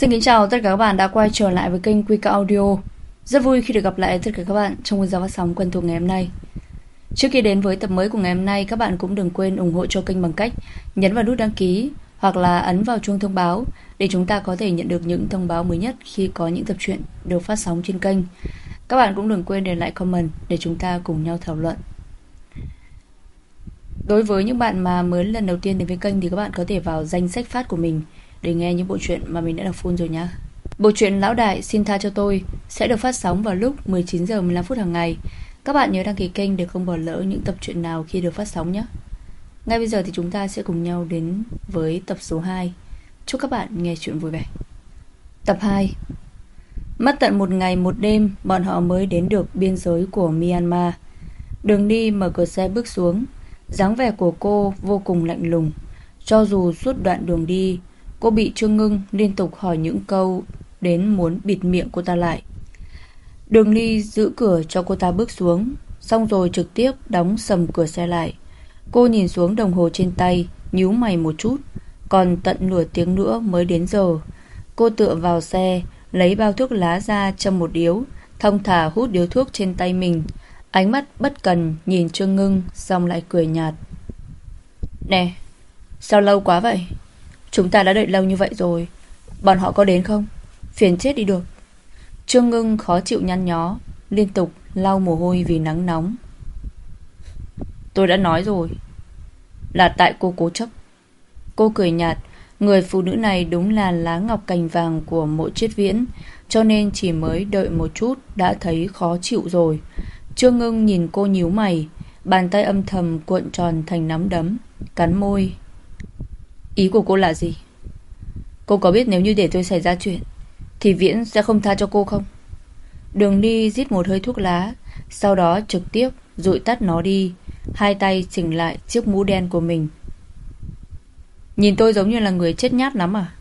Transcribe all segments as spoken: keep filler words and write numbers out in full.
Xin kính chào tất cả các bạn đã quay trở lại với kênh Quy Ca Audio. Rất vui khi được gặp lại tất cả các bạn trong buổi giờ phát sóng quen thuộc ngày hôm nay. Trước khi đến với tập mới của ngày hôm nay, các bạn cũng đừng quên ủng hộ cho kênh bằng cách nhấn vào nút đăng ký hoặc là ấn vào chuông thông báo để chúng ta có thể nhận được những thông báo mới nhất khi có những tập truyện được phát sóng trên kênh. Các bạn cũng đừng quên để lại comment để chúng ta cùng nhau thảo luận. Đối với những bạn mà mới lần đầu tiên đến với kênh thì các bạn có thể vào danh sách phát của mình để nghe những bộ truyện mà mình đã đọc full rồi nhá. Bộ truyện Lão Đại Xin Tha Cho Tôi sẽ được phát sóng vào lúc mười chín giờ mười lăm phút hàng ngày. Các bạn nhớ đăng ký kênh để không bỏ lỡ những tập truyện nào khi được phát sóng nhé. Ngay bây giờ thì chúng ta sẽ cùng nhau đến với tập số hai. Chúc các bạn nghe truyện vui vẻ. Tập hai. Mất tận một ngày một đêm, bọn họ mới đến được biên giới của Myanmar. Đường đi mở cửa xe bước xuống. Dáng vẻ của cô vô cùng lạnh lùng. Cho dù suốt đoạn đường đi, cô bị Trương Ngưng liên tục hỏi những câu đến muốn bịt miệng cô ta lại. Đường Ly giữ cửa cho cô ta bước xuống, xong rồi trực tiếp đóng sầm cửa xe lại. Cô nhìn xuống đồng hồ trên tay, nhíu mày một chút. Còn tận nửa tiếng nữa mới đến giờ. Cô tựa vào xe, lấy bao thuốc lá ra châm một điếu, thong thả hút điếu thuốc trên tay mình. Ánh mắt bất cần nhìn Trương Ngưng, xong lại cười nhạt. Nè, sao lâu quá vậy? Chúng ta đã đợi lâu như vậy rồi. Bọn họ có đến không? Phiền chết đi được. Trương Ngưng khó chịu nhăn nhó, liên tục lau mồ hôi vì nắng nóng. Tôi đã nói rồi, là tại cô cố chấp. Cô cười nhạt. Người phụ nữ này đúng là lá ngọc cành vàng của Mộ Triết Viễn, cho nên chỉ mới đợi một chút đã thấy khó chịu rồi. Trương Ngưng nhìn cô nhíu mày, bàn tay âm thầm cuộn tròn thành nắm đấm, cắn môi. Ý của cô là gì? Cô có biết nếu như để tôi xảy ra chuyện thì Viễn sẽ không tha cho cô không? Đường Đi rít một hơi thuốc lá, sau đó trực tiếp dụi tắt nó đi, hai tay chỉnh lại chiếc mũ đen của mình. Nhìn tôi giống như là người chết nhát lắm à?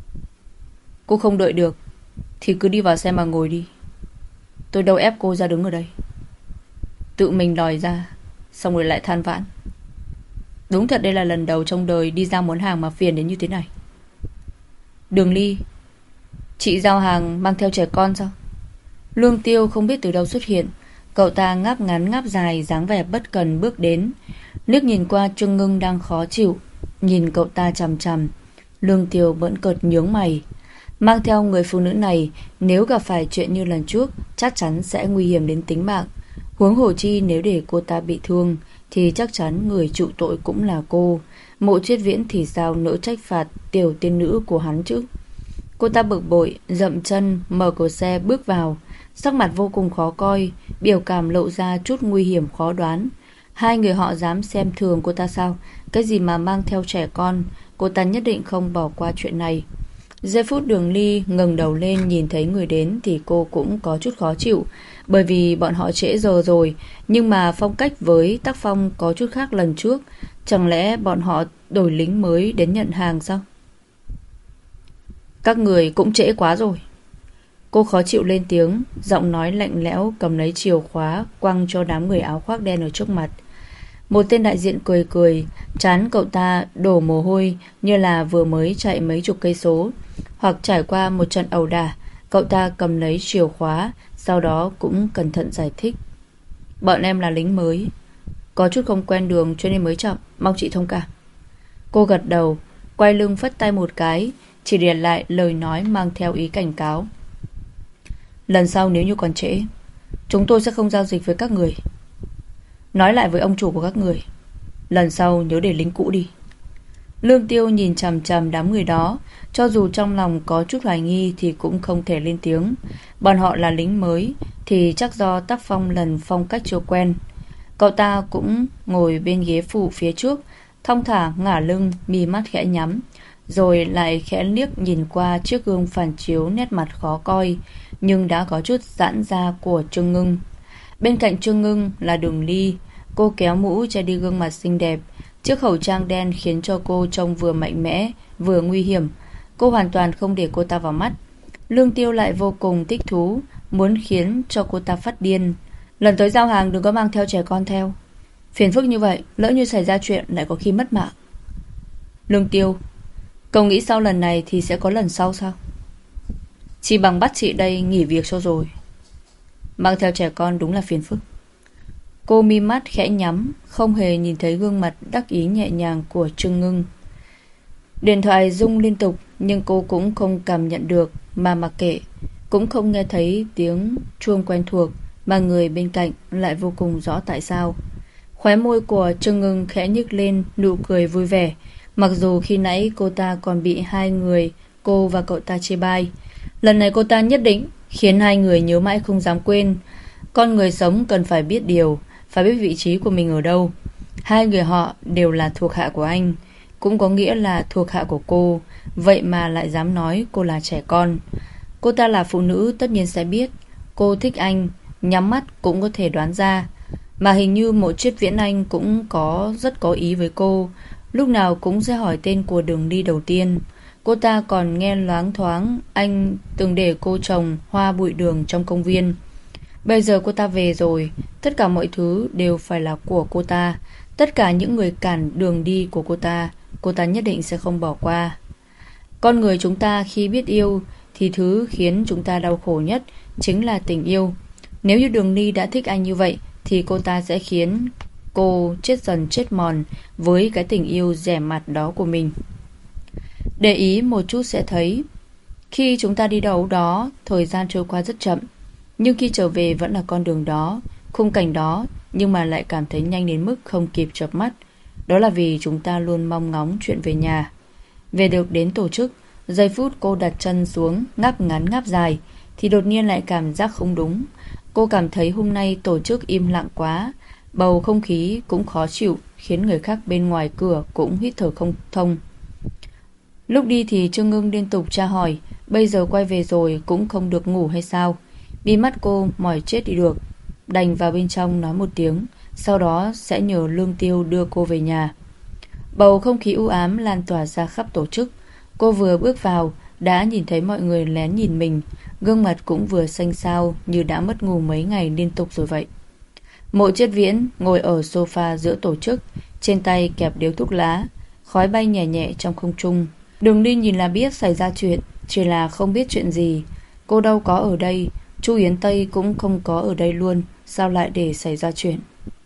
Cô không đợi được thì cứ đi vào xe mà ngồi đi. Tôi đâu ép cô ra đứng ở đây. Tự mình đòi ra, xong rồi lại than vãn. Đúng thật đây là lần đầu trong đời đi ra món hàng mà phiền đến như thế này. Đường Ly, chị giao hàng mang theo trẻ con sao? Lương Tiêu không biết từ đâu xuất hiện. Cậu ta ngáp ngắn ngáp dài, dáng vẻ bất cần bước đến, liếc nhìn qua Trương Ngưng đang khó chịu, nhìn cậu ta chằm chằm. Lương Tiêu bỗng cợt nhướng mày. Mang theo người phụ nữ này, nếu gặp phải chuyện như lần trước, chắc chắn sẽ nguy hiểm đến tính mạng. Huống hồ chi nếu để cô ta bị thương thì chắc chắn người chịu tội cũng là cô. Mộ Triết Viễn thì sao nỡ trách phạt tiểu tiên nữ của hắn chứ? Cô ta bực bội, dậm chân mở cửa xe bước vào, sắc mặt vô cùng khó coi, biểu cảm lộ ra chút nguy hiểm khó đoán. Hai người họ dám xem thường cô ta sao? Cái gì mà mang theo trẻ con? Cô ta nhất định không bỏ qua chuyện này. Giây phút Đường Ly ngẩng đầu lên nhìn thấy người đến thì cô cũng có chút khó chịu, bởi vì bọn họ trễ giờ rồi, nhưng mà phong cách với tác phong có chút khác lần trước. Chẳng lẽ bọn họ đổi lính mới đến nhận hàng sao? Các người cũng trễ quá rồi. Cô khó chịu lên tiếng, giọng nói lạnh lẽo cầm lấy chìa khóa quăng cho đám người áo khoác đen ở trước mặt. Một tên đại diện cười cười, trán cậu ta đổ mồ hôi như là vừa mới chạy mấy chục cây số hoặc trải qua một trận ẩu đả. Cậu ta cầm lấy chìa khóa, sau đó cũng cẩn thận giải thích. Bọn em là lính mới, có chút không quen đường cho nên mới chậm, mong chị thông cảm. Cô gật đầu, quay lưng phất tay một cái, chỉ để lại lời nói mang theo ý cảnh cáo. Lần sau nếu như còn trễ, chúng tôi sẽ không giao dịch với các người. Nói lại với ông chủ của các người, lần sau nhớ để lính cũ đi. Lương Tiêu nhìn chằm chằm đám người đó, cho dù trong lòng có chút hoài nghi thì cũng không thể lên tiếng. Bọn họ là lính mới thì chắc do tác phong lần phong cách chưa quen. Cậu ta cũng ngồi bên ghế phụ phía trước, thong thả ngả lưng, mi mắt khẽ nhắm, rồi lại khẽ liếc nhìn qua chiếc gương phản chiếu nét mặt khó coi nhưng đã có chút giãn ra của Trương Ngưng. Bên cạnh Trương Ngưng là Đường Ly. Cô kéo mũ che đi gương mặt xinh đẹp, chiếc khẩu trang đen khiến cho cô trông vừa mạnh mẽ vừa nguy hiểm. Cô hoàn toàn không để cô ta vào mắt. Lương Tiêu lại vô cùng thích thú, muốn khiến cho cô ta phát điên. Lần tới giao hàng đừng có mang theo trẻ con theo, phiền phức như vậy, lỡ như xảy ra chuyện lại có khi mất mạng. Lương Tiêu, cậu nghĩ sau lần này thì sẽ có lần sau sao? Chỉ bằng bắt chị đây nghỉ việc cho rồi. Mang theo trẻ con đúng là phiền phức. Cô mi mắt khẽ nhắm, không hề nhìn thấy gương mặt đắc ý nhẹ nhàng của Trương Ngưng. Điện thoại rung liên tục, nhưng cô cũng không cảm nhận được mà mặc kệ. Cũng không nghe thấy tiếng chuông quen thuộc, mà người bên cạnh lại vô cùng rõ tại sao. Khóe môi của Trương Ngưng khẽ nhếch lên nụ cười vui vẻ. Mặc dù khi nãy cô ta còn bị hai người, cô và cậu ta chê bai, lần này cô ta nhất định khiến hai người nhớ mãi không dám quên. Con người sống cần phải biết điều, phải biết vị trí của mình ở đâu. Hai người họ đều là thuộc hạ của anh, cũng có nghĩa là thuộc hạ của cô. Vậy mà lại dám nói cô là trẻ con. Cô ta là phụ nữ, tất nhiên sẽ biết. Cô thích anh, nhắm mắt cũng có thể đoán ra. Mà hình như Mộ Triết Viễn Anh cũng có rất có ý với cô, lúc nào cũng sẽ hỏi tên của đường đi đầu tiên. Cô ta còn nghe loáng thoáng anh từng để cô trồng hoa bụi đường trong công viên. Bây giờ cô ta về rồi, tất cả mọi thứ đều phải là của cô ta. Tất cả những người cản đường đi của cô ta, cô ta nhất định sẽ không bỏ qua. Con người chúng ta khi biết yêu thì thứ khiến chúng ta đau khổ nhất chính là tình yêu. Nếu như Đường Ly đã thích anh như vậy thì cô ta sẽ khiến cô chết dần chết mòn với cái tình yêu rẻ mạt đó của mình. Để ý một chút sẽ thấy, khi chúng ta đi đâu đó, thời gian trôi qua rất chậm, nhưng khi trở về vẫn là con đường đó, khung cảnh đó, nhưng mà lại cảm thấy nhanh đến mức không kịp chợp mắt. Đó là vì chúng ta luôn mong ngóng chuyện về nhà. Về được đến tổ chức, giây phút cô đặt chân xuống, ngáp ngắn ngáp dài, thì đột nhiên lại cảm giác không đúng. Cô cảm thấy hôm nay tổ chức im lặng quá, bầu không khí cũng khó chịu, khiến người khác bên ngoài cửa cũng hít thở không thông. Lúc đi thì Trương Ngưng liên tục tra hỏi, bây giờ quay về rồi cũng không được ngủ hay sao? Bí mắt cô mỏi chết đi được, đành vào bên trong nói một tiếng, sau đó sẽ nhờ Lương Tiêu đưa cô về nhà. Bầu không khí u ám lan tỏa ra khắp tổ chức. Cô vừa bước vào đã nhìn thấy mọi người lén nhìn mình, gương mặt cũng vừa xanh xao như đã mất ngủ mấy ngày liên tục rồi vậy. Mộ Triết Viễn ngồi ở sofa giữa tổ chức, trên tay kẹp điếu thuốc lá, khói bay nhẹ nhẹ trong không trung. Đường Ly nhìn là biết xảy ra chuyện, chỉ là không biết chuyện gì. Cô đâu có ở đây, Chu Yến Tây cũng không có ở đây luôn, sao lại để xảy ra chuyện?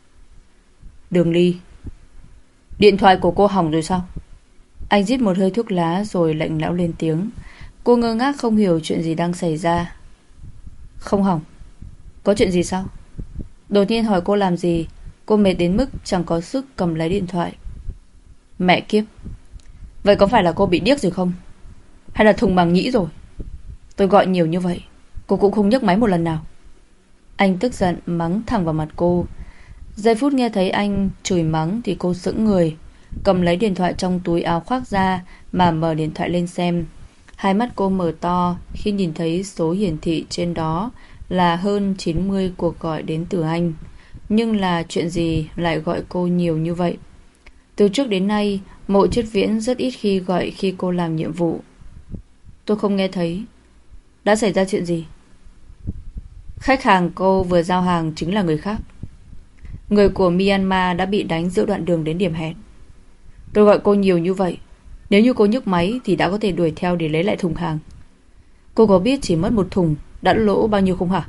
Đường Ly, điện thoại của cô hỏng rồi sao? Anh rít một hơi thuốc lá rồi lạnh lẽo lên tiếng. Cô ngơ ngác không hiểu chuyện gì đang xảy ra. Không hỏng? Có chuyện gì sao? Đột nhiên hỏi cô làm gì? Cô mệt đến mức chẳng có sức cầm lấy điện thoại. Mẹ kiếp, vậy có phải là cô bị điếc rồi không? Hay là thùng màng nhĩ rồi? Tôi gọi nhiều như vậy, cô cũng không nhấc máy một lần nào. Anh tức giận mắng thẳng vào mặt cô. Giây phút nghe thấy anh chửi mắng thì cô sững người, cầm lấy điện thoại trong túi áo khoác ra mà mở điện thoại lên xem. Hai mắt cô mở to khi nhìn thấy số hiển thị trên đó là hơn chín mươi cuộc gọi đến từ anh. Nhưng là chuyện gì lại gọi cô nhiều như vậy? Từ trước đến nay, Mộ Triết Viễn rất ít khi gọi khi cô làm nhiệm vụ. Tôi không nghe thấy. Đã xảy ra chuyện gì? Khách hàng cô vừa giao hàng chính là người khác. Người của Myanmar đã bị đánh giữa đoạn đường đến điểm hẹn. Tôi gọi cô nhiều như vậy, nếu như cô nhấc máy thì đã có thể đuổi theo để lấy lại thùng hàng. Cô có biết chỉ mất một thùng đã lỗ bao nhiêu không hả?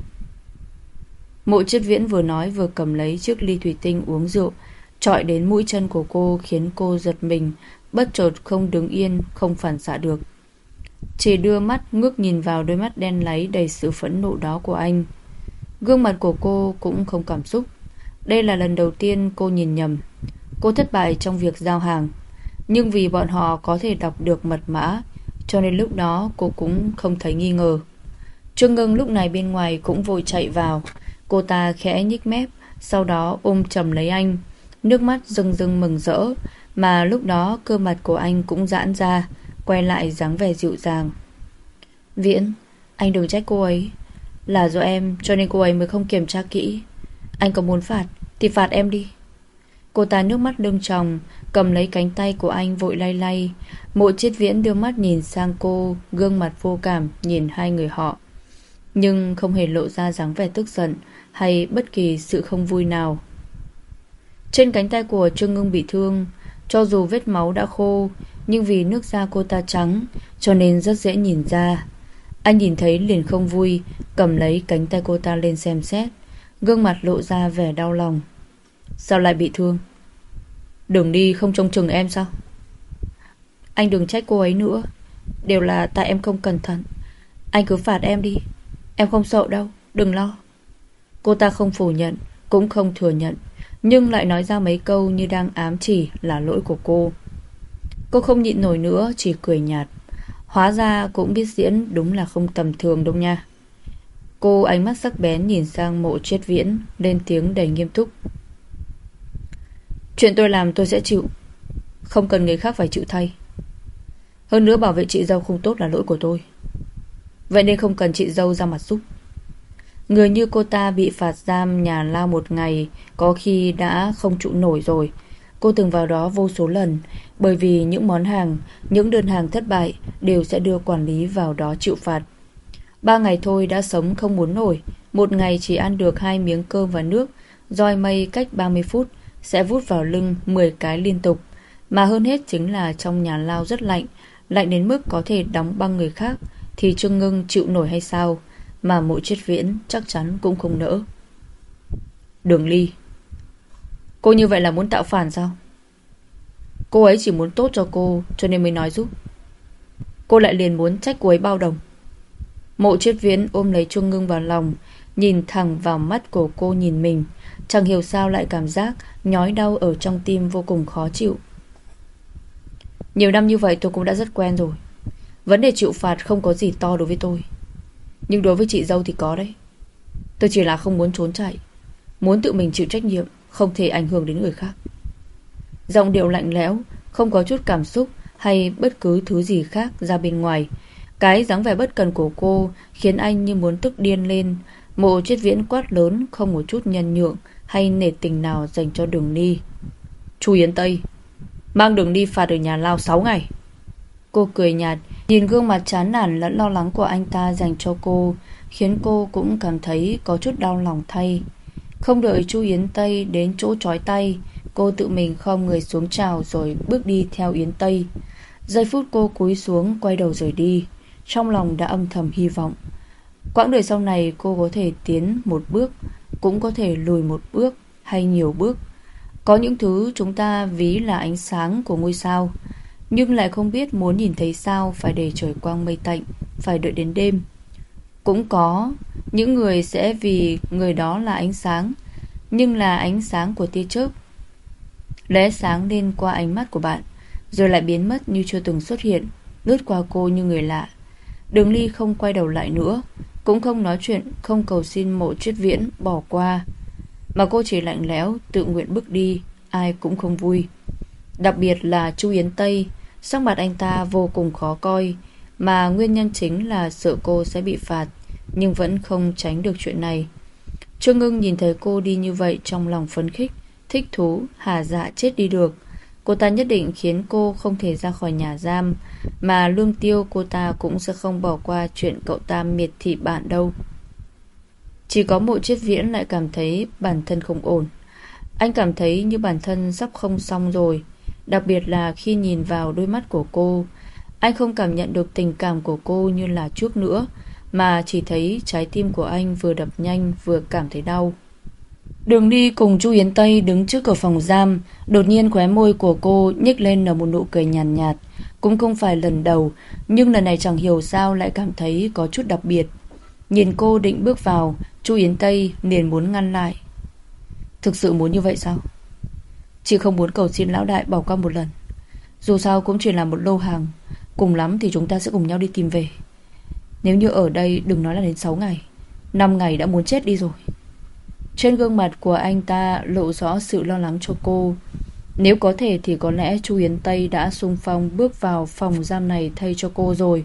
Mộ Triết Viễn vừa nói vừa cầm lấy chiếc ly thủy tinh uống rượu, chọi đến mũi chân của cô khiến cô giật mình, bất chợt không đứng yên, không phản xạ được. Chỉ đưa mắt ngước nhìn vào đôi mắt đen láy đầy sự phẫn nộ đó của anh. Gương mặt của cô cũng không cảm xúc. Đây là lần đầu tiên cô nhìn nhầm. Cô thất bại trong việc giao hàng, nhưng vì bọn họ có thể đọc được mật mã, cho nên lúc đó cô cũng không thấy nghi ngờ. Trương Ngưng lúc này bên ngoài cũng vội chạy vào. Cô ta khẽ nhích mép, sau đó ôm chầm lấy anh, nước mắt rưng rưng mừng rỡ. Mà lúc đó cơ mặt của anh cũng giãn ra, quay lại dáng vẻ dịu dàng. Viễn, anh đừng trách cô ấy. Là do em cho nên cô ấy mới không kiểm tra kỹ. Anh có muốn phạt thì phạt em đi. Cô ta nước mắt lưng tròng, cầm lấy cánh tay của anh vội lay lay. Mộ Triết Viễn đưa mắt nhìn sang cô, gương mặt vô cảm nhìn hai người họ, nhưng không hề lộ ra dáng vẻ tức giận hay bất kỳ sự không vui nào. Trên cánh tay của Trương Ngưng bị thương, cho dù vết máu đã khô, nhưng vì nước da cô ta trắng cho nên rất dễ nhìn ra. Anh nhìn thấy liền không vui, cầm lấy cánh tay cô ta lên xem xét, gương mặt lộ ra vẻ đau lòng. Sao lại bị thương? Đường đi không trông chừng em sao? Anh đừng trách cô ấy nữa, đều là tại em không cẩn thận. Anh cứ phạt em đi, em không sợ đâu, đừng lo. Cô ta không phủ nhận, cũng không thừa nhận, nhưng lại nói ra mấy câu như đang ám chỉ là lỗi của cô. Cô không nhịn nổi nữa, chỉ cười nhạt. Hóa ra cũng biết diễn, đúng là không tầm thường đâu nha. Cô ánh mắt sắc bén nhìn sang Mộ Triết Viễn, lên tiếng đầy nghiêm túc. Chuyện tôi làm tôi sẽ chịu, không cần người khác phải chịu thay. Hơn nữa bảo vệ chị dâu không tốt là lỗi của tôi, vậy nên không cần chị dâu ra mặt giúp. Người như cô ta bị phạt giam nhà lao một ngày có khi đã không trụ nổi rồi. Cô từng vào đó vô số lần, bởi vì những món hàng, những đơn hàng thất bại đều sẽ đưa quản lý vào đó chịu phạt. Ba ngày thôi đã sống không muốn nổi, một ngày chỉ ăn được hai miếng cơm và nước, roi mây cách ba mươi phút sẽ vút vào lưng mười cái liên tục. Mà hơn hết chính là trong nhà lao rất lạnh, lạnh đến mức có thể đóng băng người khác, thì Trương Ngưng chịu nổi hay sao? Mà Mộ Triết Viễn chắc chắn cũng không nỡ. Đường Ly, cô như vậy là muốn tạo phản sao? Cô ấy chỉ muốn tốt cho cô, cho nên mới nói giúp. Cô lại liền muốn trách cô ấy bao đồng. Mộ Triết Viễn ôm lấy Trương Ngưng vào lòng, nhìn thẳng vào mắt của cô nhìn mình. Chẳng hiểu sao lại cảm giác nhói đau ở trong tim vô cùng khó chịu. Nhiều năm như vậy tôi cũng đã rất quen rồi. Vấn đề chịu phạt không có gì to đối với tôi, nhưng đối với chị dâu thì có đấy. Tôi chỉ là không muốn trốn chạy, muốn tự mình chịu trách nhiệm, không thể ảnh hưởng đến người khác. Giọng điệu lạnh lẽo, không có chút cảm xúc hay bất cứ thứ gì khác ra bên ngoài. Cái dáng vẻ bất cần của cô khiến anh như muốn tức điên lên. Mộ Triết Viễn quát lớn, không một chút nhân nhượng hay nể tình nào dành cho Đường Ly. Chu Yến Tây, mang Đường Ly phạt ở nhà lao sáu ngày. Cô cười nhạt, nhìn gương mặt chán nản lẫn lo lắng của anh ta dành cho cô, khiến cô cũng cảm thấy có chút đau lòng thay. Không đợi Chu Yến Tây đến chỗ trói tay, cô tự mình khom người xuống chào rồi bước đi theo Yến Tây. Giây phút cô cúi xuống quay đầu rời đi, trong lòng đã âm thầm hy vọng quãng đời sau này cô có thể tiến một bước, cũng có thể lùi một bước hay nhiều bước. Có những thứ chúng ta ví là ánh sáng của ngôi sao, nhưng lại không biết muốn nhìn thấy sao phải để trời quang mây tạnh, phải đợi đến đêm. Cũng có những người sẽ vì người đó là ánh sáng, nhưng là ánh sáng của tia chớp, lóe sáng lên qua ánh mắt của bạn, rồi lại biến mất như chưa từng xuất hiện, lướt qua cô như người lạ. Đường Ly không quay đầu lại nữa, cũng không nói chuyện, không cầu xin Mộ Triết Viễn bỏ qua, mà cô chỉ lạnh lẽo tự nguyện bước đi. Ai cũng không vui, đặc biệt là Chu Yến Tây. Sắc mặt anh ta vô cùng khó coi, mà nguyên nhân chính là sợ cô sẽ bị phạt, nhưng vẫn không tránh được chuyện này. Trương Ngưng nhìn thấy cô đi như vậy, trong lòng phấn khích, thích thú, hà dạ chết đi được. Cô ta nhất định khiến cô không thể ra khỏi nhà giam, mà lương tiêu cô ta cũng sẽ không bỏ qua chuyện cậu ta miệt thị bạn đâu. Chỉ có Mộ Triết Viễn lại cảm thấy bản thân không ổn. Anh cảm thấy như bản thân sắp không xong rồi, đặc biệt là khi nhìn vào đôi mắt của cô. Anh không cảm nhận được tình cảm của cô như là trước nữa, mà chỉ thấy trái tim của anh vừa đập nhanh vừa cảm thấy đau. Đường Đi cùng Chu Yến Tây đứng trước cửa phòng giam. Đột nhiên khóe môi của cô nhếch lên nở một nụ cười nhàn nhạt, nhạt. Cũng không phải lần đầu, nhưng lần này chẳng hiểu sao lại cảm thấy có chút đặc biệt. Nhìn cô định bước vào, Chu Yến Tây liền muốn ngăn lại. Thực sự muốn như vậy sao? Chị không muốn cầu xin lão đại bỏ qua một lần. Dù sao cũng chỉ là một lô hàng, cùng lắm thì chúng ta sẽ cùng nhau đi tìm về. Nếu như ở đây đừng nói là đến sáu ngày, năm ngày đã muốn chết đi rồi. Trên gương mặt của anh ta lộ rõ sự lo lắng cho cô. Nếu có thể thì có lẽ Chu Yến Tây đã xung phong bước vào phòng giam này thay cho cô rồi.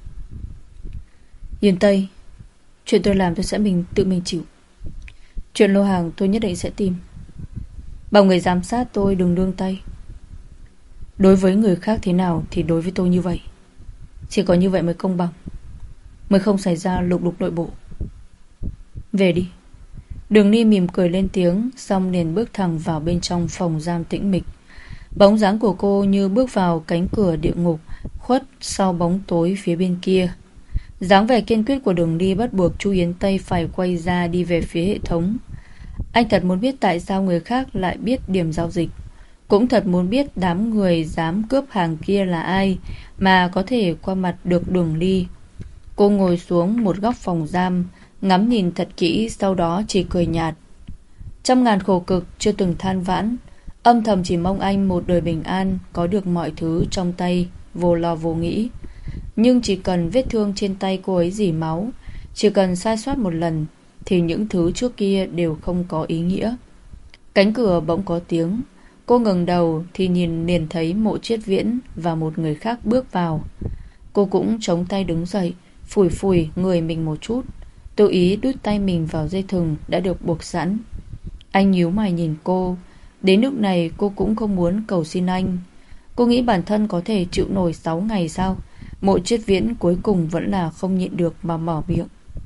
Yến Tây, chuyện tôi làm tôi sẽ mình tự mình chịu. Chuyện lô hàng tôi nhất định sẽ tìm. Bảo người giám sát tôi đừng nương tay. Đối với người khác thế nào thì đối với tôi như vậy. Chỉ có như vậy mới công bằng, mới không xảy ra lục đục nội bộ. Về đi. Đường Ni mỉm cười lên tiếng, xong liền bước thẳng vào bên trong phòng giam tĩnh mịch. Bóng dáng của cô như bước vào cánh cửa địa ngục, khuất sau bóng tối phía bên kia. Dáng vẻ kiên quyết của Đường Ly bắt buộc Chu Yến Tây phải quay ra đi về phía hệ thống. Anh thật muốn biết tại sao người khác lại biết điểm giao dịch. Cũng thật muốn biết đám người dám cướp hàng kia là ai mà có thể qua mặt được Đường Ly. Cô ngồi xuống một góc phòng giam, ngắm nhìn thật kỹ, sau đó chỉ cười nhạt. Trăm ngàn khổ cực chưa từng than vãn, âm thầm chỉ mong anh một đời bình an, có được mọi thứ trong tay, vô lo vô nghĩ. Nhưng chỉ cần vết thương trên tay cô ấy rỉ máu, chỉ cần sai sót một lần, thì những thứ trước kia đều không có ý nghĩa. Cánh cửa bỗng có tiếng. Cô ngẩng đầu thì nhìn liền thấy Mộ Triết Viễn và một người khác bước vào. Cô cũng chống tay đứng dậy, phủi phủi người mình một chút, tự ý đút tay mình vào dây thừng đã được buộc sẵn. Anh nhíu mày nhìn cô. Đến lúc này cô cũng không muốn cầu xin anh. Cô nghĩ bản thân có thể chịu nổi sáu ngày sao? Mộ Triết Viễn cuối cùng vẫn là không nhịn được mà mở miệng.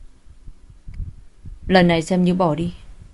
Lần này xem như bỏ đi.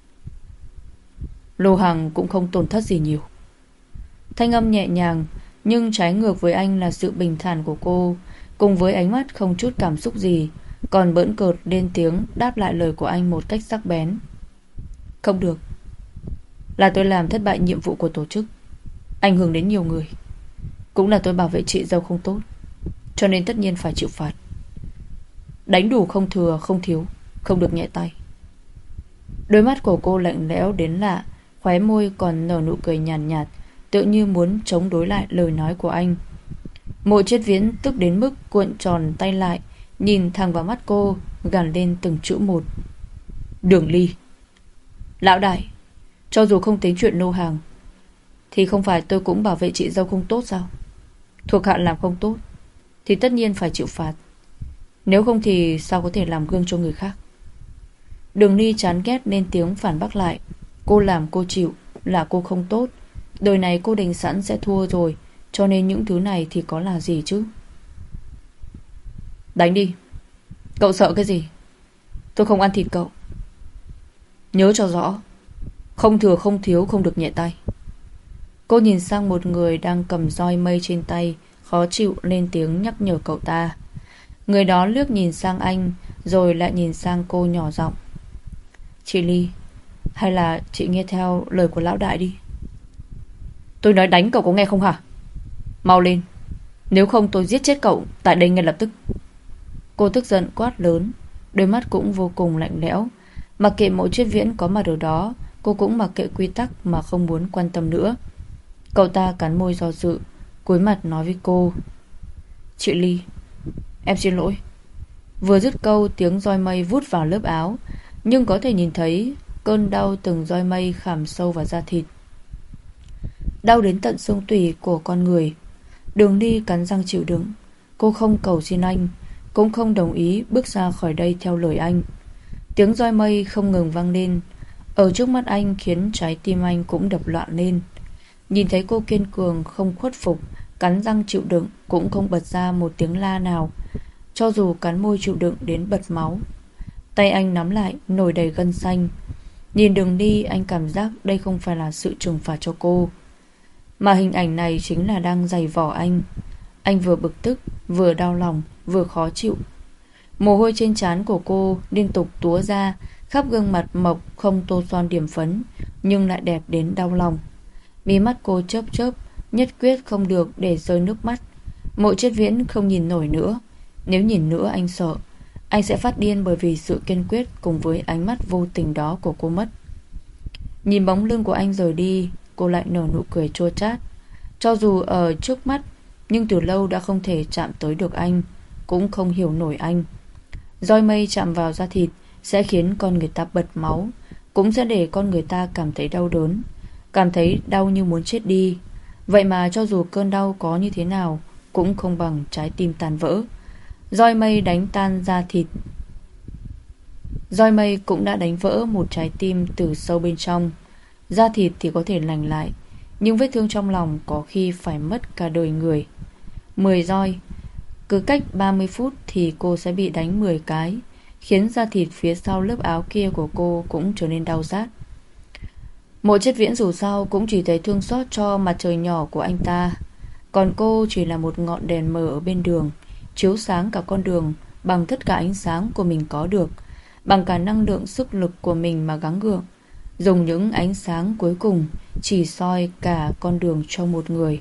Lô Hằng cũng không tổn thất gì nhiều. Thanh âm nhẹ nhàng, nhưng trái ngược với anh là sự bình thản của cô, cùng với ánh mắt không chút cảm xúc gì, còn bỡn cợt lên tiếng đáp lại lời của anh một cách sắc bén. Không được. Là tôi làm thất bại nhiệm vụ của tổ chức, ảnh hưởng đến nhiều người. Cũng là tôi bảo vệ chị dâu không tốt, cho nên tất nhiên phải chịu phạt. Đánh đủ không thừa không thiếu, không được nhẹ tay. Đôi mắt của cô lạnh lẽo đến lạ, khóe môi còn nở nụ cười nhàn nhạt, nhạt, tự như muốn chống đối lại lời nói của anh. Mộ Triết Viễn tức đến mức cuộn tròn tay lại, nhìn thẳng vào mắt cô, gằn lên từng chữ một. Đường Ly. Lão đại, cho dù không tính chuyện nô hàng, thì không phải tôi cũng bảo vệ chị dâu không tốt sao? Thuộc hạ làm không tốt thì tất nhiên phải chịu phạt. Nếu không thì sao có thể làm gương cho người khác? Đường Ly chán ghét nên tiếng phản bác lại. Cô làm cô chịu, là cô không tốt. Đời này cô định sẵn sẽ thua rồi, cho nên những thứ này thì có là gì chứ? Đánh đi. Cậu sợ cái gì? Tôi không ăn thịt cậu. Nhớ cho rõ, không thừa không thiếu, không được nhẹ tay. Cô nhìn sang một người đang cầm roi mây trên tay, khó chịu lên tiếng nhắc nhở cậu ta. Người đó liếc nhìn sang anh, rồi lại nhìn sang cô nhỏ giọng. Chị Ly, hay là chị nghe theo lời của lão đại đi. Tôi nói đánh cậu có nghe không hả? Mau lên, nếu không tôi giết chết cậu tại đây ngay lập tức. Cô tức giận quát lớn, đôi mắt cũng vô cùng lạnh lẽo. Mặc kệ Mộ Triết Viễn có mặt ở đó, cô cũng mặc kệ quy tắc mà không muốn quan tâm nữa. Cậu ta cắn môi do dự, cúi mặt nói với cô. Chị Ly, em xin lỗi. Vừa dứt câu, tiếng roi mây vút vào lớp áo, nhưng có thể nhìn thấy cơn đau từng roi mây khảm sâu vào da thịt, đau đến tận xương tủy của con người. Đường Ly cắn răng chịu đựng. Cô không cầu xin anh, cũng không đồng ý bước ra khỏi đây theo lời anh. Tiếng roi mây không ngừng vang lên ở trước mắt anh, khiến trái tim anh cũng đập loạn lên. Nhìn thấy cô kiên cường không khuất phục, cắn răng chịu đựng, cũng không bật ra một tiếng la nào, cho dù cắn môi chịu đựng đến bật máu. Tay anh nắm lại, nổi đầy gân xanh. Nhìn Đường Ly, anh cảm giác đây không phải là sự trừng phạt cho cô, mà hình ảnh này chính là đang giày vò anh. Anh vừa bực tức, vừa đau lòng, vừa khó chịu. Mồ hôi trên trán của cô liên tục túa ra, khắp gương mặt mộc không tô son điểm phấn, nhưng lại đẹp đến đau lòng. Mí mắt cô chớp chớp, nhất quyết không được để rơi nước mắt. Mộ Triết Viễn không nhìn nổi nữa. Nếu nhìn nữa anh sợ anh sẽ phát điên bởi vì sự kiên quyết cùng với ánh mắt vô tình đó của cô mất. Nhìn bóng lưng của anh rời đi, cô lại nở nụ cười chua chát. Cho dù ở trước mắt, nhưng từ lâu đã không thể chạm tới được anh, cũng không hiểu nổi anh. Roi mây chạm vào da thịt sẽ khiến con người ta bật máu, cũng sẽ để con người ta cảm thấy đau đớn, cảm thấy đau như muốn chết đi. Vậy mà cho dù cơn đau có như thế nào, cũng không bằng trái tim tan vỡ. Roi mây đánh tan da thịt, roi mây cũng đã đánh vỡ một trái tim từ sâu bên trong. Da thịt thì có thể lành lại, nhưng vết thương trong lòng có khi phải mất cả đời người. Mười roi, cứ cách ba mươi phút thì cô sẽ bị đánh mười cái, khiến da thịt phía sau lớp áo kia của cô cũng trở nên đau rát. Mộ Triết Viễn dù sao cũng chỉ thấy thương xót cho mặt trời nhỏ của anh ta, còn cô chỉ là một ngọn đèn mờ ở bên đường, chiếu sáng cả con đường bằng tất cả ánh sáng của mình có được, bằng cả năng lượng sức lực của mình mà gắng gượng, dùng những ánh sáng cuối cùng chỉ soi cả con đường cho một người.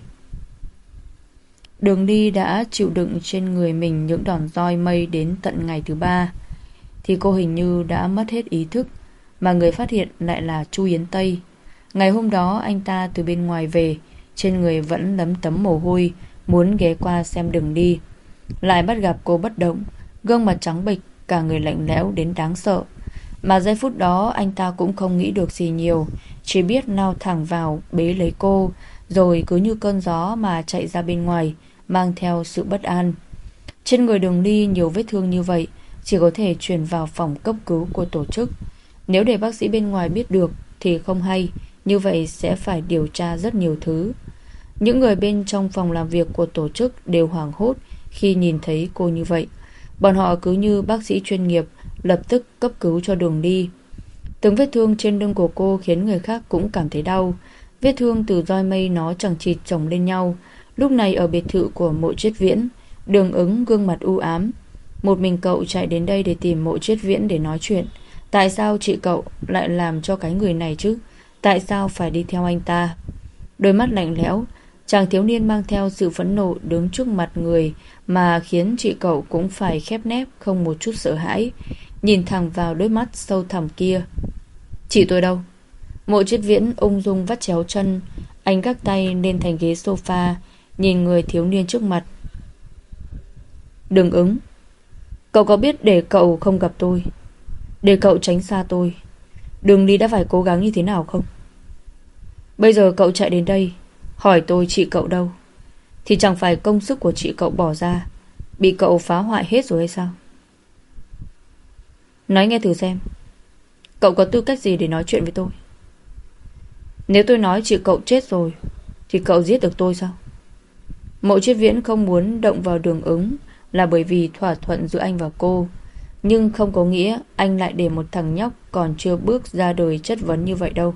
Đường đi đã chịu đựng trên người mình những đòn roi mây đến tận ngày thứ ba, thì cô hình như đã mất hết ý thức, mà người phát hiện lại là Chu Yến Tây. Ngày hôm đó anh ta từ bên ngoài về, trên người vẫn lấm tấm mồ hôi, muốn ghé qua xem Đường đi, lại bắt gặp cô bất động, gương mặt trắng bệch, cả người lạnh lẽo đến đáng sợ. Mà giây phút đó anh ta cũng không nghĩ được gì nhiều, chỉ biết lao thẳng vào bế lấy cô, rồi cứ như cơn gió mà chạy ra bên ngoài, mang theo sự bất an. Trên người Đường Ly nhiều vết thương như vậy, chỉ có thể chuyển vào phòng cấp cứu của tổ chức. Nếu để bác sĩ bên ngoài biết được thì không hay, như vậy sẽ phải điều tra rất nhiều thứ. Những người bên trong phòng làm việc của tổ chức đều hoảng hốt khi nhìn thấy cô như vậy. Bọn họ cứ như bác sĩ chuyên nghiệp, lập tức cấp cứu cho Đường Ly. Từng vết thương trên lưng của cô khiến người khác cũng cảm thấy đau. Vết thương từ roi mây nó chằng chịt chồng lên nhau. Lúc này ở biệt thự của Mộ Triết Viễn, Đường Ứng gương mặt u ám. Một mình cậu chạy đến đây để tìm Mộ Triết Viễn để nói chuyện. Tại sao chị cậu lại làm cho cái người này chứ? Tại sao phải đi theo anh ta? Đôi mắt lạnh lẽo, chàng thiếu niên mang theo sự phẫn nộ đứng trước mặt người mà khiến chị cậu cũng phải khép nép, không một chút sợ hãi, nhìn thẳng vào đôi mắt sâu thẳm kia. Chị tôi đâu? Mộ Triết Viễn ung dung vắt chéo chân, anh gác tay lên thành ghế sofa, nhìn người thiếu niên trước mặt. Đường Ứng, cậu có biết để cậu không gặp tôi, để cậu tránh xa tôi, Đường Ly đã phải cố gắng như thế nào không? Bây giờ cậu chạy đến đây hỏi tôi chị cậu đâu, thì chẳng phải công sức của chị cậu bỏ ra bị cậu phá hoại hết rồi hay sao? Nói nghe thử xem, cậu có tư cách gì để nói chuyện với tôi? Nếu tôi nói chị cậu chết rồi thì cậu giết được tôi sao? Mộ Triết Viễn không muốn động vào Đường Ứng là bởi vì thỏa thuận giữa anh và cô, nhưng không có nghĩa anh lại để một thằng nhóc còn chưa bước ra đời chất vấn như vậy đâu.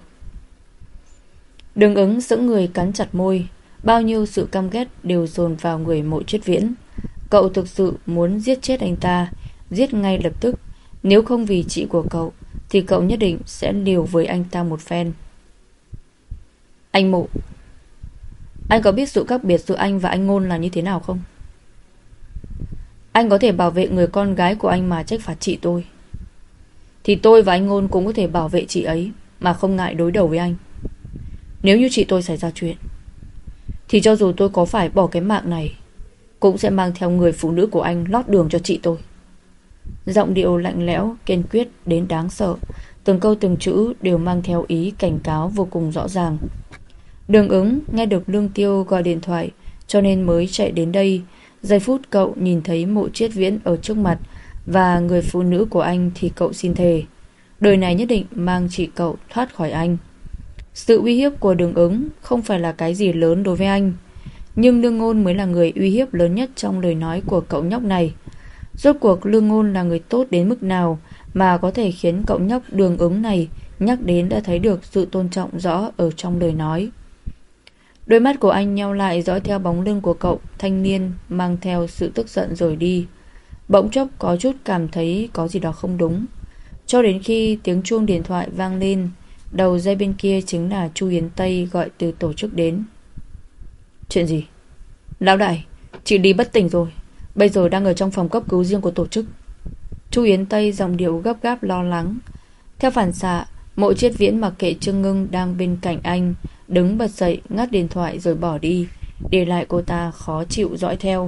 Đường Ứng sững người, cắn chặt môi. Bao nhiêu sự căm ghét đều dồn vào người Mộ Triết Viễn. Cậu thực sự muốn giết chết anh ta, giết ngay lập tức. Nếu không vì chị của cậu thì cậu nhất định sẽ liều với anh ta một phen. Anh Mộ, anh có biết sự khác biệt giữa anh và anh Ngôn là như thế nào không? Anh có thể bảo vệ người con gái của anh mà trách phạt chị tôi, thì tôi và anh Ngôn cũng có thể bảo vệ chị ấy mà không ngại đối đầu với anh. Nếu như chị tôi xảy ra chuyện thì cho dù tôi có phải bỏ cái mạng này cũng sẽ mang theo người phụ nữ của anh lót đường cho chị tôi. Giọng điệu lạnh lẽo, kiên quyết đến đáng sợ, từng câu từng chữ đều mang theo ý cảnh cáo vô cùng rõ ràng. Đường Ứng nghe được Lương Tiêu gọi điện thoại cho nên mới chạy đến đây. Giây phút cậu nhìn thấy Mộ Triết Viễn ở trước mặt và người phụ nữ của anh thì cậu xin thề đời này nhất định mang chị cậu thoát khỏi anh. Sự uy hiếp của Đường Ứng không phải là cái gì lớn đối với anh, nhưng Lương Ngôn mới là người uy hiếp lớn nhất trong lời nói của cậu nhóc này. Rốt cuộc Lương Ngôn là người tốt đến mức nào mà có thể khiến cậu nhóc Đường Ứng này nhắc đến đã thấy được sự tôn trọng rõ ở trong lời nói. Đôi mắt của anh nheo lại dõi theo bóng lưng của cậu thanh niên mang theo sự tức giận rồi đi. Bỗng chốc có chút cảm thấy có gì đó không đúng, cho đến khi tiếng chuông điện thoại vang lên. Đầu dây bên kia chính là Chu Yến Tây gọi từ tổ chức đến. Chuyện gì? Lão đại, chị Lý bất tỉnh rồi, bây giờ đang ở trong phòng cấp cứu riêng của tổ chức. Chu Yến Tây giọng điệu gấp gáp lo lắng. Theo phản xạ, Mộ Triết Viễn mặc kệ Trương Ngưng đang bên cạnh anh, đứng bật dậy ngắt điện thoại rồi bỏ đi, để lại cô ta khó chịu dõi theo.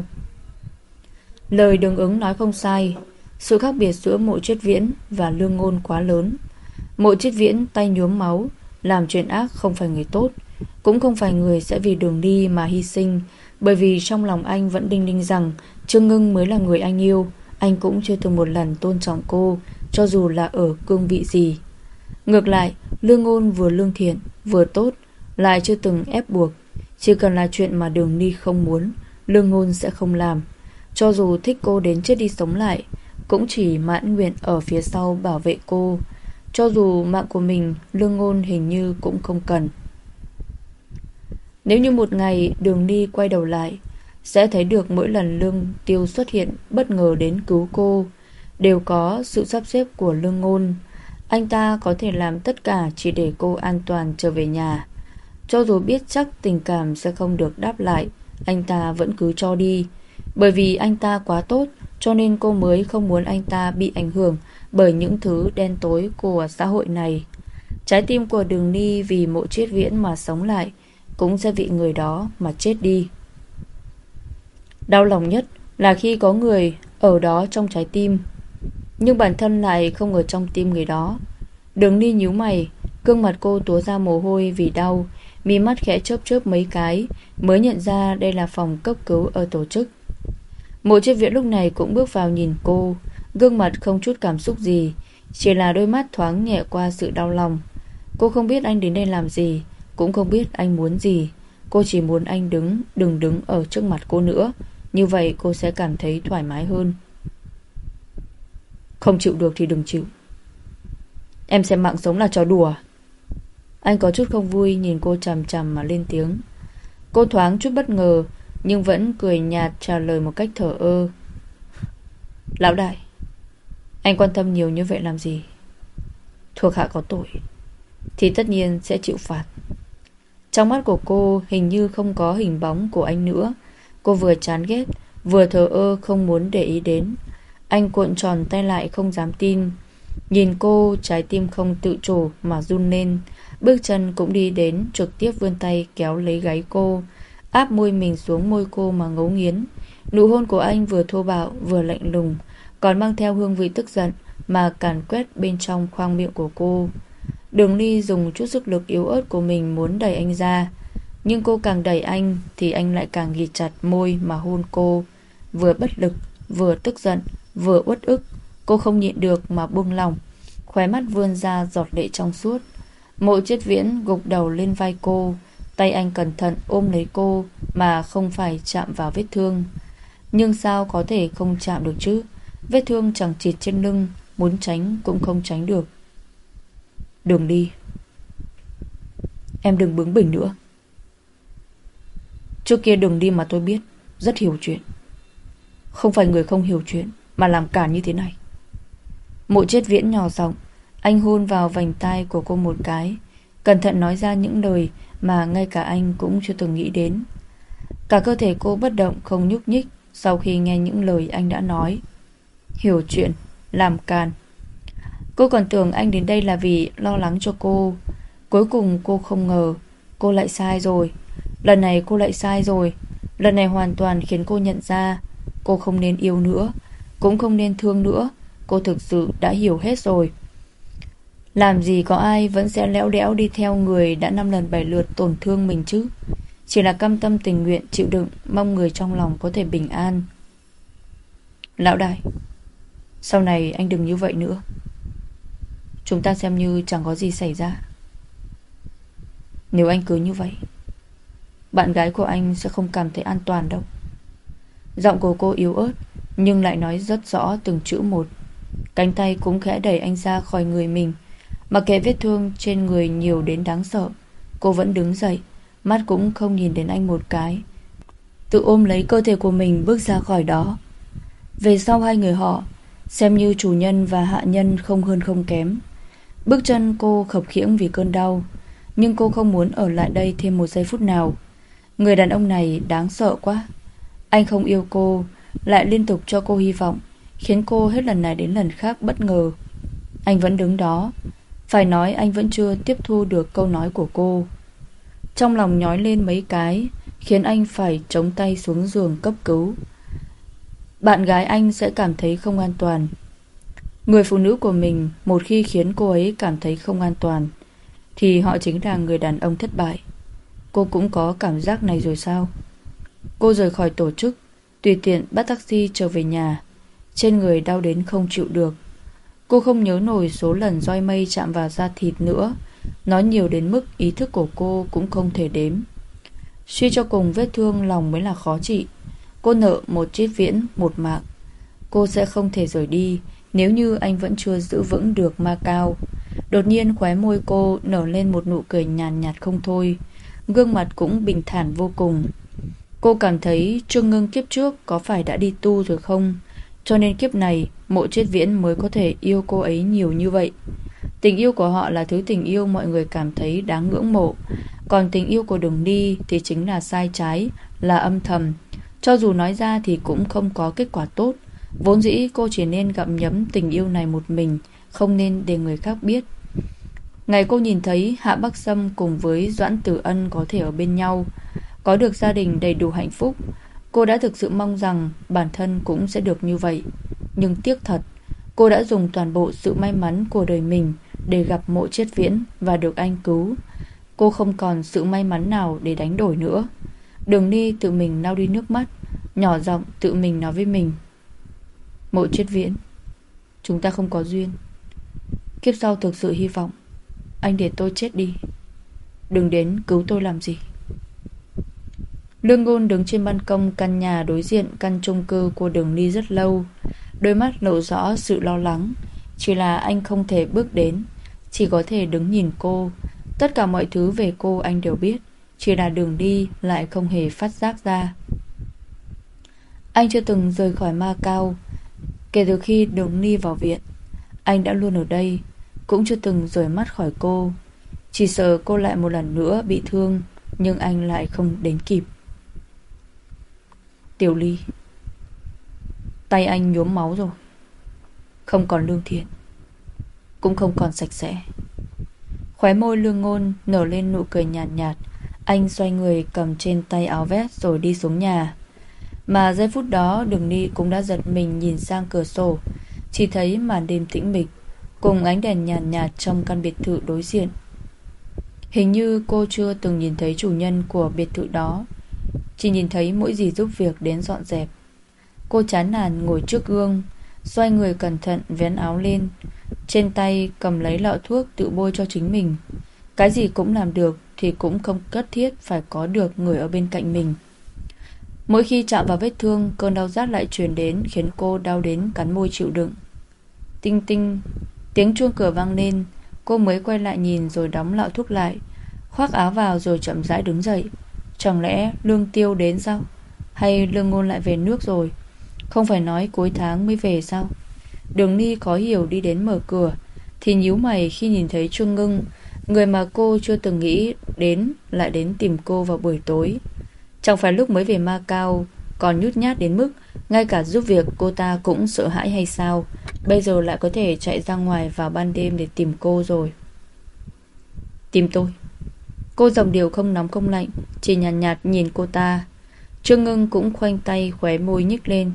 Lời Đường Ứng nói không sai, sự khác biệt giữa Mộ Triết Viễn và Lương Ngôn quá lớn. Mộ Triết Viễn tay nhuốm máu, làm chuyện ác, không phải người tốt, cũng không phải người sẽ vì Đường đi mà hy sinh, bởi vì trong lòng anh vẫn đinh ninh rằng Trương Ngưng mới là người anh yêu. Anh cũng chưa từng một lần tôn trọng cô, cho dù là ở cương vị gì. Ngược lại, Lương Ngôn vừa lương thiện vừa tốt, lại chưa từng ép buộc. Chỉ cần là chuyện mà Đường Ly không muốn, Lương Ngôn sẽ không làm. Cho dù thích cô đến chết đi sống lại, cũng chỉ mãn nguyện ở phía sau bảo vệ cô. Cho dù mạng của mình, Lương Ngôn hình như cũng không cần. Nếu như một ngày Đường Ly quay đầu lại, sẽ thấy được mỗi lần Lương Tiêu xuất hiện bất ngờ đến cứu cô đều có sự sắp xếp của Lương Ngôn. Anh ta có thể làm tất cả chỉ để cô an toàn trở về nhà. Cho dù biết chắc tình cảm sẽ không được đáp lại, anh ta vẫn cứ cho đi. Bởi vì anh ta quá tốt, cho nên cô mới không muốn anh ta bị ảnh hưởng bởi những thứ đen tối của xã hội này. Trái tim của Đường Ni vì Mộ Triết Viễn mà sống lại, cũng sẽ vì người đó mà chết đi. Đau lòng nhất là khi có người ở đó trong trái tim, nhưng bản thân lại không ở trong tim người đó. Đường Ni nhíu mày, gương mặt cô túa ra mồ hôi vì đau, mí mắt khẽ chớp chớp mấy cái, mới nhận ra đây là phòng cấp cứu ở tổ chức. Mộ Triết Viễn lúc này cũng bước vào nhìn cô, gương mặt không chút cảm xúc gì, chỉ là đôi mắt thoáng nhẹ qua sự đau lòng. Cô không biết anh đến đây làm gì, cũng không biết anh muốn gì. Cô chỉ muốn anh đứng, đừng đứng ở trước mặt cô nữa. Như vậy cô sẽ cảm thấy thoải mái hơn. Không chịu được thì đừng chịu. Em xem mạng sống là trò đùa. Anh có chút không vui nhìn cô chằm chằm mà lên tiếng. Cô thoáng chút bất ngờ, nhưng vẫn cười nhạt trả lời một cách thờ ơ. Lão đại, anh quan tâm nhiều như vậy làm gì? Thuộc hạ có tội thì tất nhiên sẽ chịu phạt. Trong mắt của cô hình như không có hình bóng của anh nữa. Cô vừa chán ghét, vừa thờ ơ không muốn để ý đến. Anh cuộn tròn tay lại không dám tin. Nhìn cô, trái tim không tự chủ mà run lên. Bước chân cũng đi đến, trực tiếp vươn tay kéo lấy gáy cô, áp môi mình xuống môi cô mà ngấu nghiến. Nụ hôn của anh vừa thô bạo vừa lạnh lùng, còn mang theo hương vị tức giận mà càn quét bên trong khoang miệng của cô. Đường Ly dùng chút sức lực yếu ớt của mình muốn đẩy anh ra, nhưng cô càng đẩy anh thì anh lại càng ghì chặt môi mà hôn cô. Vừa bất lực, vừa tức giận, vừa uất ức. Cô không nhịn được mà buông lỏng, khóe mắt vươn ra giọt lệ trong suốt. Mộ Triết Viễn gục đầu lên vai cô, tay anh cẩn thận ôm lấy cô mà không phải chạm vào vết thương. Nhưng sao có thể không chạm được chứ? Vết thương chẳng chịt trên lưng, muốn tránh cũng không tránh được. Đường đi, em đừng bướng bỉnh nữa. Trước kia Đường đi mà tôi biết rất hiểu chuyện, không phải người không hiểu chuyện mà làm cản như thế này. Mộ Triết Viễn nhỏ giọng, anh hôn vào vành tai của cô một cái, cẩn thận nói ra những lời mà ngay cả anh cũng chưa từng nghĩ đến. Cả cơ thể cô bất động không nhúc nhích sau khi nghe những lời anh đã nói. Hiểu chuyện, làm càn. Cô còn tưởng anh đến đây là vì lo lắng cho cô. Cuối cùng cô không ngờ cô lại sai rồi. Lần này cô lại sai rồi. Lần này hoàn toàn khiến cô nhận ra cô không nên yêu nữa, cũng không nên thương nữa. Cô thực sự đã hiểu hết rồi. Làm gì có ai vẫn sẽ lẽo đẽo đi theo người đã năm lần bảy lượt tổn thương mình chứ. Chỉ là cam tâm tình nguyện chịu đựng, mong người trong lòng có thể bình an. Lão đại, sau này anh đừng như vậy nữa. Chúng ta xem như chẳng có gì xảy ra. Nếu anh cứ như vậy, bạn gái của anh sẽ không cảm thấy an toàn đâu. Giọng của cô yếu ớt nhưng lại nói rất rõ từng chữ một. Cánh tay cũng khẽ đẩy anh ra khỏi người mình. Mặc kệ vết thương trên người nhiều đến đáng sợ, cô vẫn đứng dậy, mắt cũng không nhìn đến anh một cái, tự ôm lấy cơ thể của mình bước ra khỏi đó. Về sau hai người họ xem như chủ nhân và hạ nhân không hơn không kém. Bước chân cô khập khiễng vì cơn đau, nhưng cô không muốn ở lại đây thêm một giây phút nào. Người đàn ông này đáng sợ quá. Anh không yêu cô, lại liên tục cho cô hy vọng, khiến cô hết lần này đến lần khác bất ngờ. Anh vẫn đứng đó. Phải nói anh vẫn chưa tiếp thu được câu nói của cô. Trong lòng nhói lên mấy cái, khiến anh phải chống tay xuống giường cấp cứu. Bạn gái anh sẽ cảm thấy không an toàn. Người phụ nữ của mình một khi khiến cô ấy cảm thấy không an toàn thì họ chính là người đàn ông thất bại. Cô cũng có cảm giác này rồi sao? Cô rời khỏi tổ chức, tùy tiện bắt taxi trở về nhà. Trên người đau đến không chịu được. Cô không nhớ nổi số lần roi mây chạm vào da thịt nữa. Nó nhiều đến mức ý thức của cô cũng không thể đếm. Suy cho cùng vết thương lòng mới là khó trị. Cô nợ một Triết Viễn một mạng. Cô sẽ không thể rời đi nếu như anh vẫn chưa giữ vững được ma cao. Đột nhiên khóe môi cô nở lên một nụ cười nhàn nhạt không thôi. Gương mặt cũng bình thản vô cùng. Cô cảm thấy Trương Ngưng kiếp trước có phải đã đi tu rồi không, cho nên kiếp này Mộ Triết Viễn mới có thể yêu cô ấy nhiều như vậy. Tình yêu của họ là thứ tình yêu mọi người cảm thấy đáng ngưỡng mộ. Còn tình yêu của Đường Ni thì chính là sai trái, là âm thầm. Cho dù nói ra thì cũng không có kết quả tốt. Vốn dĩ cô chỉ nên gặm nhấm tình yêu này một mình, không nên để người khác biết. Ngày cô nhìn thấy Hạ Bắc Sâm cùng với Doãn Tử Ân có thể ở bên nhau, có được gia đình đầy đủ hạnh phúc, cô đã thực sự mong rằng bản thân cũng sẽ được như vậy. Nhưng tiếc thật, cô đã dùng toàn bộ sự may mắn của đời mình để gặp Mộ Triết Viễn và được anh cứu. Cô không còn sự may mắn nào để đánh đổi nữa. Đường Ni tự mình lau đi nước mắt, nhỏ giọng tự mình nói với mình: Mộ Triết Viễn, chúng ta không có duyên. Kiếp sau thực sự hy vọng anh để tôi chết đi, đừng đến cứu tôi làm gì. Lương Ngôn đứng trên ban công căn nhà đối diện căn chung cư của Đường Ni rất lâu, đôi mắt lộ rõ sự lo lắng. Chỉ là anh không thể bước đến, chỉ có thể đứng nhìn cô. Tất cả mọi thứ về cô anh đều biết, chỉ là Đường Ni lại không hề phát giác ra. Anh chưa từng rời khỏi Macau. Kể từ khi Đường Ni vào viện, anh đã luôn ở đây, cũng chưa từng rời mắt khỏi cô. Chỉ sợ cô lại một lần nữa bị thương, nhưng anh lại không đến kịp. Tiểu Ly, tay anh nhuốm máu rồi, không còn lương thiện, cũng không còn sạch sẽ. Khóe môi Lương Ngôn nở lên nụ cười nhạt nhạt. Anh xoay người cầm trên tay áo vest rồi đi xuống nhà. Mà giây phút đó Đường Ni cũng đã giật mình nhìn sang cửa sổ, chỉ thấy màn đêm tĩnh mịch cùng ánh đèn nhàn nhạt, nhạt trong căn biệt thự đối diện. Hình như cô chưa từng nhìn thấy chủ nhân của biệt thự đó, chỉ nhìn thấy mỗi dì giúp việc đến dọn dẹp. Cô chán nản ngồi trước gương, xoay người cẩn thận vén áo lên, trên tay cầm lấy lọ thuốc tự bôi cho chính mình. Cái gì cũng làm được thì cũng không nhất thiết phải có được người ở bên cạnh mình. Mỗi khi chạm vào vết thương, cơn đau rát lại truyền đến, khiến cô đau đến cắn môi chịu đựng. Tinh tinh, tiếng chuông cửa vang lên. Cô mới quay lại nhìn rồi đóng lọ thuốc lại, khoác áo vào rồi chậm rãi đứng dậy. Chẳng lẽ Lương Tiêu đến sao? Hay Lương Ngôn lại về nước rồi? Không phải nói cuối tháng mới về sao? Đường Ni khó hiểu đi đến mở cửa, thì nhíu mày khi nhìn thấy Trương Ngưng, người mà cô chưa từng nghĩ đến lại đến tìm cô vào buổi tối. Chẳng phải lúc mới về Macau còn nhút nhát đến mức ngay cả giúp việc cô ta cũng sợ hãi hay sao? Bây giờ lại có thể chạy ra ngoài vào ban đêm để tìm cô rồi. Tìm tôi? Cô giọng điệu không nóng không lạnh, chỉ nhàn nhạt, nhạt nhìn cô ta. Trương Ngưng cũng khoanh tay, khóe môi nhếch lên.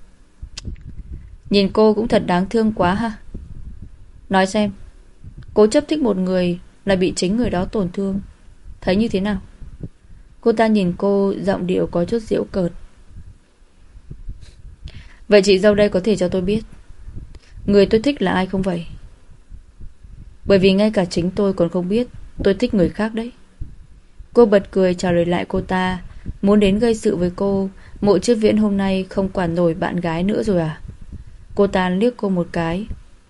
Nhìn cô cũng thật đáng thương quá ha. Nói xem, cố chấp thích một người lại bị chính người đó tổn thương, thấy như thế nào? Cô ta nhìn cô, giọng điệu có chút giễu cợt. Vậy chị dâu đây có thể cho tôi biết người tôi thích là ai không vậy? Bởi vì ngay cả chính tôi còn không biết tôi thích người khác đấy. Cô bật cười trả lời lại cô ta. Muốn đến gây sự với cô, Mộ Triết Viễn hôm nay không quản nổi bạn gái nữa rồi à? Cô ta liếc cô một cái.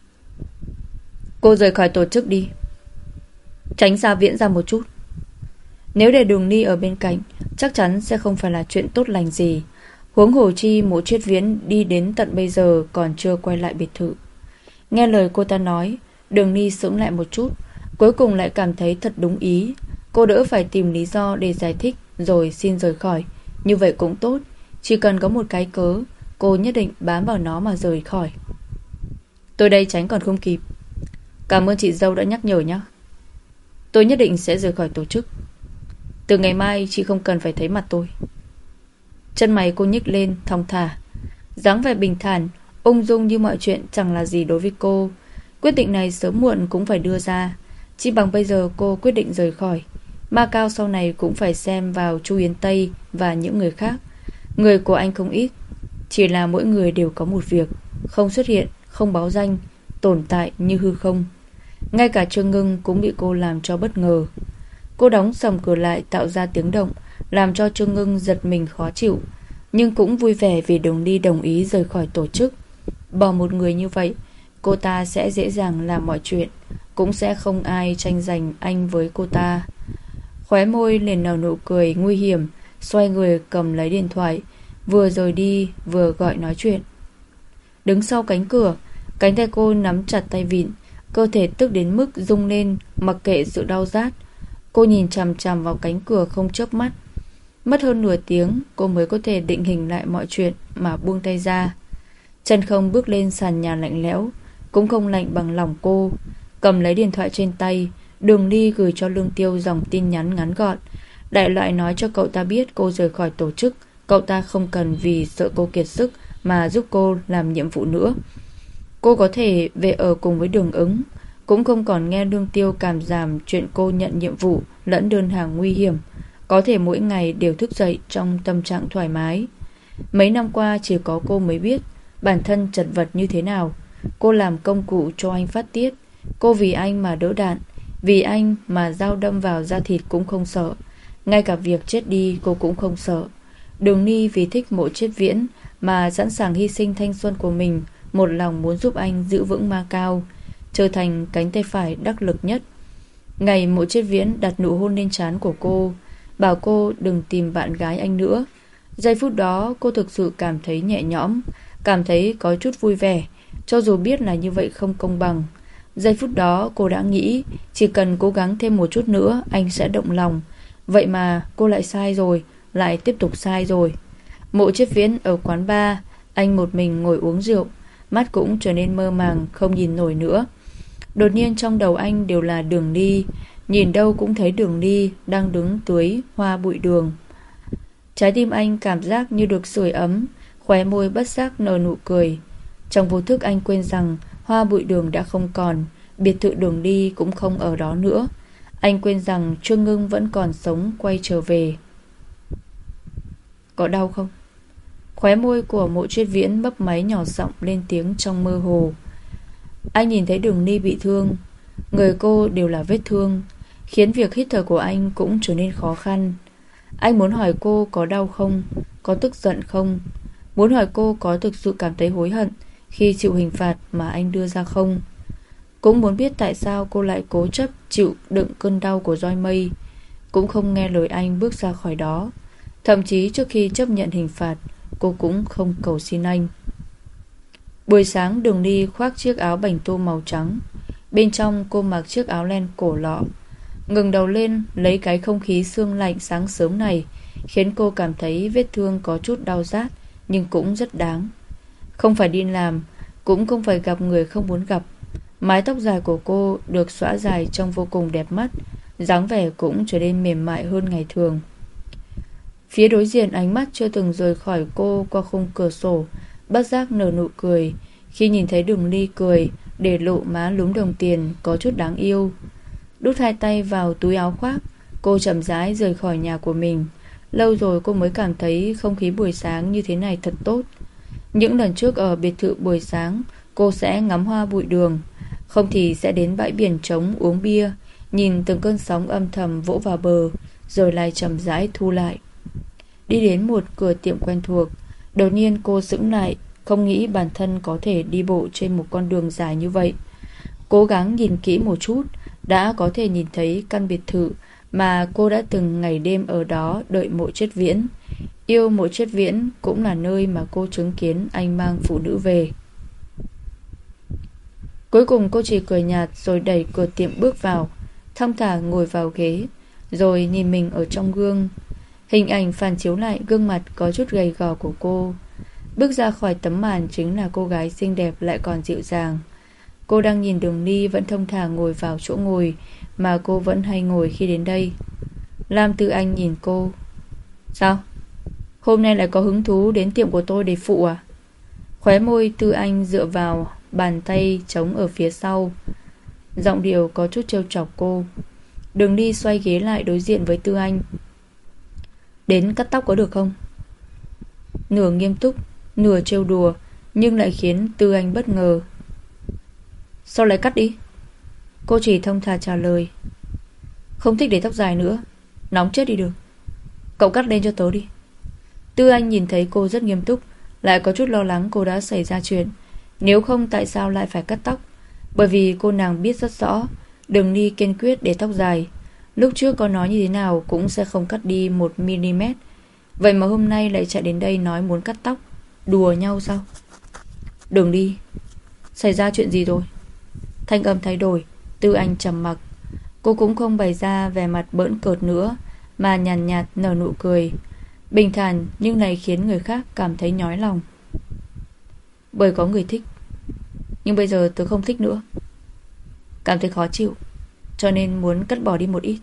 Cô rời khỏi tổ chức đi, tránh xa Viễn ra một chút. Nếu để Đường Ni ở bên cạnh, chắc chắn sẽ không phải là chuyện tốt lành gì. Huống hồ chi Mộ Triết Viễn đi đến tận bây giờ còn chưa quay lại biệt thự. Nghe lời cô ta nói, Đường Ni sững lại một chút, cuối cùng lại cảm thấy thật đúng ý. Cô đỡ phải tìm lý do để giải thích rồi xin rời khỏi. Như vậy cũng tốt, chỉ cần có một cái cớ, cô nhất định bám vào nó mà rời khỏi. Tôi đây tránh còn không kịp. Cảm ơn chị dâu đã nhắc nhở nhé. Tôi nhất định sẽ rời khỏi tổ chức. Từ ngày mai chị không cần phải thấy mặt tôi. Chân mày cô nhích lên thong thả, dáng vẻ bình thản, ung dung như mọi chuyện chẳng là gì đối với cô. Quyết định này sớm muộn cũng phải đưa ra. Chỉ bằng bây giờ cô quyết định rời khỏi. Macau sau này cũng phải xem vào Chu Yến Tây và những người khác. Người của anh không ít, chỉ là mỗi người đều có một việc, không xuất hiện, không báo danh, tồn tại như hư không. Ngay cả Trương Ngưng cũng bị cô làm cho bất ngờ. Cô đóng sầm cửa lại tạo ra tiếng động, làm cho Trương Ngưng giật mình khó chịu, nhưng cũng vui vẻ vì Đường Ni đồng ý rời khỏi tổ chức. Bỏ một người như vậy, cô ta sẽ dễ dàng làm mọi chuyện, cũng sẽ không ai tranh giành anh với cô ta. Khóe môi liền nở nụ cười nguy hiểm, xoay người cầm lấy điện thoại, vừa rời đi vừa gọi nói chuyện. Đứng sau cánh cửa, cánh tay cô nắm chặt tay vịn, cơ thể tức đến mức rung lên mặc kệ sự đau rát. Cô nhìn chằm chằm vào cánh cửa không chớp mắt. Mất hơn nửa tiếng cô mới có thể định hình lại mọi chuyện mà buông tay ra. Chân không bước lên sàn nhà lạnh lẽo, cũng không lạnh bằng lòng cô. Cầm lấy điện thoại trên tay, Đường Ly gửi cho Lương Tiêu dòng tin nhắn ngắn gọn, đại loại nói cho cậu ta biết cô rời khỏi tổ chức. Cậu ta không cần vì sợ cô kiệt sức mà giúp cô làm nhiệm vụ nữa. Cô có thể về ở cùng với Đường Ứng, cũng không còn nghe Lương Tiêu cảm giảm chuyện cô nhận nhiệm vụ lẫn đơn hàng nguy hiểm. Có thể mỗi ngày đều thức dậy trong tâm trạng thoải mái. Mấy năm qua chỉ có cô mới biết bản thân chật vật như thế nào. Cô làm công cụ cho anh phát tiết. Cô vì anh mà đỡ đạn, vì anh mà dao đâm vào da thịt cũng không sợ. Ngay cả việc chết đi cô cũng không sợ. Đường Ni vì thích Mộ Chiết Viễn mà sẵn sàng hy sinh thanh xuân của mình, một lòng muốn giúp anh giữ vững Ma Cao, trở thành cánh tay phải đắc lực nhất. Ngày Mộ Chiết Viễn đặt nụ hôn lên trán của cô, bảo cô đừng tìm bạn gái anh nữa. Giây phút đó cô thực sự cảm thấy nhẹ nhõm, cảm thấy có chút vui vẻ, cho dù biết là như vậy không công bằng. Giây phút đó cô đã nghĩ chỉ cần cố gắng thêm một chút nữa anh sẽ động lòng. Vậy mà cô lại sai rồi, lại tiếp tục sai rồi. Mộ Chiết Viễn ở quán bar, anh một mình ngồi uống rượu, mắt cũng trở nên mơ màng, không nhìn nổi nữa. Đột nhiên trong đầu anh đều là Đường Ly, nhìn đâu cũng thấy Đường Ly đang đứng tưới hoa bụi đường. Trái tim anh cảm giác như được sưởi ấm, khóe môi bất giác nở nụ cười. Trong vô thức anh quên rằng hoa bụi đường đã không còn, biệt thự Đường Ly cũng không ở đó nữa. Anh quên rằng Trương Ngưng vẫn còn sống quay trở về. Có đau không? Khóe môi của Mộ Chiết Viễn mấp máy nhỏ giọng lên tiếng trong mơ hồ. Anh nhìn thấy Đường Ly bị thương, người cô đều là vết thương, khiến việc hít thở của anh cũng trở nên khó khăn. Anh muốn hỏi cô có đau không, có tức giận không, muốn hỏi cô có thực sự cảm thấy hối hận khi chịu hình phạt mà anh đưa ra không. Cũng muốn biết tại sao cô lại cố chấp chịu đựng cơn đau của roi mây, cũng không nghe lời anh bước ra khỏi đó. Thậm chí trước khi chấp nhận hình phạt, cô cũng không cầu xin anh. Buổi sáng Đường Ly khoác chiếc áo bành tô màu trắng, bên trong cô mặc chiếc áo len cổ lọ, ngừng đầu lên lấy cái không khí sương lạnh sáng sớm này, khiến cô cảm thấy vết thương có chút đau rát, nhưng cũng rất đáng. Không phải đi làm, cũng không phải gặp người không muốn gặp. Mái tóc dài của cô được xõa dài trông vô cùng đẹp mắt, dáng vẻ cũng trở nên mềm mại hơn ngày thường. Phía đối diện ánh mắt chưa từng rời khỏi cô qua khung cửa sổ, bất giác nở nụ cười. Khi nhìn thấy Đường Ly cười, để lộ má lúm đồng tiền có chút đáng yêu. Đút hai tay vào túi áo khoác, cô chậm rãi rời khỏi nhà của mình. Lâu rồi cô mới cảm thấy không khí buổi sáng như thế này thật tốt. Những lần trước ở biệt thự buổi sáng, cô sẽ ngắm hoa bụi đường, không thì sẽ đến bãi biển trống uống bia, nhìn từng cơn sóng âm thầm vỗ vào bờ, rồi lại chậm rãi thu lại. Đi đến một cửa tiệm quen thuộc, đột nhiên cô sững lại, không nghĩ bản thân có thể đi bộ trên một con đường dài như vậy. Cố gắng nhìn kỹ một chút, đã có thể nhìn thấy căn biệt thự mà cô đã từng ngày đêm ở đó đợi Mộ Chiết Viễn. Yêu Mộ Chiết Viễn cũng là nơi mà cô chứng kiến anh mang phụ nữ về. Cuối cùng cô chỉ cười nhạt rồi đẩy cửa tiệm bước vào, thong thả ngồi vào ghế, rồi nhìn mình ở trong gương. Hình ảnh phản chiếu lại gương mặt có chút gầy gò của cô. Bước ra khỏi tấm màn chính là cô gái xinh đẹp lại còn dịu dàng. Cô đang nhìn Đường Ly vẫn thông thả ngồi vào chỗ ngồi mà cô vẫn hay ngồi khi đến đây. Lam Tư Anh nhìn cô. Sao? Hôm nay lại có hứng thú đến tiệm của tôi để phụ à? Khóe môi Tư Anh dựa vào bàn tay trống ở phía sau, giọng điệu có chút trêu chọc cô. Đường Ly xoay ghế lại đối diện với Tư Anh. Đến cắt tóc có được không? Nửa nghiêm túc, nửa trêu đùa, nhưng lại khiến Tư Anh bất ngờ. Sao lại cắt đi? Cô chỉ thông thả trả lời. Không thích để tóc dài nữa, nóng chết đi được. Cậu cắt lên cho tớ đi. Tư Anh nhìn thấy cô rất nghiêm túc, lại có chút lo lắng cô đã xảy ra chuyện. Nếu không tại sao lại phải cắt tóc? Bởi vì cô nàng biết rất rõ Đường Ly kiên quyết để tóc dài. Lúc trước có nói như thế nào cũng sẽ không cắt đi một mi li mét. Vậy mà hôm nay lại chạy đến đây nói muốn cắt tóc. Đùa nhau sao? Đường đi, xảy ra chuyện gì rồi? Thanh âm thay đổi. Tư Anh trầm mặc. Cô cũng không bày ra vẻ mặt bỡn cợt nữa, mà nhàn nhạt, nhạt nở nụ cười bình thản, nhưng này khiến người khác cảm thấy nhói lòng. Bởi có người thích, nhưng bây giờ tôi không thích nữa. Cảm thấy khó chịu, cho nên muốn cắt bỏ đi một ít.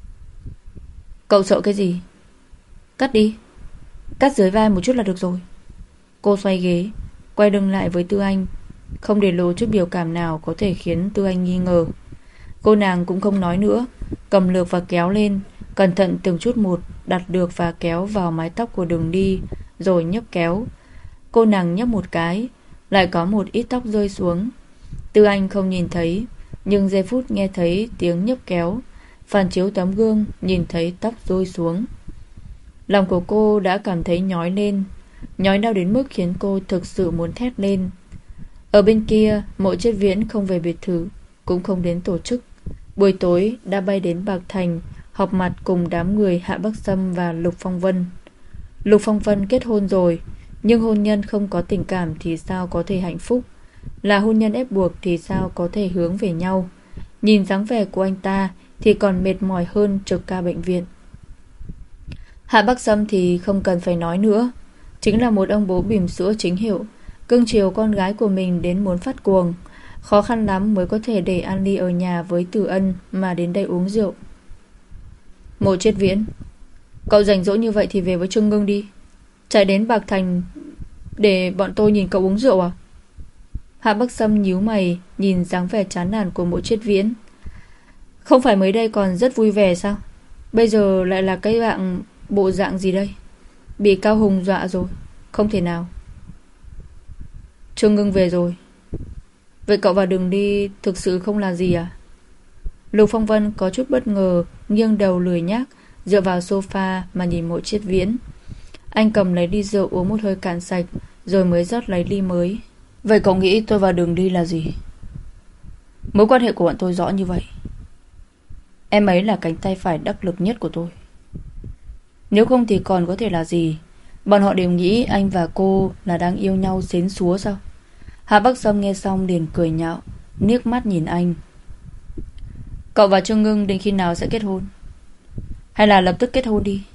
Cậu sợ cái gì? Cắt đi. Cắt dưới vai một chút là được rồi. Cô xoay ghế, quay lưng lại với Tư Anh, không để lộ chút biểu cảm nào có thể khiến Tư Anh nghi ngờ. Cô nàng cũng không nói nữa, cầm lược và kéo lên, cẩn thận từng chút một đặt lược và kéo vào mái tóc của Đường Đi, rồi nhấc kéo. Cô nàng nhấc một cái, lại có một ít tóc rơi xuống. Tư Anh không nhìn thấy, nhưng giây phút nghe thấy tiếng nhấc kéo, phản chiếu tấm gương nhìn thấy tóc rơi xuống. Lòng của cô đã cảm thấy nhói lên, nhói đau đến mức khiến cô thực sự muốn thét lên. Ở bên kia, Mộ Triết Viễn không về biệt thự, cũng không đến tổ chức. Buổi tối đã bay đến Bạc Thành họp mặt cùng đám người Hạ Bắc Sâm và Lục Phong Vân. Lục Phong Vân kết hôn rồi, nhưng hôn nhân không có tình cảm thì sao có thể hạnh phúc? Là hôn nhân ép buộc thì sao có thể hướng về nhau? Nhìn dáng vẻ của anh ta thì còn mệt mỏi hơn trực ca bệnh viện. Hạ Bắc Sâm thì không cần phải nói nữa, chính là một ông bố bỉm sữa chính hiệu, cưng chiều con gái của mình đến muốn phát cuồng. Khó khăn lắm mới có thể để An Ly ở nhà với Tử Ân mà đến đây uống rượu. Mộ Triết Viễn, cậu rảnh rỗi như vậy thì về với Trương Ngưng đi. Chạy đến Bạc Thành để bọn tôi nhìn cậu uống rượu à? Hạ Bắc Sâm nhíu mày, nhìn dáng vẻ chán nản của Mộ Triết Viễn. Không phải mới đây còn rất vui vẻ sao? Bây giờ lại là cái bạn bộ dạng gì đây? Bị Cao Hùng dọa rồi. Không thể nào. Trương Ngưng về rồi. Vậy cậu và Đường Đi thực sự không là gì à? Lục Phong Vân có chút bất ngờ, nghiêng đầu lười nhác, dựa vào sofa mà nhìn Mộ Triết Viễn. Anh cầm lấy ly rượu uống một hơi cạn sạch, rồi mới rót lấy ly mới. Vậy cậu nghĩ tôi và Đường Đi là gì? Mối quan hệ của bọn tôi rõ như vậy. Em ấy là cánh tay phải đắc lực nhất của tôi. Nếu không thì còn có thể là gì? Bọn họ đều nghĩ anh và cô là đang yêu nhau xến xúa sao? Hạ Bắc Sâm nghe xong liền cười nhạo, liếc mắt nhìn anh. Cậu và Trương Ngưng đến khi nào sẽ kết hôn? Hay là lập tức kết hôn đi?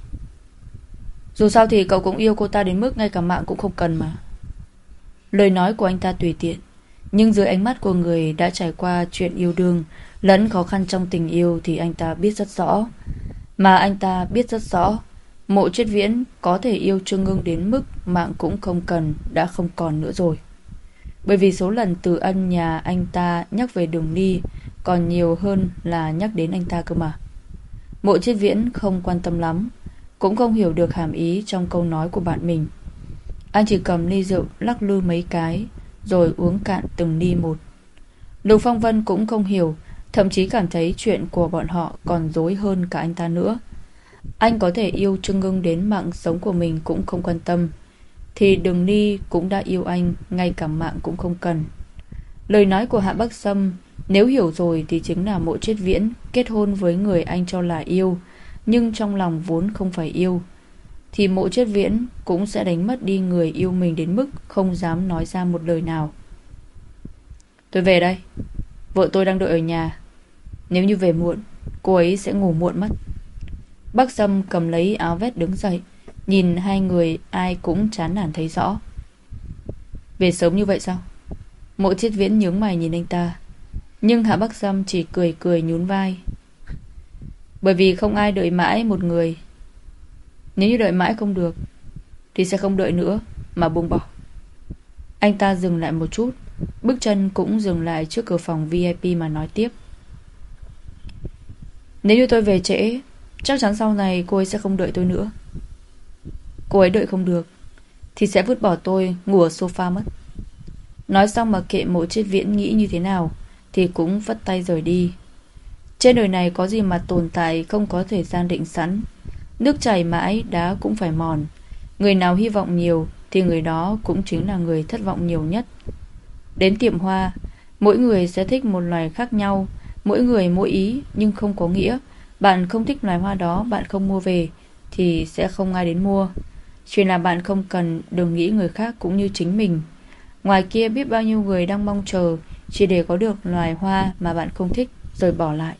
Dù sao thì cậu cũng yêu cô ta đến mức ngay cả mạng cũng không cần mà. Lời nói của anh ta tùy tiện, nhưng dưới ánh mắt của người đã trải qua chuyện yêu đương lẫn khó khăn trong tình yêu thì anh ta biết rất rõ. Mà anh ta biết rất rõ Mộ Triết Viễn có thể yêu Trương Ngưng đến mức mạng cũng không cần đã không còn nữa rồi. Bởi vì số lần Từ Ân nhà anh ta nhắc về Đường Đi còn nhiều hơn là nhắc đến anh ta cơ mà. Mộ Triết Viễn không quan tâm lắm, cũng không hiểu được hàm ý trong câu nói của bạn mình. Anh chỉ cầm ly rượu lắc lư mấy cái, rồi uống cạn từng ly một. Lục Phong Vân cũng không hiểu, thậm chí cảm thấy chuyện của bọn họ còn rối hơn cả anh ta nữa. Anh có thể yêu Trương Ngưng đến mạng sống của mình cũng không quan tâm, thì Đường Đi cũng đã yêu anh, ngay cả mạng cũng không cần. Lời nói của Hạ Bắc Sâm nếu hiểu rồi thì chính là Mộ Triết Viễn kết hôn với người anh cho là yêu, nhưng trong lòng vốn không phải yêu, thì Mộ Triết Viễn cũng sẽ đánh mất đi người yêu mình đến mức không dám nói ra một lời nào. Tôi về đây, vợ tôi đang đợi ở nhà. Nếu như về muộn, cô ấy sẽ ngủ muộn mất. Bắc Sâm cầm lấy áo vest đứng dậy, nhìn hai người ai cũng chán nản thấy rõ. Về sớm như vậy sao? Mộ Triết Viễn nhướng mày nhìn anh ta, nhưng Hạ Bắc Sâm chỉ cười cười nhún vai. Bởi vì không ai đợi mãi một người. Nếu như đợi mãi không được thì sẽ không đợi nữa mà buông bỏ. Anh ta dừng lại một chút, bước chân cũng dừng lại trước cửa phòng vi ai pi mà nói tiếp. Nếu như tôi về trễ, chắc chắn sau này cô ấy sẽ không đợi tôi nữa. Cô ấy đợi không được thì sẽ vứt bỏ tôi ngủ ở sofa mất. Nói xong mà kệ Mộ Triết Viễn nghĩ như thế nào thì cũng vất tay rời đi. Trên đời này có gì mà tồn tại không có thời gian định sẵn. Nước chảy mãi đá cũng phải mòn. Người nào hy vọng nhiều thì người đó cũng chính là người thất vọng nhiều nhất. Đến tiệm hoa, mỗi người sẽ thích một loài khác nhau, mỗi người mỗi ý, nhưng không có nghĩa bạn không thích loài hoa đó bạn không mua về, thì sẽ không ai đến mua. Chỉ là bạn không cần đừng nghĩ người khác cũng như chính mình. Ngoài kia biết bao nhiêu người đang mong chờ chỉ để có được loài hoa mà bạn không thích rồi bỏ lại.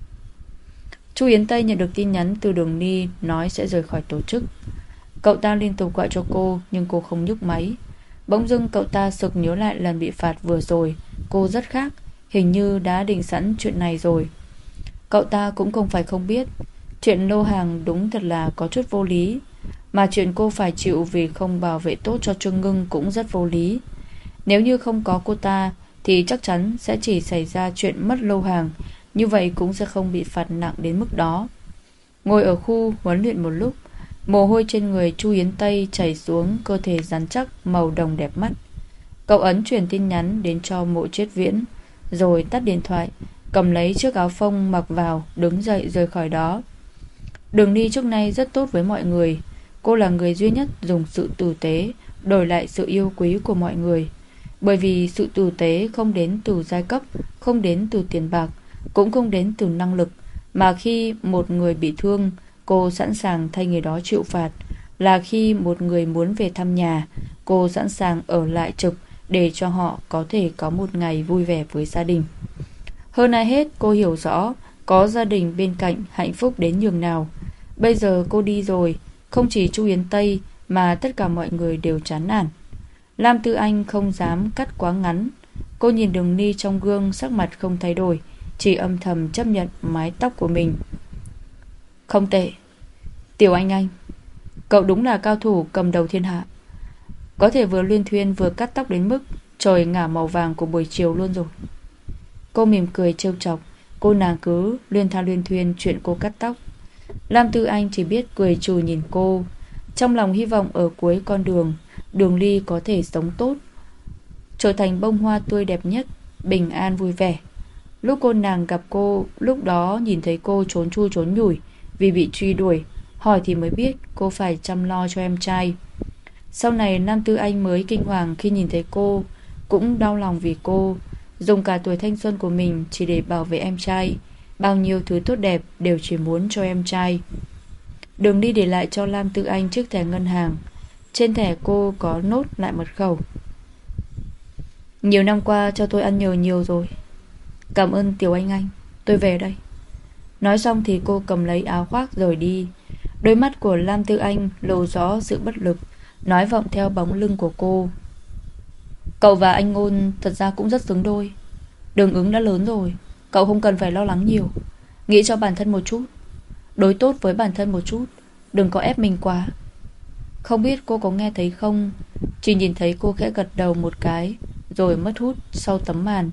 Chu Yến Tây nhận được tin nhắn từ Đường Ni nói sẽ rời khỏi tổ chức. Cậu ta liên tục gọi cho cô nhưng cô không nhấc máy. Bỗng dưng cậu ta sực nhớ lại lần bị phạt vừa rồi. Cô rất khác, hình như đã định sẵn chuyện này rồi. Cậu ta cũng không phải không biết chuyện lô hàng đúng thật là có chút vô lý. Mà chuyện cô phải chịu vì không bảo vệ tốt cho Trương Ngưng cũng rất vô lý. Nếu như không có cô ta thì chắc chắn sẽ chỉ xảy ra chuyện mất lô hàng. Như vậy cũng sẽ không bị phạt nặng đến mức đó. Ngồi ở khu huấn luyện một lúc, mồ hôi trên người Chu Yến Tây chảy xuống cơ thể rắn chắc màu đồng đẹp mắt. Cậu ấn truyền tin nhắn đến cho Mộ Triết Viễn, rồi tắt điện thoại, cầm lấy chiếc áo phông mặc vào, đứng dậy rời khỏi đó. Đường Ni trước nay rất tốt với mọi người. Cô là người duy nhất dùng sự tử tế đổi lại sự yêu quý của mọi người. Bởi vì sự tử tế không đến từ giai cấp, không đến từ tiền bạc, cũng không đến từ năng lực, mà khi một người bị thương, cô sẵn sàng thay người đó chịu phạt. Là khi một người muốn về thăm nhà, cô sẵn sàng ở lại trực để cho họ có thể có một ngày vui vẻ với gia đình. Hơn ai hết, cô hiểu rõ có gia đình bên cạnh hạnh phúc đến nhường nào. Bây giờ cô đi rồi, không chỉ Chu Yến Tây mà tất cả mọi người đều chán nản. Lam Tư Anh không dám cắt quá ngắn. Cô nhìn Đường Ni trong gương, sắc mặt không thay đổi, chỉ âm thầm chấp nhận mái tóc của mình. Không tệ, Tiểu Anh Anh, cậu đúng là cao thủ cầm đầu thiên hạ. Có thể vừa luyên thuyên vừa cắt tóc đến mức trời ngả màu vàng của buổi chiều luôn rồi. Cô mỉm cười trêu chọc. Cô nàng cứ luyên tha luyên thuyên chuyện cô cắt tóc. Lam Tư Anh chỉ biết cười trừ nhìn cô. Trong lòng hy vọng ở cuối con đường, Đường Ly có thể sống tốt, trở thành bông hoa tươi đẹp nhất, bình an vui vẻ. Lúc cô nàng gặp cô, lúc đó nhìn thấy cô trốn chui trốn nhủi vì bị truy đuổi, hỏi thì mới biết cô phải chăm lo cho em trai. Sau này Nam Tư Anh mới kinh hoàng khi nhìn thấy cô, cũng đau lòng vì cô dùng cả tuổi thanh xuân của mình chỉ để bảo vệ em trai. Bao nhiêu thứ tốt đẹp đều chỉ muốn cho em trai. Đường Đi để lại cho Lam Tư Anh chiếc thẻ ngân hàng. Trên thẻ cô có nốt lại mật khẩu. Nhiều năm qua cho tôi ăn nhờ nhiều rồi. Cảm ơn Tiểu Anh Anh, tôi về đây. Nói xong thì cô cầm lấy áo khoác rời đi. Đôi mắt của Lam Tư Anh lộ rõ sự bất lực, nói vọng theo bóng lưng của cô. Cậu và anh Ngôn thật ra cũng rất xứng đôi. Đường Ứng đã lớn rồi, cậu không cần phải lo lắng nhiều. Nghĩ cho bản thân một chút, đối tốt với bản thân một chút, đừng có ép mình quá. Không biết cô có nghe thấy không, chỉ nhìn thấy cô khẽ gật đầu một cái rồi mất hút sau tấm màn.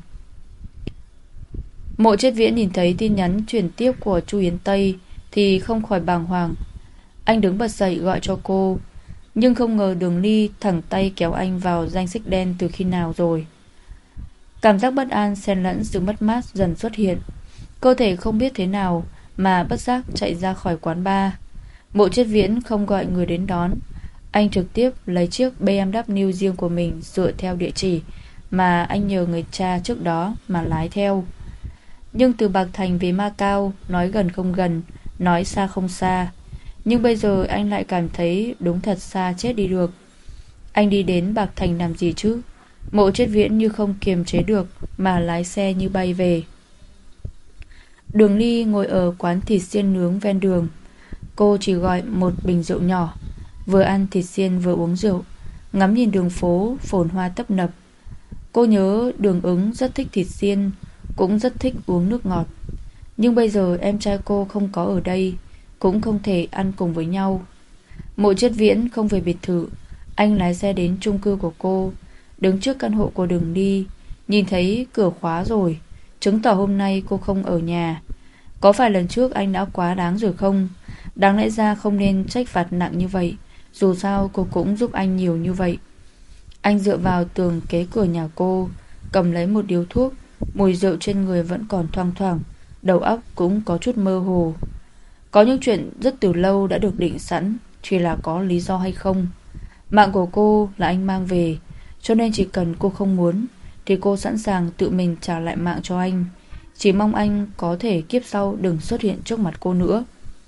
Mộ Triết Viễn nhìn thấy tin nhắn chuyển tiếp của Chu Yến Tây thì không khỏi bàng hoàng. Anh đứng bật dậy gọi cho cô, nhưng không ngờ Đường Ly thẳng tay kéo anh vào danh sách đen từ khi nào rồi. Cảm giác bất an xen lẫn sự mất mát dần xuất hiện. Cơ thể không biết thế nào mà bất giác chạy ra khỏi quán bar. Mộ Triết Viễn không gọi người đến đón. Anh trực tiếp lấy chiếc bê em vê riêng của mình dựa theo địa chỉ mà anh nhờ người cha trước đó mà lái theo. Nhưng từ Bạc Thành về Macau, nói gần không gần, nói xa không xa. Nhưng bây giờ anh lại cảm thấy đúng thật xa chết đi được. Anh đi đến Bạc Thành làm gì chứ? Mộ Triết Viễn như không kiềm chế được mà lái xe như bay về. Đường Ly ngồi ở quán thịt xiên nướng ven đường. Cô chỉ gọi một bình rượu nhỏ, vừa ăn thịt xiên vừa uống rượu, ngắm nhìn đường phố phồn hoa tấp nập. Cô nhớ Đường Ứng rất thích thịt xiên, cũng rất thích uống nước ngọt. Nhưng bây giờ em trai cô không có ở đây, cũng không thể ăn cùng với nhau. Mộ Triết Viễn không về biệt thự. Anh lái xe đến chung cư của cô, đứng trước căn hộ của Đường Ly, nhìn thấy cửa khóa rồi, chứng tỏ hôm nay cô không ở nhà. Có phải lần trước anh đã quá đáng rồi không? Đáng lẽ ra không nên trách phạt nặng như vậy. Dù sao cô cũng giúp anh nhiều như vậy. Anh dựa vào tường kế cửa nhà cô, cầm lấy một điếu thuốc. Mùi rượu trên người vẫn còn thoang thoảng, đầu óc cũng có chút mơ hồ. Có những chuyện rất từ lâu đã được định sẵn, chỉ là có lý do hay không. Mạng của cô là anh mang về, cho nên chỉ cần cô không muốn thì cô sẵn sàng tự mình trả lại mạng cho anh. Chỉ mong anh có thể kiếp sau đừng xuất hiện trước mặt cô nữa.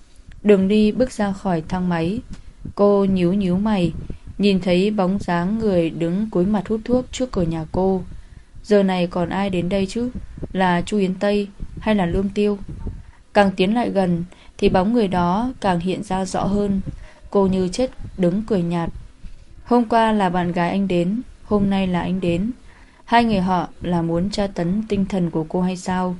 Đường Ly bước ra khỏi thang máy. Cô nhíu nhíu mày, nhìn thấy bóng dáng người đứng cúi mặt hút thuốc trước cửa nhà cô. Giờ này còn ai đến đây chứ? Là Chu Yến Tây hay là Lương Tiêu? Càng tiến lại gần thì bóng người đó càng hiện ra rõ hơn. Cô như chết đứng cười nhạt. Hôm qua là bạn gái anh đến, hôm nay là anh đến. Hai người họ là muốn tra tấn tinh thần của cô hay sao?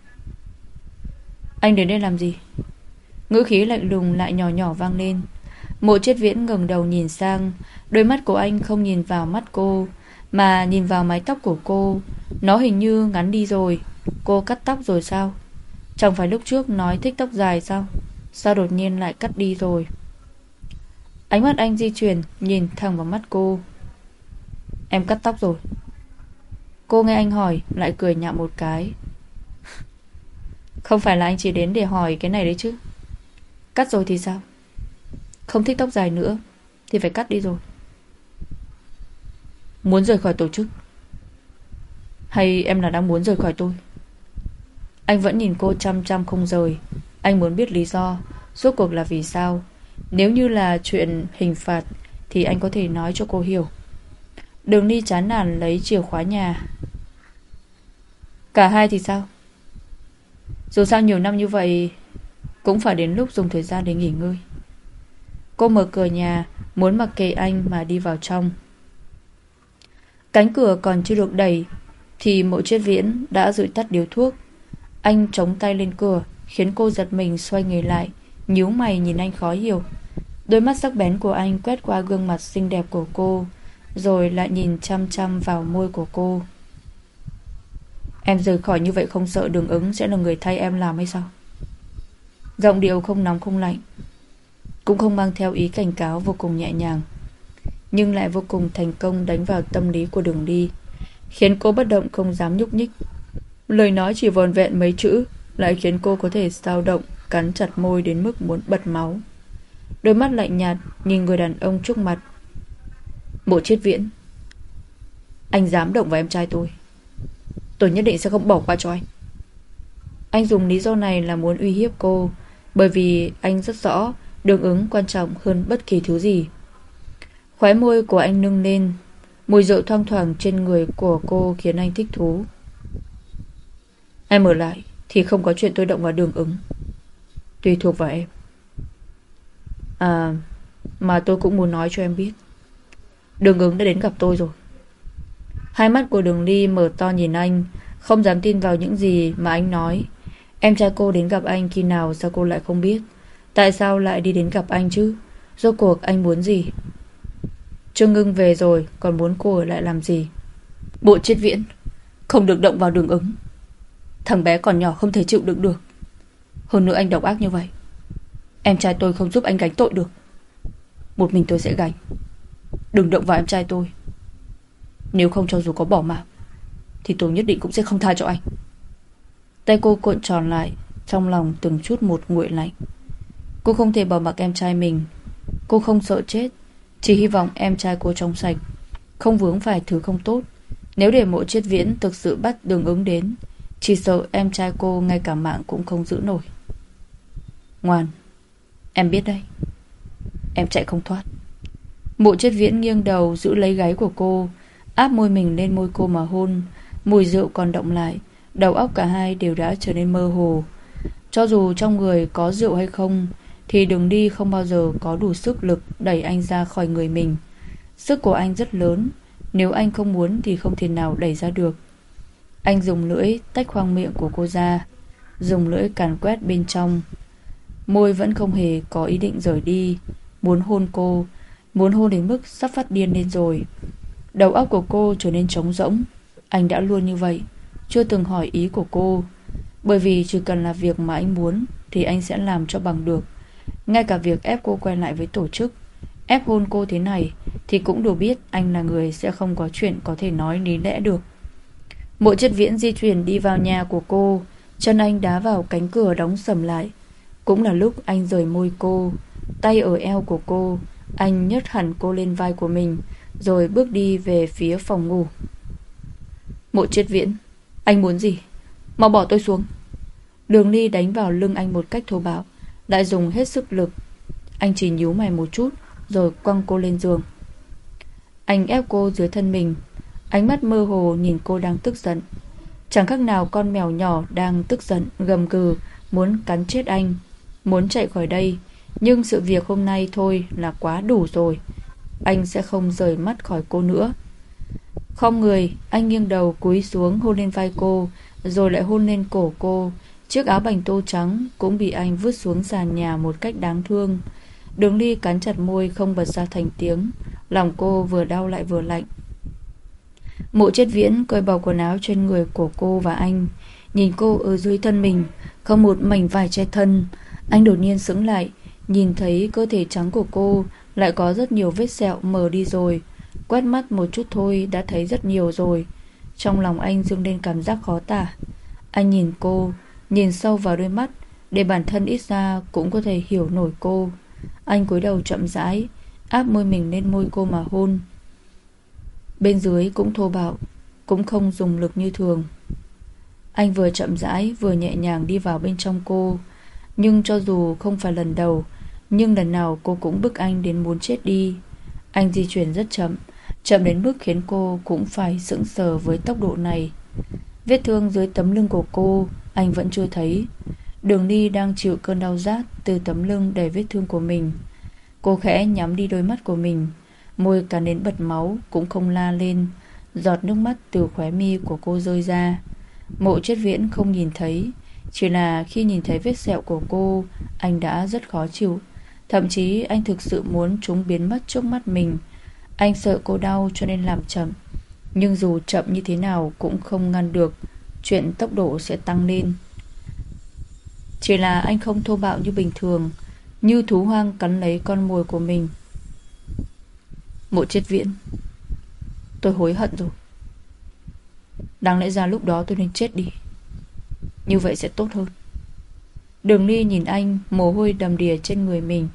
Anh đến đây làm gì? Ngữ khí lạnh lùng lại nhỏ nhỏ vang lên. Mộ Triết Viễn ngẩng đầu nhìn sang. Đôi mắt của anh không nhìn vào mắt cô, mà nhìn vào mái tóc của cô. Nó hình như ngắn đi rồi. Cô cắt tóc rồi sao? Chẳng phải lúc trước nói thích tóc dài sao? Sao đột nhiên lại cắt đi rồi? Ánh mắt anh di chuyển, nhìn thẳng vào mắt cô. Em cắt tóc rồi. Cô nghe anh hỏi, lại cười nhạo một cái. Không phải là anh chỉ đến để hỏi cái này đấy chứ? Cắt rồi thì sao? Không thích tóc dài nữa thì phải cắt đi rồi. Muốn rời khỏi tổ chức? Hay em là đang muốn rời khỏi tôi? Anh vẫn nhìn cô chăm chăm không rời. Anh muốn biết lý do, rốt cuộc là vì sao. Nếu như là chuyện hình phạt thì anh có thể nói cho cô hiểu. Đường Ly chán nản lấy chìa khóa nhà. Cả hai thì sao? Dù sao nhiều năm như vậy cũng phải đến lúc dùng thời gian để nghỉ ngơi. Cô mở cửa nhà, muốn mặc kệ anh mà đi vào trong. Cánh cửa còn chưa được đẩy thì Mộ Triết Viễn đã dụi tắt điếu thuốc. Anh chống tay lên cửa, khiến cô giật mình xoay người lại, nhíu mày nhìn anh khó hiểu. Đôi mắt sắc bén của anh quét qua gương mặt xinh đẹp của cô, rồi lại nhìn chăm chăm vào môi của cô. Em rời khỏi như vậy không sợ Đường Ứng sẽ là người thay em làm hay sao? Giọng điệu không nóng không lạnh, cũng không mang theo ý cảnh cáo, vô cùng nhẹ nhàng, nhưng lại vô cùng thành công đánh vào tâm lý của Đường Ly, khiến cô bất động không dám nhúc nhích. Lời nói chỉ vòn vẹn mấy chữ lại khiến cô có thể dao động, cắn chặt môi đến mức muốn bật máu. Đôi mắt lạnh nhạt nhìn người đàn ông trước mặt. Mộ Triết Viễn, anh dám động vào em trai tôi, tôi nhất định sẽ không bỏ qua cho anh. Anh dùng lý do này là muốn uy hiếp cô, bởi vì anh rất rõ Đường Ứng quan trọng hơn bất kỳ thứ gì. Khóe môi của anh nâng lên, mùi rượu thoang thoảng trên người của cô khiến anh thích thú. Em ở lại thì không có chuyện tôi động vào Đường Ứng, tùy thuộc vào em. À, mà tôi cũng muốn nói cho em biết, Đường Ứng đã đến gặp tôi rồi. Hai mắt của Đường Ly mở to nhìn anh, không dám tin vào những gì mà anh nói. Em trai cô đến gặp anh khi nào sao cô lại không biết? Tại sao lại đi đến gặp anh chứ? Rốt cuộc anh muốn gì? Trương Ngưng về rồi, còn muốn cô ở lại làm gì? Bộ Triết Viễn, không được động vào Đường Ứng. Thằng bé còn nhỏ không thể chịu đựng được. Hơn nữa anh độc ác như vậy, em trai tôi không giúp anh gánh tội được. Một mình tôi sẽ gánh. Đừng động vào em trai tôi. Nếu không, cho dù có bỏ mạng thì tôi nhất định cũng sẽ không tha cho anh. Tay cô cuộn tròn lại, trong lòng từng chút một nguội lạnh. Cô không thể bỏ mặc em trai mình. Cô không sợ chết, chỉ hy vọng em trai cô trong sạch, không vướng phải thứ không tốt. Nếu để Mộ Triết Viễn thực sự bắt Đường Ứng đến, chỉ sợ em trai cô ngay cả mạng cũng không giữ nổi. Ngoan, em biết đấy, em chạy không thoát. Mộ Triết Viễn nghiêng đầu giữ lấy gáy của cô, áp môi mình lên môi cô mà hôn. Mùi rượu còn động lại, đầu óc cả hai đều đã trở nên mơ hồ. Cho dù trong người có rượu hay không thì Đường Đi không bao giờ có đủ sức lực đẩy anh ra khỏi người mình. Sức của anh rất lớn, nếu anh không muốn thì không thể nào đẩy ra được. Anh dùng lưỡi tách khoang miệng của cô ra, dùng lưỡi càn quét bên trong. Môi vẫn không hề có ý định rời đi, muốn hôn cô, muốn hôn đến mức sắp phát điên lên rồi. Đầu óc của cô trở nên trống rỗng. Anh đã luôn như vậy, chưa từng hỏi ý của cô, bởi vì chỉ cần là việc mà anh muốn thì anh sẽ làm cho bằng được. Ngay cả việc ép cô quay lại với tổ chức, ép hôn cô thế này thì cũng đều biết anh là người sẽ không có chuyện có thể nói lý lẽ được. Mộ Triết Viễn di chuyển đi vào nhà của cô, chân anh đá vào cánh cửa đóng sầm lại. Cũng là lúc anh rời môi cô, tay ở eo của cô. Anh nhấc hẳn cô lên vai của mình, rồi bước đi về phía phòng ngủ. Mộ Triết Viễn, anh muốn gì? Mau bỏ tôi xuống. Đường Ly đánh vào lưng anh một cách thô bạo. lại dùng hết sức lực. Anh chỉ nhíu mày một chút rồi quăng cô lên giường. Anh ép cô dưới thân mình, ánh mắt mơ hồ nhìn cô đang tức giận, chẳng khác nào con mèo nhỏ đang tức giận gầm gừ muốn cắn chết anh, muốn chạy khỏi đây. Nhưng sự việc hôm nay thôi là quá đủ rồi. Anh sẽ không rời mắt khỏi cô nữa. Khom người, anh nghiêng đầu cúi xuống hôn lên vai cô, rồi lại hôn lên cổ cô. Chiếc áo bành tô trắng cũng bị anh vứt xuống sàn nhà một cách đáng thương. Đường Ly cắn chặt môi không bật ra thành tiếng. Lòng cô vừa đau lại vừa lạnh. Mộ Chết Viễn cởi bỏ quần áo trên người của cô và anh, nhìn cô ở dưới thân mình, không một mảnh vải che thân. Anh đột nhiên sững lại, nhìn thấy cơ thể trắng của cô lại có rất nhiều vết sẹo mờ đi rồi. Quét mắt một chút thôi đã thấy rất nhiều rồi. Trong lòng anh dâng lên cảm giác khó tả. Anh nhìn cô, nhìn sâu vào đôi mắt, để bản thân ít ra cũng có thể hiểu nổi cô. Anh cúi đầu chậm rãi, áp môi mình lên môi cô mà hôn. Bên dưới cũng thô bạo, cũng không dùng lực như thường. Anh vừa chậm rãi vừa nhẹ nhàng đi vào bên trong cô. Nhưng cho dù không phải lần đầu, nhưng lần nào cô cũng bức anh đến muốn chết đi. Anh di chuyển rất chậm, chậm đến mức khiến cô cũng phải sững sờ với tốc độ này. Vết thương dưới tấm lưng của cô anh vẫn chưa thấy. Đường Ly đang chịu cơn đau rát từ tấm lưng đầy vết thương của mình. Cô khẽ nhắm đi đôi mắt của mình, môi cắn đến bật máu cũng không la lên. Giọt nước mắt từ khóe mi của cô rơi ra. Mộ Chết Viễn không nhìn thấy, chỉ là khi nhìn thấy vết sẹo của cô, anh đã rất khó chịu. Thậm chí anh thực sự muốn chúng biến mất trước mắt mình. Anh sợ cô đau cho nên làm chậm. Nhưng dù chậm như thế nào cũng không ngăn được chuyện tốc độ sẽ tăng lên. Chỉ là anh không thô bạo như bình thường, như thú hoang cắn lấy con mồi của mình. Mộ Chết Viễn, tôi hối hận rồi. Đáng lẽ ra lúc đó tôi nên chết đi, như vậy sẽ tốt hơn. Đường Ly nhìn anh, mồ hôi đầm đìa trên người mình.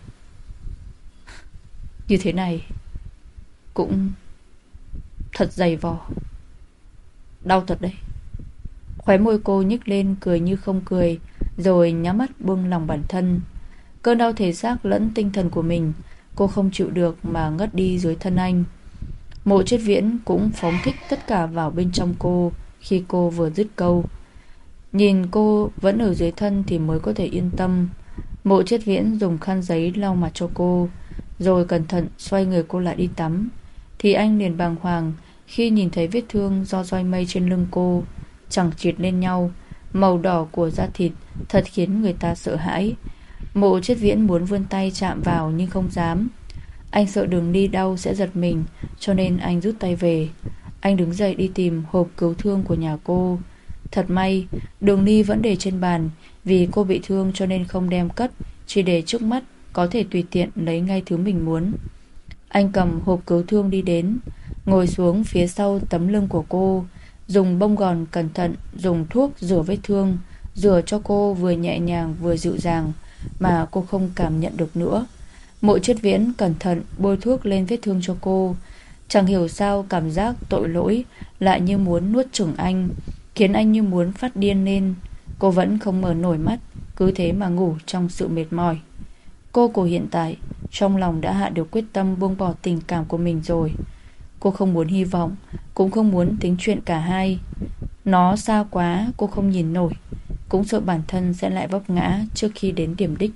Như thế này cũng thật dày vò, đau thật đấy. Khóe môi cô nhếch lên, cười như không cười, rồi nhắm mắt buông lòng bản thân. Cơn đau thể xác lẫn tinh thần của mình, cô không chịu được mà ngất đi dưới thân anh. Mộ Chết Viễn cũng phóng thích tất cả vào bên trong cô khi cô vừa dứt câu. Nhìn cô vẫn ở dưới thân thì mới có thể yên tâm. Mộ Chết Viễn dùng khăn giấy lau mặt cho cô, rồi cẩn thận xoay người cô lại đi tắm. Thì anh liền bàng hoàng khi nhìn thấy vết thương do roi mây trên lưng cô chẳng chịt lên nhau. Màu đỏ của da thịt thật khiến người ta sợ hãi. Mộ Chết Viễn muốn vươn tay chạm vào nhưng không dám. Anh sợ Đường Ly đau sẽ giật mình, cho nên anh rút tay về. Anh đứng dậy đi tìm hộp cứu thương của nhà cô. Thật may Đường Ly vẫn để trên bàn, vì cô bị thương cho nên không đem cất, chỉ để trước mắt, có thể tùy tiện lấy ngay thứ mình muốn. Anh cầm hộp cứu thương đi đến, ngồi xuống phía sau tấm lưng của cô, dùng bông gòn cẩn thận dùng thuốc rửa vết thương, rửa cho cô vừa nhẹ nhàng vừa dịu dàng mà cô không cảm nhận được nữa. Mộ Chết Viễn cẩn thận bôi thuốc lên vết thương cho cô. Chẳng hiểu sao cảm giác tội lỗi lại như muốn nuốt chửng anh, khiến anh như muốn phát điên lên. Cô vẫn không mở nổi mắt, cứ thế mà ngủ trong sự mệt mỏi. Cô của hiện tại trong lòng đã hạ được quyết tâm buông bỏ tình cảm của mình rồi. Cô không muốn hy vọng, cũng không muốn tính chuyện cả hai. Nó xa quá, cô không nhìn nổi, cũng sợ bản thân sẽ lại vấp ngã trước khi đến điểm đích.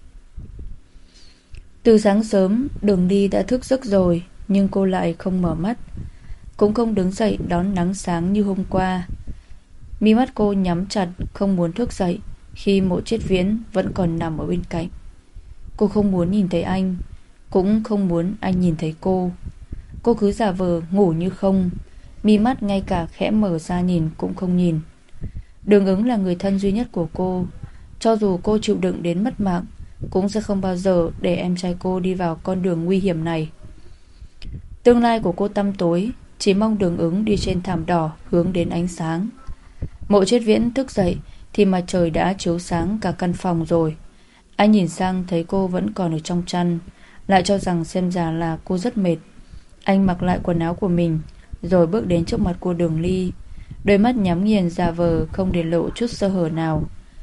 Từ sáng sớm, Đường Ly đã thức giấc rồi, nhưng cô lại không mở mắt, cũng không đứng dậy đón nắng sáng như hôm qua. Mi mắt cô nhắm chặt, không muốn thức dậy khi Mộ Chết Viễn vẫn còn nằm ở bên cạnh. Cô không muốn nhìn thấy anh, cũng không muốn anh nhìn thấy cô. Cô cứ giả vờ ngủ như không, mi mắt ngay cả khẽ mở ra nhìn cũng không nhìn. Đường Ứng là người thân duy nhất của cô. Cho dù cô chịu đựng đến mất mạng, cũng sẽ không bao giờ để em trai cô đi vào con đường nguy hiểm này. Tương lai của cô tăm tối, chỉ mong Đường Ứng đi trên thảm đỏ hướng đến ánh sáng. Mộ Chết Viễn thức dậy thì mặt trời đã chiếu sáng cả căn phòng rồi. Anh nhìn sang thấy cô vẫn còn ở trong chăn, lại cho rằng xem ra là cô rất mệt. Anh mặc lại quần áo của mình, rồi bước đến trước mặt cô Đường Ly, đôi mắt nhắm nghiền giả vờ không để lộ chút sơ hở nào.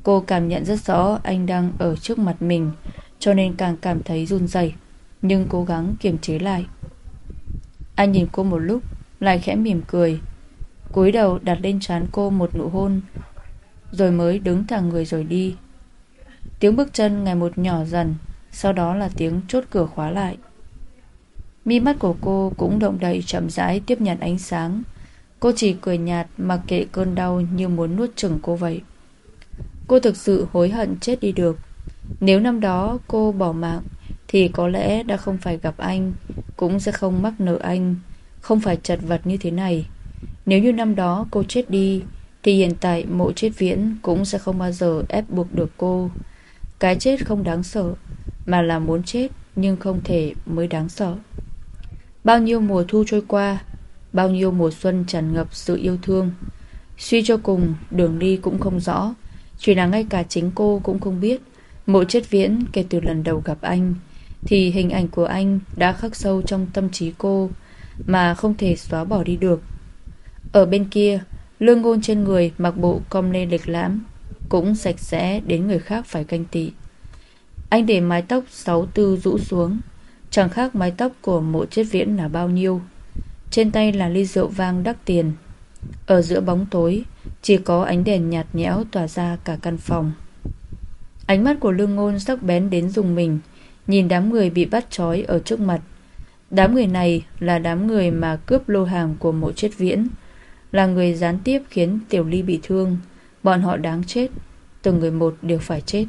Cô cảm nhận rất rõ anh đang ở trước mặt mình, cho nên càng cảm thấy run rẩy, nhưng cố gắng kiềm chế lại. Anh nhìn cô một lúc, lại khẽ mỉm cười, cúi đầu đặt lên trán cô một nụ hôn, rồi mới đứng thẳng người rời đi. Tiếng bước chân ngày một nhỏ dần, sau đó là tiếng chốt cửa khóa lại. Mi mắt của cô cũng động đậy chậm rãi tiếp nhận ánh sáng. Cô chỉ cười nhạt mặc kệ cơn đau như muốn nuốt chửng cô vậy. Cô thực sự hối hận chết đi được. Nếu năm đó cô bỏ mạng thì có lẽ đã không phải gặp anh, cũng sẽ không mắc nợ anh, không phải chật vật như thế này. Nếu như năm đó cô chết đi thì hiện tại Mộ Chết Viễn cũng sẽ không bao giờ ép buộc được cô. Cái chết không đáng sợ, mà là muốn chết nhưng không thể mới đáng sợ. Bao nhiêu mùa thu trôi qua, bao nhiêu mùa xuân tràn ngập sự yêu thương. Suy cho cùng, đường đi cũng không rõ. Chỉ là ngay cả chính cô cũng không biết Mộ Chết Viễn kể từ lần đầu gặp anh thì hình ảnh của anh đã khắc sâu trong tâm trí cô, mà không thể xóa bỏ đi được. Ở bên kia, Lương Ngôn trên người mặc bộ com lê lịch lãm, cũng sạch sẽ đến người khác phải ganh tị. Anh để mái tóc sáu tư rũ xuống, chẳng khác mái tóc của Mộ Chết Viễn là bao nhiêu. Trên tay là ly rượu vang đắt tiền. Ở giữa bóng tối, chỉ có ánh đèn nhạt nhẽo tỏa ra cả căn phòng. Ánh mắt của Lương Ngôn sắc bén đến rùng mình, nhìn đám người bị bắt trói ở trước mặt. Đám người này là đám người mà cướp lô hàng của Mộ Chết Viễn, là người gián tiếp khiến Tiểu Ly bị thương. Bọn họ đáng chết, từng người một đều phải chết.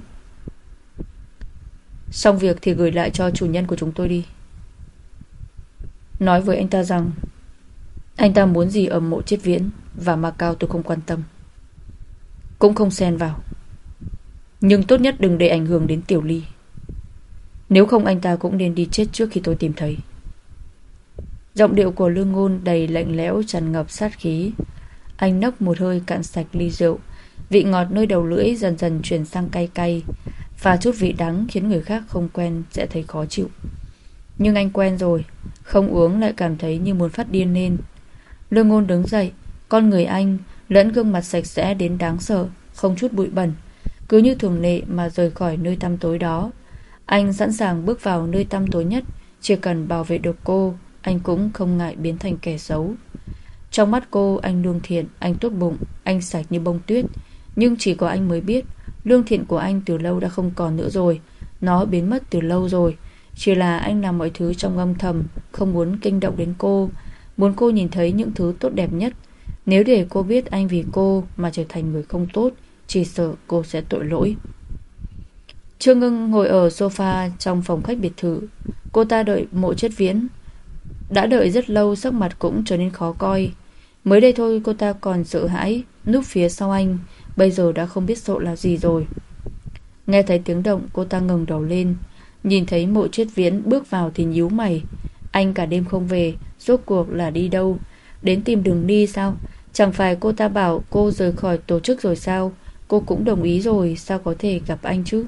Xong việc thì gửi lại cho chủ nhân của chúng tôi đi. Nói với anh ta rằng anh ta muốn gì ở Mộ Chết Viễn và Macau tôi không quan tâm, cũng không xen vào. Nhưng tốt nhất đừng để ảnh hưởng đến Tiểu Ly. Nếu không anh ta cũng nên đi chết trước khi tôi tìm thấy. Giọng điệu của Lương Ngôn đầy lạnh lẽo, tràn ngập sát khí. Anh nốc một hơi cạn sạch ly rượu. Vị ngọt nơi đầu lưỡi dần dần chuyển sang cay cay, và chút vị đắng khiến người khác không quen sẽ thấy khó chịu. Nhưng anh quen rồi, không uống lại cảm thấy như muốn phát điên lên. Lương Ngôn đứng dậy, con người anh lẫn gương mặt sạch sẽ đến đáng sợ, không chút bụi bẩn, cứ như thường lệ mà rời khỏi nơi tăm tối đó. Anh sẵn sàng bước vào nơi tăm tối nhất, chỉ cần bảo vệ được cô, anh cũng không ngại biến thành kẻ xấu. Trong mắt cô, anh lương thiện, anh tốt bụng, anh sạch như bông tuyết. Nhưng chỉ có anh mới biết, lương thiện của anh từ lâu đã không còn nữa rồi. Nó biến mất từ lâu rồi. Chỉ là anh làm mọi thứ trong âm thầm, không muốn kinh động đến cô, muốn cô nhìn thấy những thứ tốt đẹp nhất. Nếu để cô biết anh vì cô mà trở thành người không tốt, chỉ sợ cô sẽ tội lỗi. Trương Ngưng ngồi ở sofa trong phòng khách biệt thự. Cô ta đợi Mộ Chết Viễn đã đợi rất lâu, sắc mặt cũng trở nên khó coi. Mới đây thôi cô ta còn sợ hãi núp phía sau anh, bây giờ đã không biết sợ là gì rồi. Nghe thấy tiếng động, cô ta ngẩng đầu lên, nhìn thấy Mộ Chết Viễn bước vào thì nhíu mày. Anh cả đêm không về, rốt cuộc là đi đâu? Đến tìm đường đi sao? Chẳng phải cô ta bảo cô rời khỏi tổ chức rồi sao? Cô cũng đồng ý rồi, sao có thể gặp anh chứ?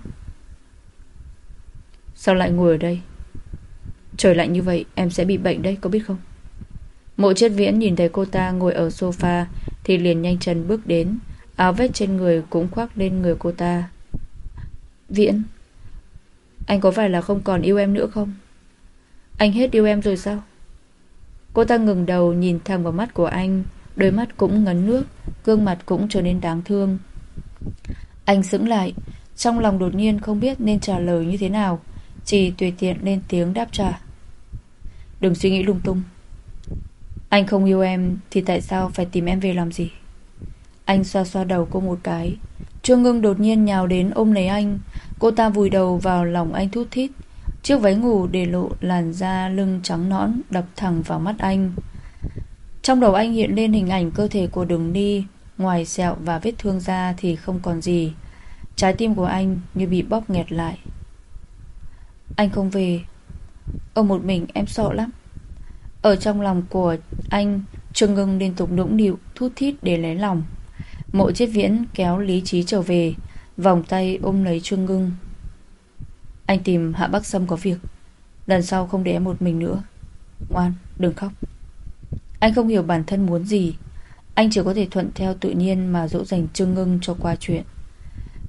Sao lại ngồi ở đây? Trời lạnh như vậy em sẽ bị bệnh đấy, có biết không? Mộ Chết Viễn nhìn thấy cô ta ngồi ở sofa thì liền nhanh chân bước đến, áo vest trên người cũng khoác lên người cô ta. Viễn, anh có phải là không còn yêu em nữa không? Anh hết yêu em rồi sao? Cô ta ngừng đầu nhìn thẳng vào mắt của anh, đôi mắt cũng ngấn nước, gương mặt cũng trở nên đáng thương. Anh sững lại, trong lòng đột nhiên không biết nên trả lời như thế nào, chỉ tùy tiện lên tiếng đáp trả. Đừng suy nghĩ lung tung. Anh không yêu em thì tại sao phải tìm em về làm gì? Anh xoa xoa đầu cô một cái. Trương Ngưng đột nhiên nhào đến ôm lấy anh. Cô ta vùi đầu vào lòng anh thút thít. Chiếc váy ngủ để lộ làn da lưng trắng nõn đập thẳng vào mắt anh. Trong đầu anh hiện lên hình ảnh cơ thể của Đường Ni, ngoài sẹo và vết thương da thì không còn gì. Trái tim của anh như bị bóp nghẹt lại. Anh không về. Ở một mình em sợ lắm. Ở trong lòng của anh, Trương Ngưng liên tục nũng nịu, thút thít để lấy lòng. Mộ Chết Viễn kéo lý trí trở về, vòng tay ôm lấy Trương Ngưng. Anh tìm Hạ Bắc Sâm có việc, lần sau không để em một mình nữa. Ngoan, đừng khóc. Anh không hiểu bản thân muốn gì, anh chỉ có thể thuận theo tự nhiên mà dỗ dành Trương Ngưng cho qua chuyện.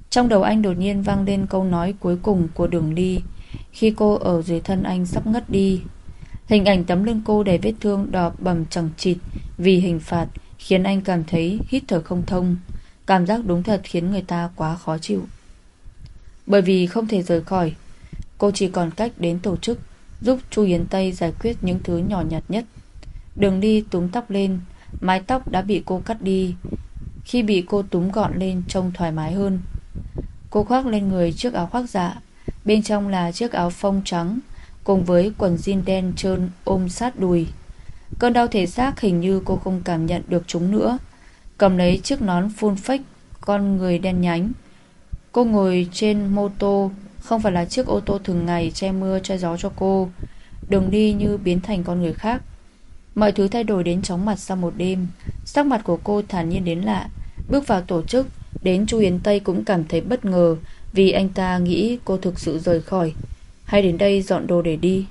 Trong đầu anh đột nhiên vang lên câu nói cuối cùng của Đường Ly khi cô ở dưới thân anh sắp ngất đi. Hình ảnh tấm lưng cô đầy vết thương đỏ bầm chằng chịt vì hình phạt khiến anh cảm thấy hít thở không thông. Cảm giác đúng thật khiến người ta quá khó chịu. Bởi vì không thể rời khỏi, cô chỉ còn cách đến tổ chức giúp Chu Yến Tây giải quyết những thứ nhỏ nhặt nhất. Đường Ly túm tóc lên. Mái tóc đã bị cô cắt đi. Khi bị cô túm gọn lên trông thoải mái hơn. Cô khoác lên người chiếc áo khoác dạ, bên trong là chiếc áo phông trắng cùng với quần jean đen trơn ôm sát đùi. Cơn đau thể xác hình như cô không cảm nhận được chúng nữa. Cầm lấy chiếc nón full fake con người đen nhánh. Cô ngồi trên mô tô, không phải là chiếc ô tô thường ngày che mưa che gió cho cô. Đường đi như biến thành con người khác. Mọi thứ thay đổi đến chóng mặt sau một đêm. Sắc mặt của cô thản nhiên đến lạ. Bước vào tổ chức, đến Chu Yến Tây cũng cảm thấy bất ngờ, vì anh ta nghĩ cô thực sự rời khỏi, hay đến đây dọn đồ để đi.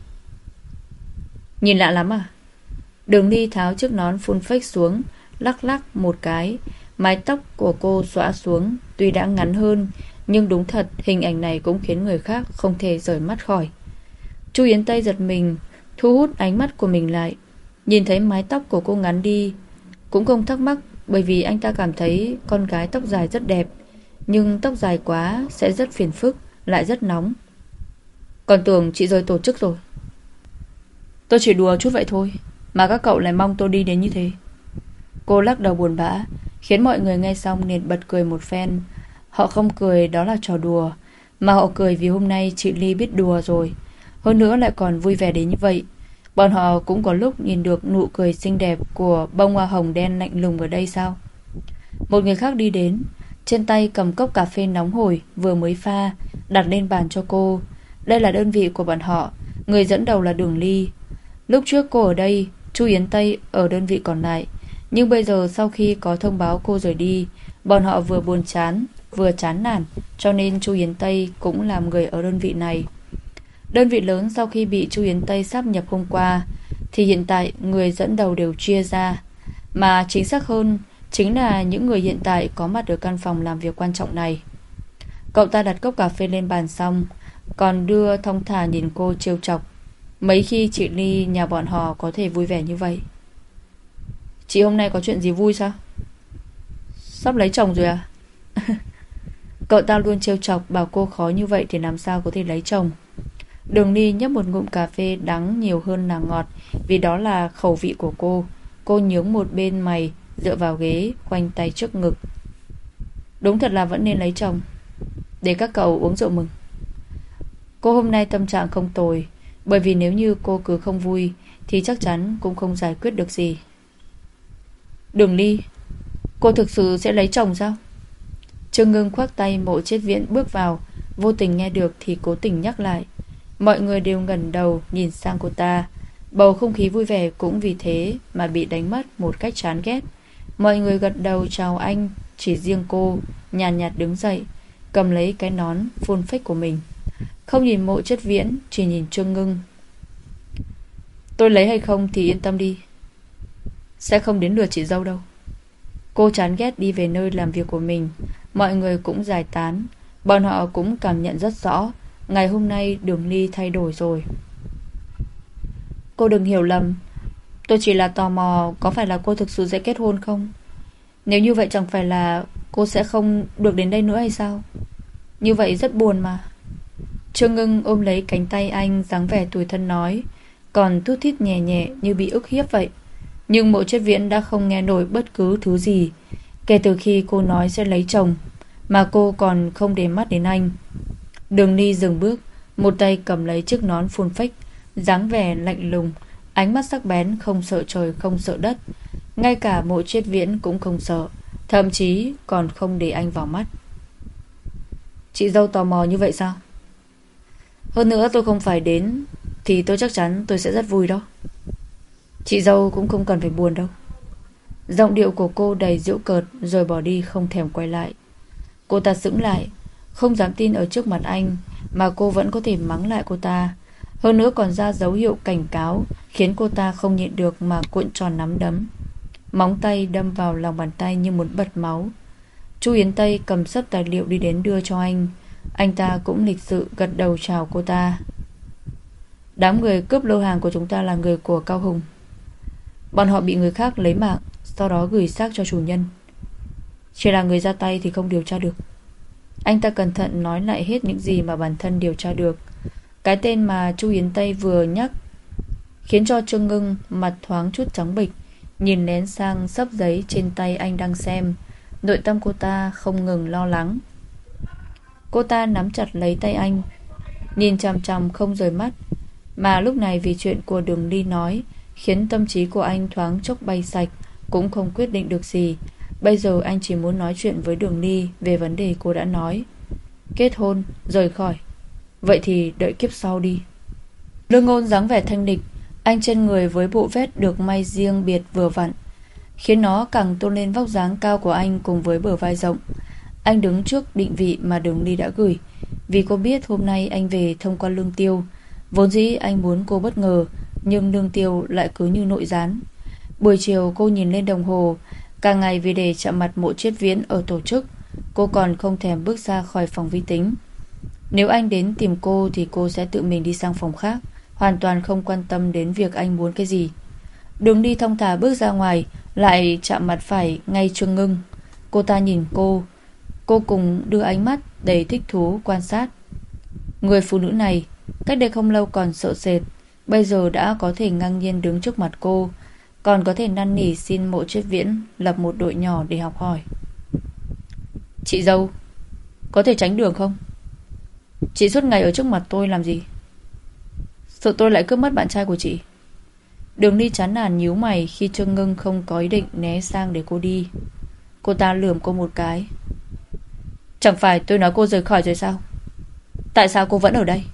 Nhìn lạ lắm à? Đường Ly tháo chiếc nón full fake xuống, lắc lắc một cái. Mái tóc của cô xõa xuống. Tuy đã ngắn hơn, nhưng đúng thật hình ảnh này cũng khiến người khác không thể rời mắt khỏi. Chu Yến Tây giật mình, thu hút ánh mắt của mình lại. Nhìn thấy mái tóc của cô ngắn đi, cũng không thắc mắc, bởi vì anh ta cảm thấy con gái tóc dài rất đẹp. Nhưng tóc dài quá sẽ rất phiền phức, lại rất nóng. Còn tưởng chị rời tổ chức rồi. Tôi chỉ đùa chút vậy thôi, mà các cậu lại mong tôi đi đến như thế. Cô lắc đầu buồn bã, khiến mọi người nghe xong liền bật cười một phen. Họ không cười đó là trò đùa, mà họ cười vì hôm nay chị Ly biết đùa rồi. Hơn nữa lại còn vui vẻ đến như vậy. Bọn họ cũng có lúc nhìn được nụ cười xinh đẹp của bông hoa hồng đen lạnh lùng ở đây sao? Một người khác đi đến, trên tay cầm cốc cà phê nóng hổi vừa mới pha, đặt lên bàn cho cô. Đây là đơn vị của bọn họ. Người dẫn đầu là Đường Ly. Lúc trước cô ở đây, Chu Yến Tây ở đơn vị còn lại. Nhưng bây giờ sau khi có thông báo cô rời đi, bọn họ vừa buồn chán vừa chán nản, cho nên Chu Yến Tây cũng làm người ở đơn vị này. Đơn vị lớn sau khi bị Chu Yến Tây sáp nhập hôm qua, thì hiện tại người dẫn đầu đều chia ra. Mà chính xác hơn, chính là những người hiện tại có mặt ở căn phòng làm việc quan trọng này. Cậu ta đặt cốc cà phê lên bàn xong, còn đưa thong thả nhìn cô trêu chọc. Mấy khi chị Ly nhà bọn họ có thể vui vẻ như vậy. Chị hôm nay có chuyện gì vui sao? Sắp lấy chồng rồi à? Cậu ta luôn trêu chọc, bảo cô khó như vậy thì làm sao có thể lấy chồng. Đường Ly nhấp một ngụm cà phê đắng nhiều hơn là ngọt, vì đó là khẩu vị của cô. Cô nhướng một bên mày, dựa vào ghế, khoanh tay trước ngực. Đúng thật là vẫn nên lấy chồng. Để các cậu uống rượu mừng. Cô hôm nay tâm trạng không tồi, bởi vì nếu như cô cứ không vui thì chắc chắn cũng không giải quyết được gì. Đường Ly, cô thực sự sẽ lấy chồng sao? Trương Ngưng khoác tay Mộ Chết Viễn bước vào, vô tình nghe được thì cố tình nhắc lại. Mọi người đều ngẩng đầu nhìn sang cô ta. Bầu không khí vui vẻ cũng vì thế mà bị đánh mất một cách chán ghét. Mọi người gật đầu chào anh, chỉ riêng cô nhàn nhạt đứng dậy, cầm lấy cái nón full fake của mình. Không nhìn Mộ Chết Viễn, chỉ nhìn Trương Ngưng. Tôi lấy hay không thì yên tâm đi, sẽ không đến lượt chị dâu đâu. Cô chán ghét đi về nơi làm việc của mình. Mọi người cũng giải tán. Bọn họ cũng cảm nhận rất rõ ngày hôm nay Đường Ly thay đổi rồi. Cô đừng hiểu lầm, tôi chỉ là tò mò có phải là cô thực sự sẽ kết hôn không? Nếu như vậy chẳng phải là cô sẽ không được đến đây nữa hay sao? Như vậy rất buồn mà. Trương Ngưng ôm lấy cánh tay anh, dáng vẻ tủi thân nói, còn thút thít nhẹ nhẹ như bị ức hiếp vậy. Nhưng Mộ Chết Viễn đã không nghe nổi bất cứ thứ gì kể từ khi cô nói sẽ lấy chồng, mà cô còn không để mắt đến anh. Đường Ly dừng bước, một tay cầm lấy chiếc nón full fake, dáng vẻ lạnh lùng, ánh mắt sắc bén, không sợ trời không sợ đất. Ngay cả Mộ Chết Viễn cũng không sợ, thậm chí còn không để anh vào mắt. Chị dâu tò mò như vậy sao? Hơn nữa tôi không phải đến thì tôi chắc chắn tôi sẽ rất vui đó. Chị dâu cũng không cần phải buồn đâu. Giọng điệu của cô đầy giễu cợt, rồi bỏ đi không thèm quay lại. Cô ta sững lại, không dám tin ở trước mặt anh mà cô vẫn có thể mắng lại cô ta. Hơn nữa còn ra dấu hiệu cảnh cáo, khiến cô ta không nhịn được mà cuộn tròn nắm đấm. Móng tay đâm vào lòng bàn tay như muốn bật máu. Chu Yến Tây cầm sấp tài liệu đi đến đưa cho anh. Anh ta cũng lịch sự gật đầu chào cô ta. Đám người cướp lô hàng của chúng ta là người của Cao Hùng. Bọn họ bị người khác lấy mạng, sau đó gửi xác cho chủ nhân. Chỉ là người ra tay thì không điều tra được. Anh ta cẩn thận nói lại hết những gì mà bản thân điều tra được. Cái tên mà Chu Yến Tây vừa nhắc khiến cho Trương Ngưng mặt thoáng chút trắng bệch, nhìn lén sang xấp giấy trên tay anh đang xem. Nội tâm cô ta không ngừng lo lắng. Cô ta nắm chặt lấy tay anh, nhìn chằm chằm không rời mắt. Mà lúc này vì chuyện của Đường Ly nói khiến tâm trí của anh thoáng chốc bay sạch, cũng không quyết định được gì. Bây giờ anh chỉ muốn nói chuyện với Đường Ly về vấn đề cô đã nói. Kết hôn, rời khỏi. Vậy thì đợi kiếp sau đi. Lương Ngôn dáng vẻ thanh lịch. Anh trên người với bộ vest được may riêng biệt vừa vặn, khiến nó càng tôn lên vóc dáng cao của anh cùng với bờ vai rộng. Anh đứng trước định vị mà Đường Ly đã gửi, vì cô biết hôm nay anh về thông qua Lương Tiêu. Vốn dĩ anh muốn cô bất ngờ, nhưng Lương Tiêu lại cứ như nội gián. Buổi chiều cô nhìn lên đồng hồ, càng ngày vì để chạm mặt Mộ Triết Viễn ở tổ chức, cô còn không thèm bước ra khỏi phòng vi tính. Nếu anh đến tìm cô thì cô sẽ tự mình đi sang phòng khác, hoàn toàn không quan tâm đến việc anh muốn cái gì. Đường Đi thong thả bước ra ngoài, lại chạm mặt phải ngay Trương Ngưng. Cô ta nhìn cô, cô cùng đưa ánh mắt đầy thích thú quan sát. Người phụ nữ này cách đây không lâu còn sợ sệt, bây giờ đã có thể ngang nhiên đứng trước mặt cô, còn có thể năn nỉ xin Mộ Triết Viễn lập một đội nhỏ để học hỏi. Chị dâu, có thể tránh đường không? Chị suốt ngày ở trước mặt tôi làm gì? Sợ tôi lại cướp mất bạn trai của chị? Đường Đi chán nản nhíu mày khi Trương Ngưng không có ý định né sang để cô đi. Cô ta lườm cô một cái. Chẳng phải tôi nói cô rời khỏi rồi sao? Tại sao cô vẫn ở đây?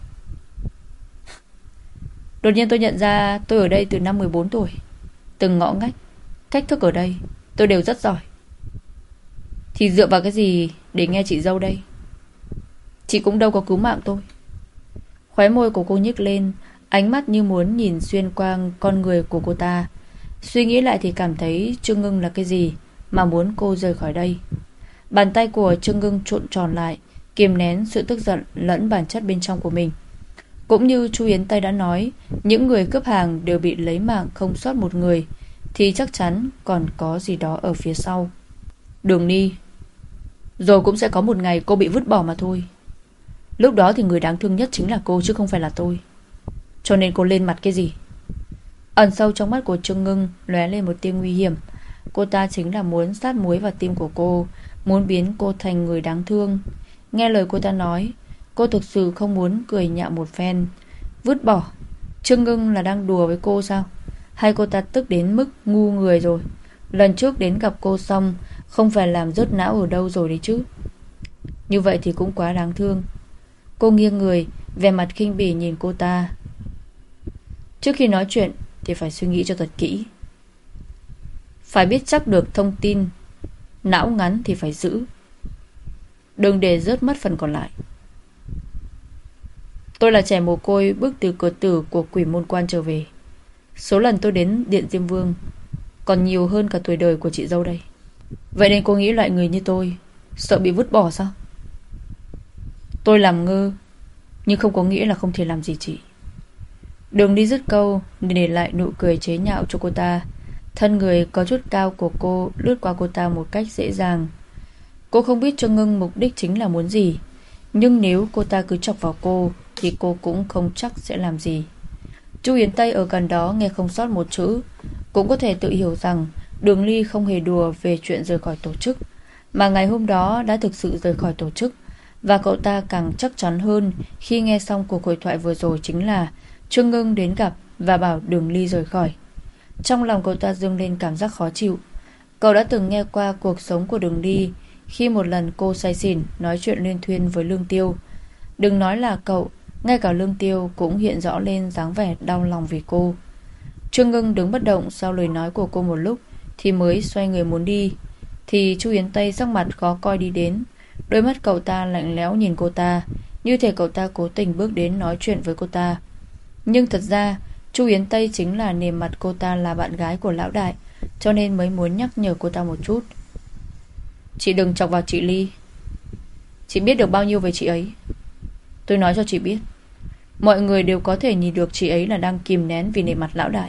Đột nhiên tôi nhận ra tôi ở đây từ năm mười bốn tuổi. Từng ngõ ngách, cách thức ở đây tôi đều rất giỏi. Thì dựa vào cái gì để nghe chị dâu đây? Chị cũng đâu có cứu mạng tôi. Khóe môi của cô nhếch lên, ánh mắt như muốn nhìn xuyên qua con người của cô ta. Suy nghĩ lại thì cảm thấy Trương Ngưng là cái gì mà muốn cô rời khỏi đây. Bàn tay của Trương Ngưng trộn tròn lại, kiềm nén sự tức giận lẫn bản chất bên trong của mình. Cũng như Chu Yến Tây đã nói, những người cướp hàng đều bị lấy mạng không sót một người, thì chắc chắn còn có gì đó ở phía sau. Đường Ni, rồi cũng sẽ có một ngày cô bị vứt bỏ mà thôi. Lúc đó thì người đáng thương nhất chính là cô chứ không phải là tôi. Cho nên cô lên mặt cái gì? Ẩn sâu trong mắt của Trương Ngưng lóe lên một tia nguy hiểm. Cô ta chính là muốn sát muối vào tim của cô, muốn biến cô thành người đáng thương. Nghe lời cô ta nói, cô thực sự không muốn cười nhạo một phen. Vứt bỏ? Trương Ngưng là đang đùa với cô sao? Hay cô ta tức đến mức ngu người rồi? Lần trước đến gặp cô xong, không phải làm rớt não ở đâu rồi đấy chứ? Như vậy thì cũng quá đáng thương. Cô nghiêng người, vẻ mặt khinh bỉ nhìn cô ta. Trước khi nói chuyện thì phải suy nghĩ cho thật kỹ. Phải biết chắc được thông tin. Não ngắn thì phải giữ, đừng để rớt mất phần còn lại. Tôi là trẻ mồ côi bước từ cửa tử của Quỷ Môn Quan trở về. Số lần tôi đến Điện Diêm Vương còn nhiều hơn cả tuổi đời của chị dâu đây. Vậy nên cô nghĩ loại người như tôi sợ bị vứt bỏ sao? Tôi làm ngơ, nhưng không có nghĩa là không thể làm gì chị. Đường Đi dứt câu để lại nụ cười chế nhạo cho cô ta. Thân người có chút cao của cô lướt qua cô ta một cách dễ dàng. Cô không biết Trương Ngưng mục đích chính là muốn gì, nhưng nếu cô ta cứ chọc vào cô thì cô cũng không chắc sẽ làm gì. Chu Yến Tây ở gần đó nghe không sót một chữ, cũng có thể tự hiểu rằng Đường Ly không hề đùa về chuyện rời khỏi tổ chức, mà ngày hôm đó đã thực sự rời khỏi tổ chức. Và cậu ta càng chắc chắn hơn khi nghe xong cuộc hội thoại vừa rồi chính là Trương Ngưng đến gặp và bảo Đường Ly rời khỏi. Trong lòng cậu ta dâng lên cảm giác khó chịu. Cậu đã từng nghe qua cuộc sống của Đường Ly khi một lần cô say xỉn nói chuyện liên thuyên với Lương Tiêu. Đừng nói là cậu, ngay cả Lương Tiêu cũng hiện rõ lên dáng vẻ đau lòng vì cô. Trương Ngưng đứng bất động sau lời nói của cô một lúc thì mới xoay người muốn đi. Thì Chu Yến Tây sắc mặt khó coi đi đến. Đôi mắt cậu ta lạnh lẽo nhìn cô ta, như thể cậu ta cố tình bước đến nói chuyện với cô ta. Nhưng thật ra Chu Yến Tây chính là nề mặt cô ta là bạn gái của lão đại, cho nên mới muốn nhắc nhở cô ta một chút. Chị đừng chọc vào chị Ly. Chị biết được bao nhiêu về chị ấy? Tôi nói cho chị biết, mọi người đều có thể nhìn được chị ấy là đang kìm nén vì nể mặt lão đại.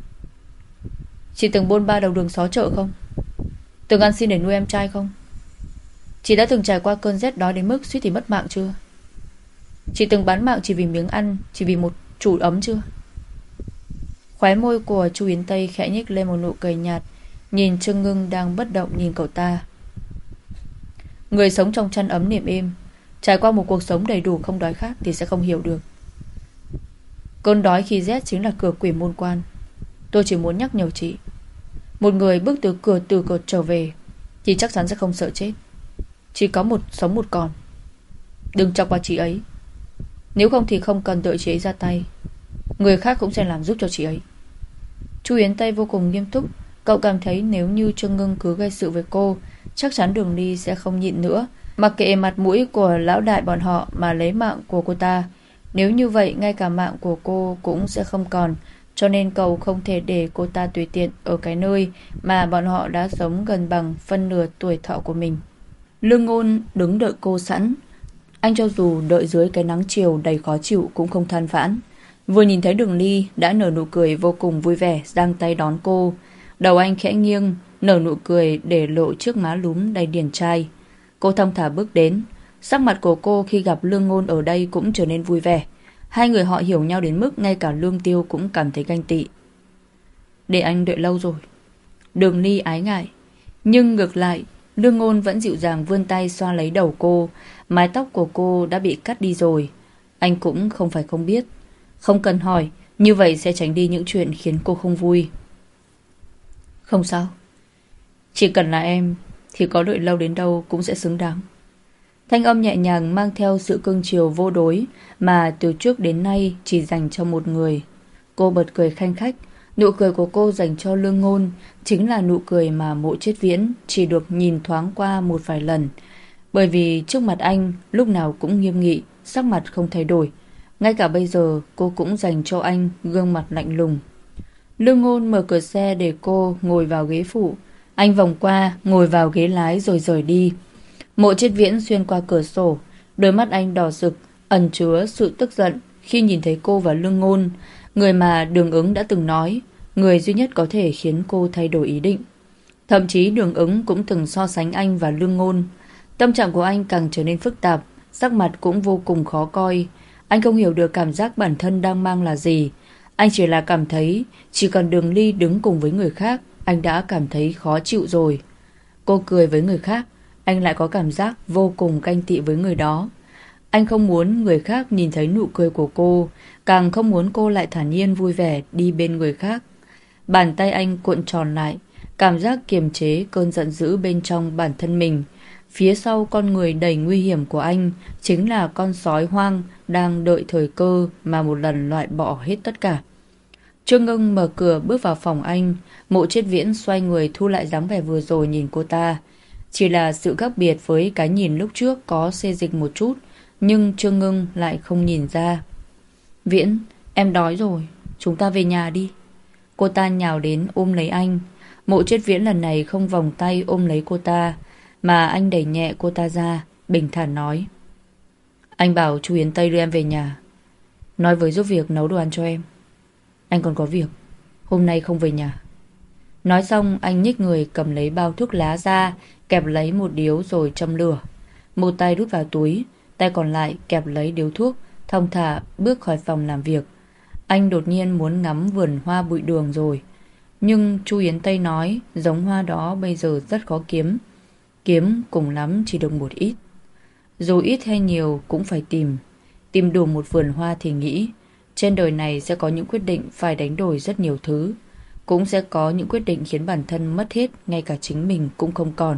Chị từng bôn ba đầu đường xó chợ không? Từng ăn xin để nuôi em trai không? Chị đã từng trải qua cơn rét đói đến mức suýt thì mất mạng chưa? Chị từng bán mạng chỉ vì miếng ăn, chỉ vì một chủ ấm chưa? Khóe môi của Chu Yến Tây khẽ nhếch lên một nụ cười nhạt, nhìn Trương Ngưng đang bất động nhìn cậu ta. Người sống trong chăn ấm niềm êm, trải qua một cuộc sống đầy đủ không đói khát thì sẽ không hiểu được. Cơn đói khi rét chính là cửa quỷ môn quan. Tôi chỉ muốn nhắc nhở chị, một người bước từ cửa từ cửa trở về thì chắc chắn sẽ không sợ chết. Chỉ có một sống một còn. Đừng chọc vào chị ấy. Nếu không thì không cần đợi chị ấy ra tay, người khác cũng sẽ làm giúp cho chị ấy. Chu Yến Tây vô cùng nghiêm túc. Cậu cảm thấy nếu như Trương Ngưng cứ gây sự với cô, chắc chắn Đường Ly sẽ không nhịn nữa, mặc kệ mặt mũi của lão đại bọn họ mà lấy mạng của cô ta. Nếu như vậy, ngay cả mạng của cô cũng sẽ không còn. Cho nên cậu không thể để cô ta tùy tiện ở cái nơi mà bọn họ đã sống gần bằng phân nửa tuổi thọ của mình. Lương Ngôn đứng đợi cô sẵn. Anh cho dù đợi dưới cái nắng chiều đầy khó chịu cũng không than vãn. Vừa nhìn thấy Đường Ly đã nở nụ cười vô cùng vui vẻ, giang tay đón cô. Đầu anh khẽ nghiêng, nở nụ cười để lộ trước má lúm đầy điển trai. Cô thong thả bước đến. Sắc mặt của cô khi gặp Lương Ngôn ở đây cũng trở nên vui vẻ. Hai người họ hiểu nhau đến mức ngay cả Lương Tiêu cũng cảm thấy ganh tị. Để anh đợi lâu rồi. Đường Ly ái ngại. Nhưng ngược lại, Lương Ngôn vẫn dịu dàng vươn tay xoa lấy đầu cô. Mái tóc của cô đã bị cắt đi rồi. Anh cũng không phải không biết. Không cần hỏi, như vậy sẽ tránh đi những chuyện khiến cô không vui. Không sao. Chỉ cần là em thì có đợi lâu đến đâu cũng sẽ xứng đáng. Thanh âm nhẹ nhàng mang theo sự cưng chiều vô đối mà từ trước đến nay chỉ dành cho một người. Cô bật cười khanh khách. Nụ cười của cô dành cho Lương Ngôn chính là nụ cười mà Mộ Chết Viễn chỉ được nhìn thoáng qua một vài lần. Bởi vì trước mặt anh lúc nào cũng nghiêm nghị, sắc mặt không thay đổi. Ngay cả bây giờ cô cũng dành cho anh gương mặt lạnh lùng. Lương Ngôn mở cửa xe để cô ngồi vào ghế phụ. Anh vòng qua ngồi vào ghế lái rồi rời đi. Mộ Chết Viễn xuyên qua cửa sổ. Đôi mắt anh đỏ rực, ẩn chứa sự tức giận khi nhìn thấy cô và Lương Ngôn, người mà Đường Ứng đã từng nói, người duy nhất có thể khiến cô thay đổi ý định. Thậm chí Đường Ứng cũng từng so sánh anh và Lương Ngôn. Tâm trạng của anh càng trở nên phức tạp, sắc mặt cũng vô cùng khó coi. Anh không hiểu được cảm giác bản thân đang mang là gì. Anh chỉ là cảm thấy chỉ cần Đường Ly đứng cùng với người khác, anh đã cảm thấy khó chịu rồi. Cô cười với người khác, anh lại có cảm giác vô cùng ganh tị với người đó. Anh không muốn người khác nhìn thấy nụ cười của cô, càng không muốn cô lại thản nhiên vui vẻ đi bên người khác. Bàn tay anh cuộn tròn lại, cảm giác kiềm chế cơn giận dữ bên trong bản thân mình. Phía sau con người đầy nguy hiểm của anh chính là con sói hoang đang đợi thời cơ mà một lần loại bỏ hết tất cả. Trương Ngưng mở cửa bước vào phòng anh. Mộ Chết Viễn xoay người thu lại dáng vẻ vừa rồi nhìn cô ta. Chỉ là sự khác biệt với cái nhìn lúc trước có xê dịch một chút, nhưng Trương Ngưng lại không nhìn ra. Viễn, em đói rồi, chúng ta về nhà đi. Cô ta nhào đến ôm lấy anh. Mộ Chết Viễn lần này không vòng tay ôm lấy cô ta, mà anh đẩy nhẹ cô ta ra, bình thản nói. Anh bảo chú Yến Tây đưa em về nhà, nói với giúp việc nấu đồ ăn cho em. Anh còn có việc, hôm nay không về nhà. Nói xong anh nhích người cầm lấy bao thuốc lá ra, kẹp lấy một điếu rồi châm lửa. Một tay đút vào túi, tay còn lại kẹp lấy điếu thuốc, thong thả bước khỏi phòng làm việc. Anh đột nhiên muốn ngắm vườn hoa bụi đường rồi. Nhưng Chu Yến Tây nói giống hoa đó bây giờ rất khó kiếm. Kiếm cùng lắm chỉ được một ít. Dù ít hay nhiều cũng phải tìm. Tìm đủ một vườn hoa thì nghĩ trên đời này sẽ có những quyết định phải đánh đổi rất nhiều thứ. Cũng sẽ có những quyết định khiến bản thân mất hết, ngay cả chính mình cũng không còn.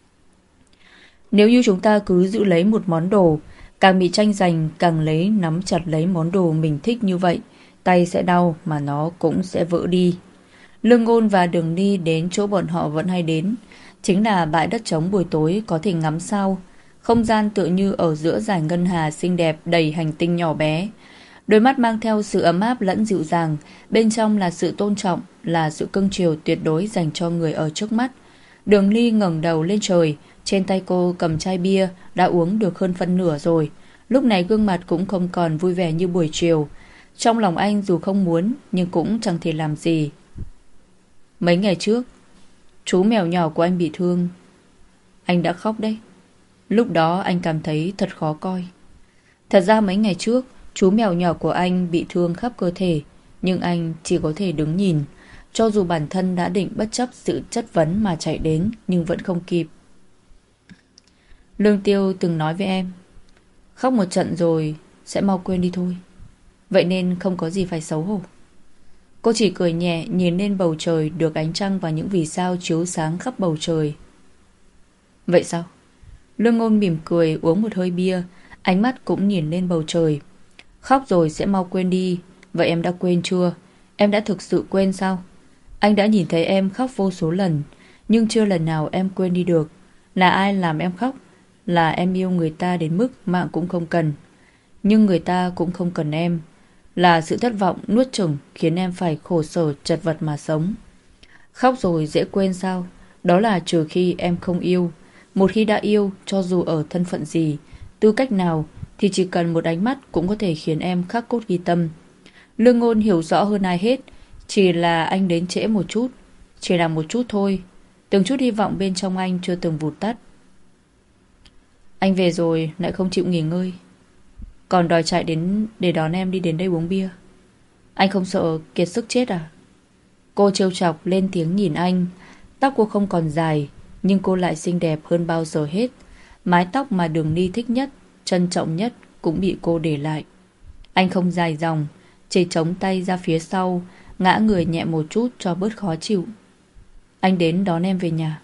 Nếu như chúng ta cứ giữ lấy một món đồ, càng bị tranh giành, càng lấy nắm chặt lấy món đồ mình thích như vậy, tay sẽ đau mà nó cũng sẽ vỡ đi. Lương Ngôn và Đường Ly đến chỗ bọn họ vẫn hay đến, chính là bãi đất trống buổi tối có thể ngắm sao. Không gian tựa như ở giữa dải ngân hà xinh đẹp đầy hành tinh nhỏ bé. Đôi mắt mang theo sự ấm áp lẫn dịu dàng, bên trong là sự tôn trọng, là sự cưng chiều tuyệt đối dành cho người ở trước mắt. Đường Ly ngẩng đầu lên trời, Trên tay cô cầm chai bia đã uống được hơn phân nửa rồi. Lúc này gương mặt cũng không còn vui vẻ như buổi chiều. Trong lòng anh dù không muốn nhưng cũng chẳng thể làm gì. Mấy ngày trước, chú mèo nhỏ của anh bị thương. Anh đã khóc đấy. Lúc đó anh cảm thấy thật khó coi. Thật ra mấy ngày trước, chú mèo nhỏ của anh bị thương khắp cơ thể, nhưng anh chỉ có thể đứng nhìn. Cho dù bản thân đã định bất chấp sự chất vấn mà chạy đến, nhưng vẫn không kịp. Lương Tiêu từng nói với em, khóc một trận rồi sẽ mau quên đi thôi. Vậy nên không có gì phải xấu hổ. Cô chỉ cười nhẹ nhìn lên bầu trời được ánh trăng và những vì sao chiếu sáng khắp bầu trời. Vậy sao? Lương Ngôn mỉm cười uống một hơi bia, ánh mắt cũng nhìn lên bầu trời. Khóc rồi sẽ mau quên đi. Vậy em đã quên chưa? Em đã thực sự quên sao? Anh đã nhìn thấy em khóc vô số lần, nhưng chưa lần nào em quên đi được. Là ai làm em khóc? Là em yêu người ta đến mức mạng cũng không cần, nhưng người ta cũng không cần em. Là sự thất vọng nuốt chửng khiến em phải khổ sở chật vật mà sống. Khóc rồi dễ quên sao? Đó là trừ khi em không yêu. Một khi đã yêu, cho dù ở thân phận gì, tư cách nào, thì chỉ cần một ánh mắt cũng có thể khiến em khắc cốt ghi tâm. Lương Ngôn hiểu rõ hơn ai hết. Chỉ là anh đến trễ một chút, chỉ là một chút thôi. Từng chút hy vọng bên trong anh chưa từng vụt tắt. Anh về rồi lại không chịu nghỉ ngơi, còn đòi chạy đến để đón em đi đến đây uống bia. Anh không sợ kiệt sức chết à? Cô trêu chọc lên tiếng nhìn anh. Tóc cô không còn dài, nhưng cô lại xinh đẹp hơn bao giờ hết. Mái tóc mà Đường Ni thích nhất, trân trọng nhất cũng bị cô để lại. Anh không dài dòng, chỉ chống tay ra phía sau, ngã người nhẹ một chút cho bớt khó chịu. Anh đến đón em về nhà.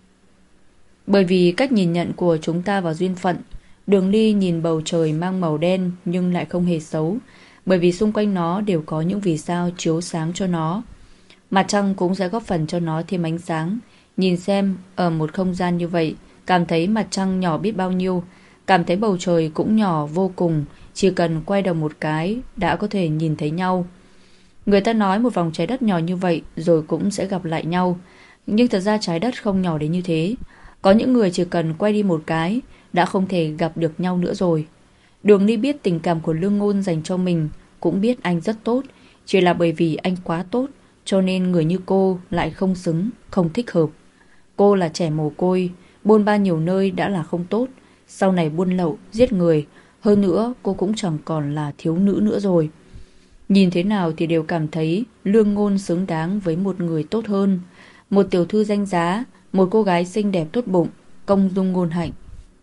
Bởi vì cách nhìn nhận của chúng ta vào duyên phận, Đường Ni nhìn bầu trời mang màu đen nhưng lại không hề xấu, bởi vì xung quanh nó đều có những vì sao chiếu sáng cho nó. Mặt trăng cũng sẽ góp phần cho nó thêm ánh sáng. Nhìn xem, ở một không gian như vậy, cảm thấy mặt trăng nhỏ biết bao nhiêu, cảm thấy bầu trời cũng nhỏ vô cùng, chỉ cần quay đầu một cái đã có thể nhìn thấy nhau. Người ta nói một vòng trái đất nhỏ như vậy rồi cũng sẽ gặp lại nhau, nhưng thật ra trái đất không nhỏ đến như thế. Có những người chỉ cần quay đi một cái đã không thể gặp được nhau nữa rồi. Đường Ni biết tình cảm của Lương Ngôn dành cho mình, cũng biết anh rất tốt, chỉ là bởi vì anh quá tốt cho nên người như cô lại không xứng, không thích hợp. Cô là trẻ mồ côi, bôn ba nhiều nơi đã là không tốt, sau này buôn lậu, giết người, hơn nữa cô cũng chẳng còn là thiếu nữ nữa rồi. Nhìn thế nào thì đều cảm thấy Lương Ngôn xứng đáng với một người tốt hơn, một tiểu thư danh giá, một cô gái xinh đẹp tốt bụng, công dung ngôn hạnh.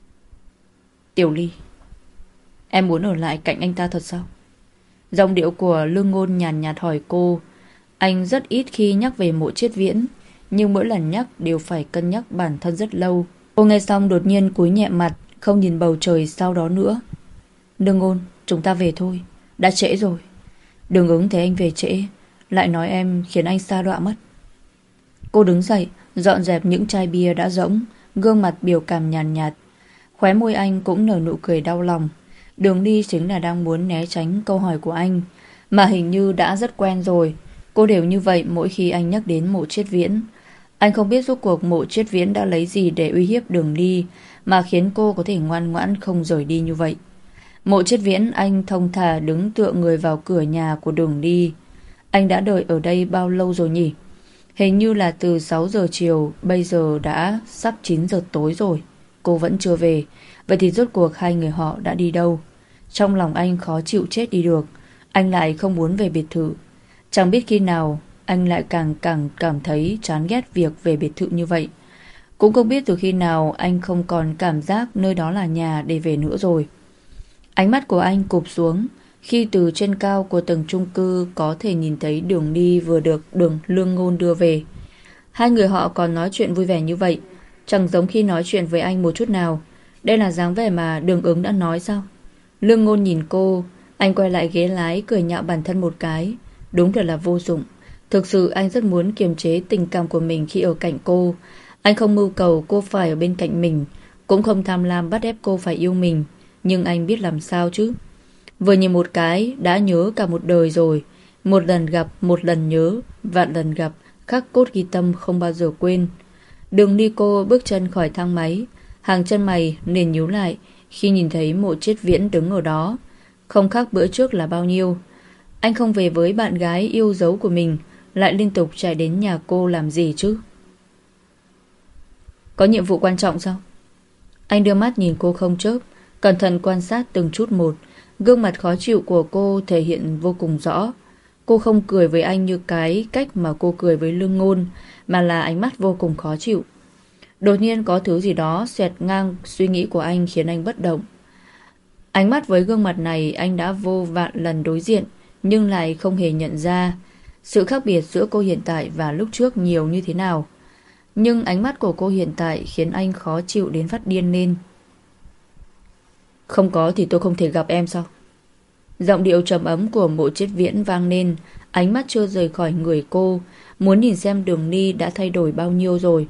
Tiểu Ly, em muốn ở lại cạnh anh ta thật sao? Giọng điệu của Lương Ngôn nhàn nhạt hỏi cô. Anh rất ít khi nhắc về Mộ Triết Viễn, nhưng mỗi lần nhắc đều phải cân nhắc bản thân rất lâu. Cô nghe xong đột nhiên cúi nhẹ mặt, không nhìn bầu trời sau đó nữa. Lương Ngôn, chúng ta về thôi, đã trễ rồi. Đường Ứng thấy anh về trễ, lại nói em khiến anh sa đọa mất. Cô đứng dậy, dọn dẹp những chai bia đã rỗng, gương mặt biểu cảm nhàn nhạt, nhạt. Khóe môi anh cũng nở nụ cười đau lòng. Đường đi chính là đang muốn né tránh câu hỏi của anh, mà hình như đã rất quen rồi. Cô đều như vậy mỗi khi anh nhắc đến Mộ Triết Viễn. Anh không biết rốt cuộc Mộ Triết Viễn đã lấy gì để uy hiếp Đường đi mà khiến cô có thể ngoan ngoãn không rời đi như vậy. Mộ Triết Viễn anh thông thả đứng tựa người vào cửa nhà của Đường đi. Anh đã đợi ở đây bao lâu rồi nhỉ? Hình như là từ sáu giờ chiều, bây giờ đã sắp chín giờ tối rồi. Cô vẫn chưa về. Vậy thì rốt cuộc hai người họ đã đi đâu? Trong lòng anh khó chịu chết đi được. Anh lại không muốn về biệt thự. Chẳng biết khi nào anh lại càng càng cảm thấy chán ghét việc về biệt thự như vậy. Cũng không biết từ khi nào anh không còn cảm giác nơi đó là nhà để về nữa rồi. Ánh mắt của anh cụp xuống khi từ trên cao của tầng chung cư có thể nhìn thấy Đường đi vừa được Đường Lương Ngôn đưa về. Hai người họ còn nói chuyện vui vẻ như vậy, chẳng giống khi nói chuyện với anh một chút nào. Đây là dáng vẻ mà Đường Ứng đã nói sao? Lương Ngôn nhìn cô, anh quay lại ghế lái cười nhạo bản thân một cái. Đúng thật là vô dụng. Thực sự anh rất muốn kiềm chế tình cảm của mình khi ở cạnh cô. Anh không mưu cầu cô phải ở bên cạnh mình, cũng không tham lam bắt ép cô phải yêu mình. Nhưng anh biết làm sao chứ. Vừa nhìn một cái đã nhớ cả một đời rồi. Một lần gặp, một lần nhớ, vạn lần gặp, khắc cốt ghi tâm không bao giờ quên. Đường đi cô bước chân khỏi thang máy. Hàng chân mày liền nhíu lại khi nhìn thấy Mộ Chiết Viễn đứng ở đó. Không khác bữa trước là bao nhiêu. Anh không về với bạn gái yêu dấu của mình, lại liên tục chạy đến nhà cô làm gì chứ? Có nhiệm vụ quan trọng sao? Anh đưa mắt nhìn cô không chớp, cẩn thận quan sát từng chút một. Gương mặt khó chịu của cô thể hiện vô cùng rõ. Cô không cười với anh như cái cách mà cô cười với Lương Ngôn, mà là ánh mắt vô cùng khó chịu. Đột nhiên có thứ gì đó xẹt ngang suy nghĩ của anh khiến anh bất động. Ánh mắt với gương mặt này anh đã vô vạn lần đối diện, nhưng lại không hề nhận ra sự khác biệt giữa cô hiện tại và lúc trước nhiều như thế nào. Nhưng ánh mắt của cô hiện tại khiến anh khó chịu đến phát điên lên. Không có thì tôi không thể gặp em sao? Giọng điệu trầm ấm của Mộ Chiết Viễn vang lên. Ánh mắt chưa rời khỏi người cô, muốn nhìn xem Đường Ni đã thay đổi bao nhiêu rồi.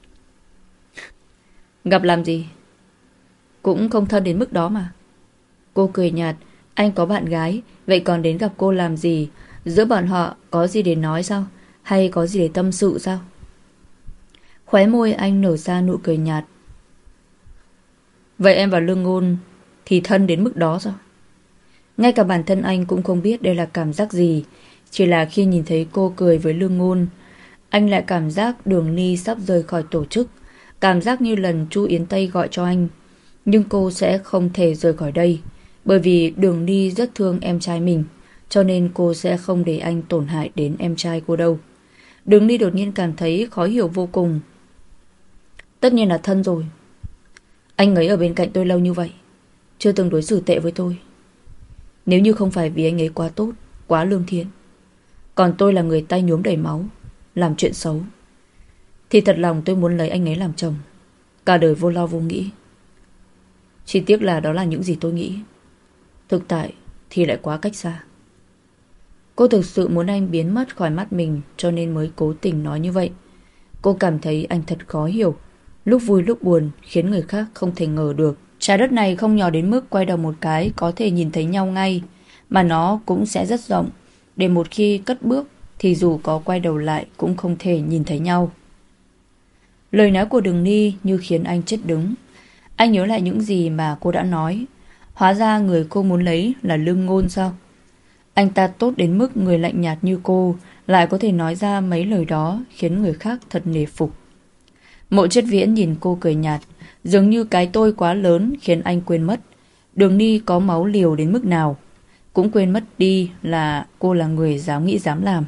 Gặp làm gì? Cũng không thân đến mức đó mà. Cô cười nhạt. Anh có bạn gái, vậy còn đến gặp cô làm gì? Giữa bọn họ có gì để nói sao? Hay có gì để tâm sự sao? Khóe môi anh nở ra nụ cười nhạt. Vậy em và Lương Ngôn thì thân đến mức đó sao? Ngay cả bản thân anh cũng không biết đây là cảm giác gì. Chỉ là khi nhìn thấy cô cười với Lương Ngôn, anh lại cảm giác Đường Ni sắp rời khỏi tổ chức. Cảm giác như lần Chu Yến Tây gọi cho anh. Nhưng cô sẽ không thể rời khỏi đây, bởi vì Đường Ni rất thương em trai mình, cho nên cô sẽ không để anh tổn hại đến em trai cô đâu. Đường Ni đột nhiên cảm thấy khó hiểu vô cùng. Tất nhiên là thân rồi. Anh ấy ở bên cạnh tôi lâu như vậy, chưa từng đối xử tệ với tôi. Nếu như không phải vì anh ấy quá tốt, quá lương thiện, còn tôi là người tay nhuốm đầy máu, làm chuyện xấu, thì thật lòng tôi muốn lấy anh ấy làm chồng, cả đời vô lo vô nghĩ. Chỉ tiếc là đó là những gì tôi nghĩ, thực tại thì lại quá cách xa. Cô thực sự muốn anh biến mất khỏi mắt mình, cho nên mới cố tình nói như vậy. Cô cảm thấy anh thật khó hiểu, lúc vui lúc buồn, khiến người khác không thể ngờ được. Trái đất này không nhỏ đến mức quay đầu một cái có thể nhìn thấy nhau ngay, mà nó cũng sẽ rất rộng, để một khi cất bước thì dù có quay đầu lại cũng không thể nhìn thấy nhau. Lời nói của Đường Ni như khiến anh chết đứng. Anh nhớ lại những gì mà cô đã nói. Hóa ra người cô muốn lấy là Lương Ngôn sao? Anh ta tốt đến mức người lạnh nhạt như cô lại có thể nói ra mấy lời đó, khiến người khác thật nể phục. Mộ Chiết Viễn nhìn cô cười nhạt, dường như cái tôi quá lớn khiến anh quên mất Đường Ni có máu liều đến mức nào, cũng quên mất đi là cô là người dám nghĩ dám làm.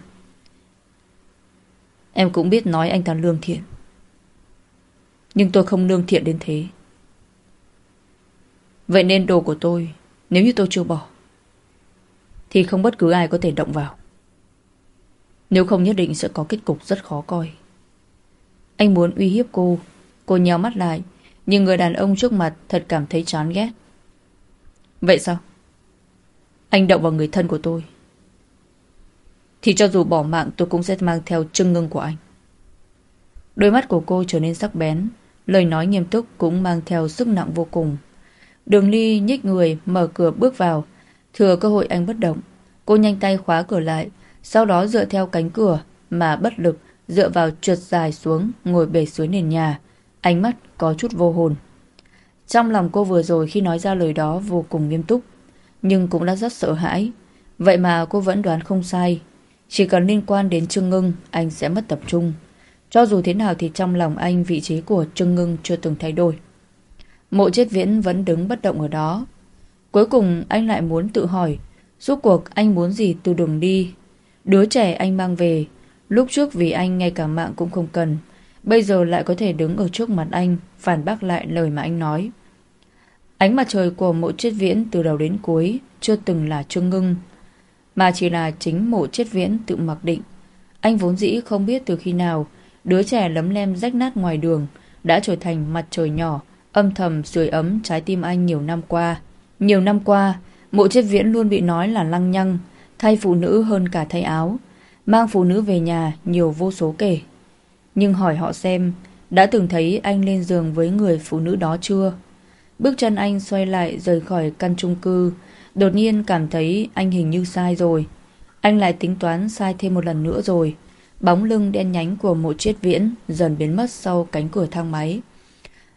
Em cũng biết nói anh ta lương thiện, nhưng tôi không lương thiện đến thế. Vậy nên đồ của tôi, nếu như tôi chưa bỏ, thì không bất cứ ai có thể động vào. Nếu không nhất định sẽ có kết cục rất khó coi. Anh muốn uy hiếp cô. Cô nheo mắt lại, nhưng người đàn ông trước mặt thật cảm thấy chán ghét. Vậy sao? Anh động vào người thân của tôi, thì cho dù bỏ mạng tôi cũng sẽ mang theo chưng ngưng của anh. Đôi mắt của cô trở nên sắc bén, lời nói nghiêm túc cũng mang theo sức nặng vô cùng. Đường Ly nhích người mở cửa bước vào. Thừa cơ hội anh bất động, cô nhanh tay khóa cửa lại, sau đó dựa theo cánh cửa mà bất lực dựa vào trượt dài xuống, ngồi bệt dưới nền nhà, ánh mắt có chút vô hồn. Trong lòng cô vừa rồi khi nói ra lời đó vô cùng nghiêm túc, nhưng cũng đã rất sợ hãi. Vậy mà cô vẫn đoán không sai. Chỉ cần liên quan đến Trương Ngưng, anh sẽ mất tập trung. Cho dù thế nào thì trong lòng anh, vị trí của Trương Ngưng chưa từng thay đổi. Mộ Chiết Viễn vẫn đứng bất động ở đó. Cuối cùng anh lại muốn tự hỏi, rốt cuộc anh muốn gì từ Đường Đi. Đứa trẻ anh mang về, lúc trước vì anh ngay cả mạng cũng không cần, bây giờ lại có thể đứng ở trước mặt anh, phản bác lại lời mà anh nói. Ánh mặt trời của Mộ Chiết Viễn từ đầu đến cuối chưa từng là Trương Ngưng, mà chỉ là chính Mộ Chiết Viễn tự mặc định. Anh vốn dĩ không biết từ khi nào đứa trẻ lấm lem rách nát ngoài đường đã trở thành mặt trời nhỏ, âm thầm sưởi ấm trái tim anh nhiều năm qua. Nhiều năm qua, Mộ Chiết Viễn luôn bị nói là lăng nhăng, thay phụ nữ hơn cả thay áo, mang phụ nữ về nhà nhiều vô số kể. Nhưng hỏi họ xem, đã từng thấy anh lên giường với người phụ nữ đó chưa? Bước chân anh xoay lại rời khỏi căn chung cư, đột nhiên cảm thấy anh hình như sai rồi. Anh lại tính toán sai thêm một lần nữa rồi. Bóng lưng đen nhánh của Mộ Chiết Viễn dần biến mất sau cánh cửa thang máy.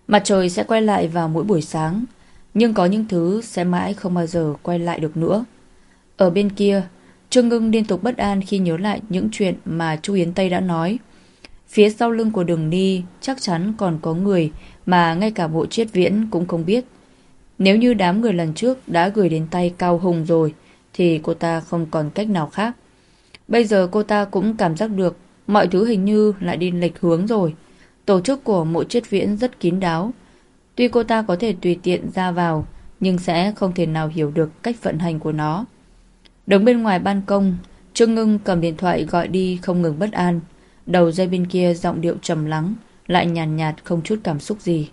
Mặt trời sẽ quay lại vào mỗi buổi sáng, nhưng có những thứ sẽ mãi không bao giờ quay lại được nữa. Ở bên kia, Trương Ngưng liên tục bất an khi nhớ lại những chuyện mà Chu Yến Tây đã nói. Phía sau lưng của Đường Ni chắc chắn còn có người mà ngay cả Bộ Triết Viễn cũng không biết. Nếu như đám người lần trước đã gửi đến tay Cao Hùng rồi thì cô ta không còn cách nào khác. Bây giờ cô ta cũng cảm giác được mọi thứ hình như lại đi lệch hướng rồi. Tổ chức của Mộ Triết Viễn rất kín đáo. Tuy cô ta có thể tùy tiện ra vào, nhưng sẽ không thể nào hiểu được cách vận hành của nó. Đứng bên ngoài ban công, Trương Ngưng cầm điện thoại gọi đi không ngừng bất an. Đầu dây bên kia giọng điệu trầm lắng, lại nhàn nhạt, nhạt không chút cảm xúc gì.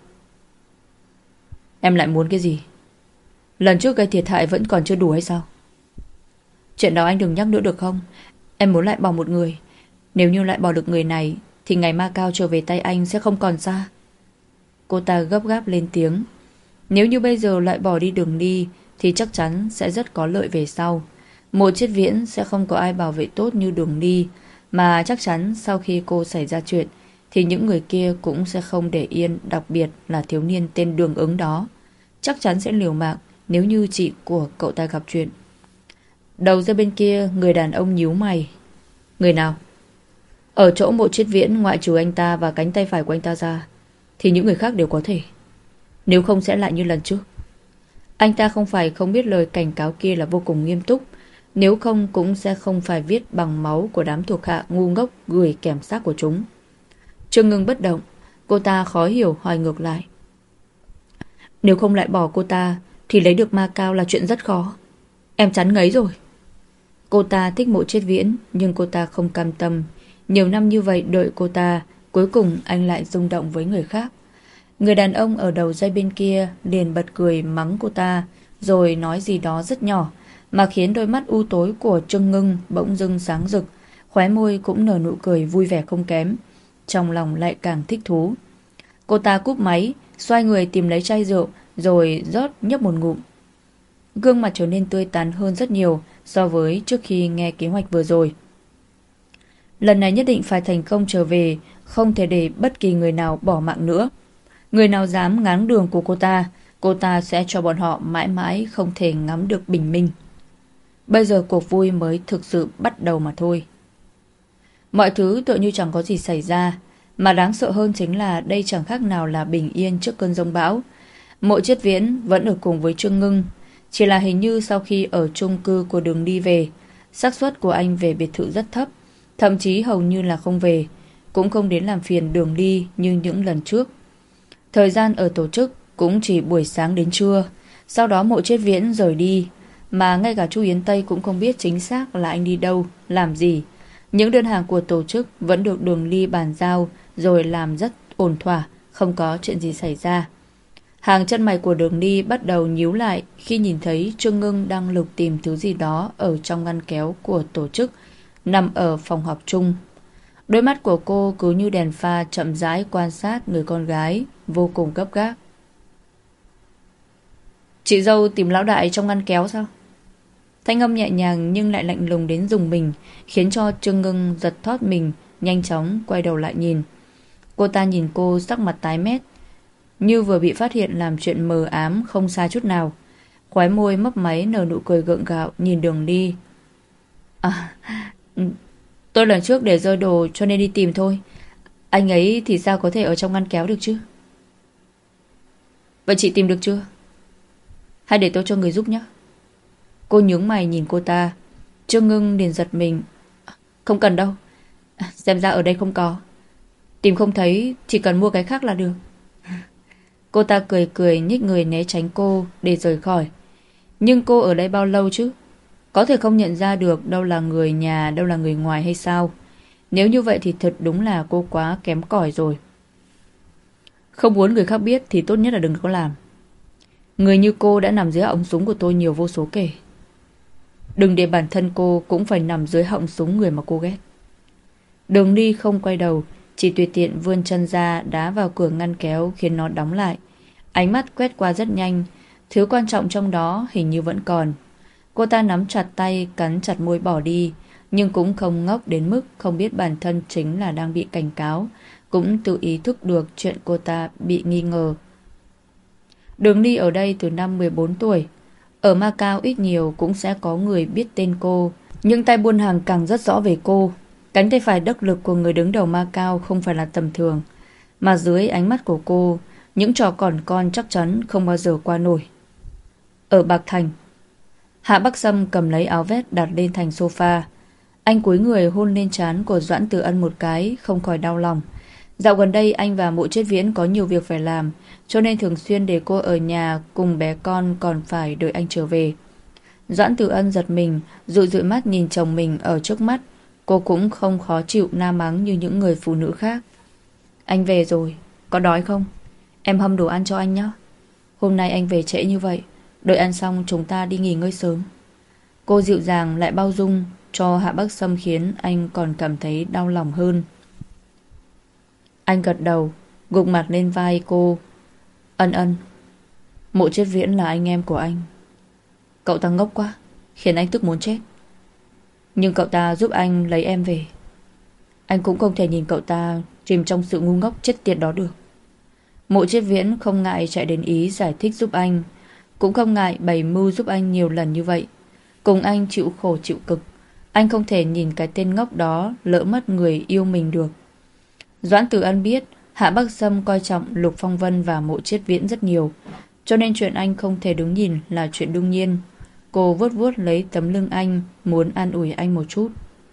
Em lại muốn cái gì? Lần trước gây thiệt hại vẫn còn chưa đủ hay sao? Chuyện đó anh đừng nhắc nữa được không? Em muốn lại bỏ một người. Nếu như lại bỏ được người này thì ngày Ma Cao trở về tay anh sẽ không còn xa. Cô ta gấp gáp lên tiếng. Nếu như bây giờ lại bỏ đi Đường Ni thì chắc chắn sẽ rất có lợi về sau. Mộ Triết Viễn sẽ không có ai bảo vệ tốt như Đường Ni, mà chắc chắn sau khi cô xảy ra chuyện thì những người kia cũng sẽ không để yên, đặc biệt là thiếu niên tên Đường Ứng đó. Chắc chắn sẽ liều mạng nếu như chị của cậu ta gặp chuyện. Đầu dây bên kia, người đàn ông nhíu mày. Người nào? Ở chỗ Mộ Triết Viễn, ngoại trừ anh ta và cánh tay phải của anh ta ra thì những người khác đều có thể. Nếu không sẽ lại như lần trước. Anh ta không phải không biết lời cảnh cáo kia là vô cùng nghiêm túc. Nếu không cũng sẽ không phải viết bằng máu của đám thuộc hạ ngu ngốc gửi kèm xác của chúng. Trương Ngưng bất động. Cô ta khó hiểu hỏi ngược lại. Nếu không lại bỏ cô ta thì lấy được Ma Cao là chuyện rất khó. Em chán ngấy rồi. Cô ta thích Mộ Triết Viễn, nhưng cô ta không cam tâm. Nhiều năm như vậy đợi cô ta, cuối cùng anh lại rung động với người khác. Người đàn ông ở đầu dây bên kia liền bật cười mắng cô ta, rồi nói gì đó rất nhỏ, mà khiến đôi mắt u tối của Trương Ngưng bỗng dưng sáng rực, khóe môi cũng nở nụ cười vui vẻ không kém, trong lòng lại càng thích thú. Cô ta cúp máy, xoay người tìm lấy chai rượu, rồi rót nhấp một ngụm. Gương mặt trở nên tươi tắn hơn rất nhiều so với trước khi nghe kế hoạch vừa rồi. Lần này nhất định phải thành công trở về, không thể để bất kỳ người nào bỏ mạng nữa. Người nào dám ngáng đường của cô ta, cô ta sẽ cho bọn họ mãi mãi không thể ngắm được bình minh. Bây giờ cuộc vui mới thực sự bắt đầu mà thôi. Mọi thứ tựa như chẳng có gì xảy ra, mà đáng sợ hơn chính là đây chẳng khác nào là bình yên trước cơn giông bão. Mộ Triết Viễn vẫn ở cùng với Trương Ngưng, chỉ là hình như sau khi ở chung cư của Đường đi về, xác suất của anh về biệt thự rất thấp, thậm chí hầu như là không về, cũng không đến làm phiền Đường đi như những lần trước. Thời gian ở tổ chức cũng chỉ buổi sáng đến trưa, sau đó Mộ Triết Viễn rời đi, mà ngay cả Chu Yến Tây cũng không biết chính xác là anh đi đâu, làm gì. Những đơn hàng của tổ chức vẫn được Đường Ly bàn giao rồi làm rất ổn thỏa, không có chuyện gì xảy ra. Hàng chân mày của Đường Ly bắt đầu nhíu lại khi nhìn thấy Trương Ngưng đang lục tìm thứ gì đó ở trong ngăn kéo của tổ chức, nằm ở phòng họp chung. Đôi mắt của cô cứ như đèn pha chậm rãi quan sát người con gái, vô cùng gấp gáp. Chị dâu tìm lão đại trong ngăn kéo sao? Thanh âm nhẹ nhàng nhưng lại lạnh lùng đến rùng mình, khiến cho Trương Ngưng giật thót mình, nhanh chóng quay đầu lại nhìn. Cô ta nhìn cô sắc mặt tái mét, như vừa bị phát hiện làm chuyện mờ ám không sai chút nào. Khóe môi mấp máy nở nụ cười gượng gạo nhìn Đường đi. À, tôi lần trước để rơi đồ cho nên đi tìm thôi. Anh ấy thì sao có thể ở trong ngăn kéo được chứ? Vậy chị tìm được chưa? Hay để tôi cho người giúp nhé. Cô nhướng mày nhìn cô ta. Trương Ngưng liền giật mình. Không cần đâu, xem ra ở đây không có. Tìm không thấy, chỉ cần mua cái khác là được. Cô ta cười cười nhích người né tránh cô để rời khỏi. Nhưng cô ở đây bao lâu chứ? Có thể không nhận ra được đâu là người nhà, đâu là người ngoài hay sao? Nếu như vậy thì thật đúng là cô quá kém cỏi rồi. Không muốn người khác biết thì tốt nhất là đừng có làm. Người như cô đã nằm dưới họng súng của tôi nhiều vô số kể. Đừng để bản thân cô cũng phải nằm dưới họng súng người mà cô ghét. Đường đi không quay đầu, chỉ tùy tiện vươn chân ra đá vào cửa ngăn kéo khiến nó đóng lại. Ánh mắt quét qua rất nhanh, thứ quan trọng trong đó hình như vẫn còn. Cô ta nắm chặt tay, cắn chặt môi bỏ đi, nhưng cũng không ngốc đến mức không biết bản thân chính là đang bị cảnh cáo, cũng tự ý thức được chuyện cô ta bị nghi ngờ. Đường Ly ở đây từ năm mười bốn tuổi. Ở Macau ít nhiều cũng sẽ có người biết tên cô. Nhưng tay buôn hàng càng rất rõ về cô. Cánh tay phải đắc lực của người đứng đầu Macau không phải là tầm thường. Mà dưới ánh mắt của cô, những trò còn con chắc chắn không bao giờ qua nổi. Ở Bạc Thành, Hạ Bắc Sâm cầm lấy áo vest đặt lên thành sofa. Anh cúi người hôn lên trán của Doãn Tử Ân một cái, không khỏi đau lòng. Dạo gần đây anh và Mộ Chiết Viễn có nhiều việc phải làm, cho nên thường xuyên để cô ở nhà cùng bé con, còn phải đợi anh trở về. Doãn Tử Ân giật mình, dụi dụi mắt nhìn chồng mình ở trước mắt. Cô cũng không khó chịu na mắng như những người phụ nữ khác. Anh về rồi, có đói không? Em hâm đồ ăn cho anh nhé. Hôm nay anh về trễ như vậy, đợi ăn xong chúng ta đi nghỉ ngơi sớm. Cô dịu dàng lại bao dung cho Hạ Bắc Sâm, khiến anh còn cảm thấy đau lòng hơn. Anh gật đầu, gục mặt lên vai cô. Ân Ân, Mộ Chiết Viễn là anh em của anh. Cậu ta ngốc quá, khiến anh tức muốn chết. Nhưng cậu ta giúp anh lấy em về. Anh cũng không thể nhìn cậu ta chìm trong sự ngu ngốc chết tiệt đó được. Mộ Chiết Viễn không ngại chạy đến Ý giải thích giúp anh, cũng không ngại bày mưu giúp anh nhiều lần như vậy. Cùng anh chịu khổ chịu cực. Anh không thể nhìn cái tên ngốc đó lỡ mất người yêu mình được. Doãn Tử Ân biết Hạ Bắc Sâm coi trọng Lục Phong Vân và Mộ Chiết Viễn rất nhiều, cho nên chuyện anh không thể đứng nhìn là chuyện đương nhiên. Cô vuốt vuốt lấy tấm lưng anh, muốn an ủi anh một chút.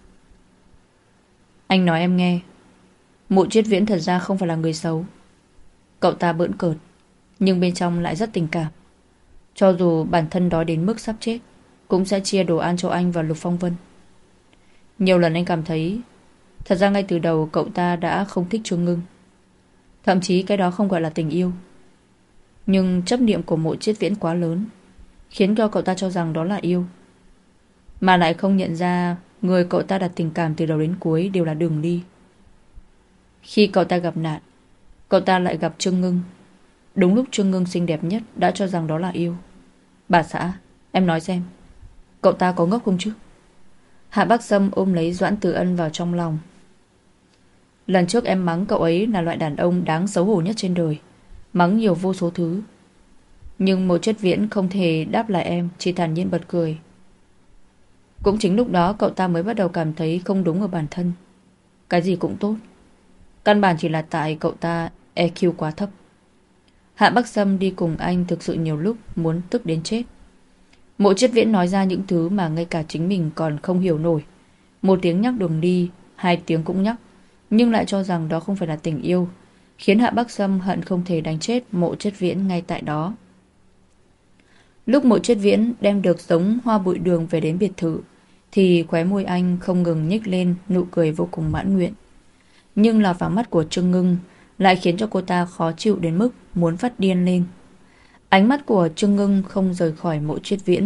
Anh nói em nghe, Mộ Chiết Viễn thật ra không phải là người xấu. Cậu ta bỡn cợt, nhưng bên trong lại rất tình cảm. Cho dù bản thân đói đến mức sắp chết, cũng sẽ chia đồ ăn cho anh và Lục Phong Vân. Nhiều lần anh cảm thấy thật ra ngay từ đầu cậu ta đã không thích Trương Ngưng. Thậm chí cái đó không gọi là tình yêu. Nhưng chấp niệm của Mộ Chiết Viễn quá lớn, khiến cho cậu ta cho rằng đó là yêu, mà lại không nhận ra người cậu ta đặt tình cảm từ đầu đến cuối đều là Đường Ly. Khi cậu ta gặp nạn, cậu ta lại gặp Trương Ngưng. Đúng lúc Trương Ngưng xinh đẹp nhất đã cho rằng đó là yêu. Bà xã, em nói xem, cậu ta có ngốc không chứ? Hạ Bắc Sâm ôm lấy Doãn Tử Ân vào trong lòng. Lần trước em mắng cậu ấy là loại đàn ông đáng xấu hổ nhất trên đời, mắng nhiều vô số thứ. Nhưng Mộ Chiết Viễn không thể đáp lại em, chỉ thản nhiên bật cười. Cũng chính lúc đó cậu ta mới bắt đầu cảm thấy không đúng ở bản thân. Cái gì cũng tốt, căn bản chỉ là tại cậu ta e quy quá thấp. Hạ Bắc Sâm đi cùng anh thực sự nhiều lúc muốn tức đến chết. Mộ Chiết Viễn nói ra những thứ mà ngay cả chính mình còn không hiểu nổi. Một tiếng nhắc Đường Đi, hai tiếng cũng nhắc, nhưng lại cho rằng đó không phải là tình yêu, khiến Hạ Bắc Sâm hận không thể đánh chết Mộ Chiết Viễn ngay tại đó. Lúc Mộ Chiết Viễn đem được giống hoa bụi đường về đến biệt thự, thì khóe môi anh không ngừng nhếch lên nụ cười vô cùng mãn nguyện. Nhưng là vào mắt của Trương Ngưng lại khiến cho cô ta khó chịu đến mức muốn phát điên lên. Ánh mắt của Trương Ngưng không rời khỏi Mộ Chiết Viễn.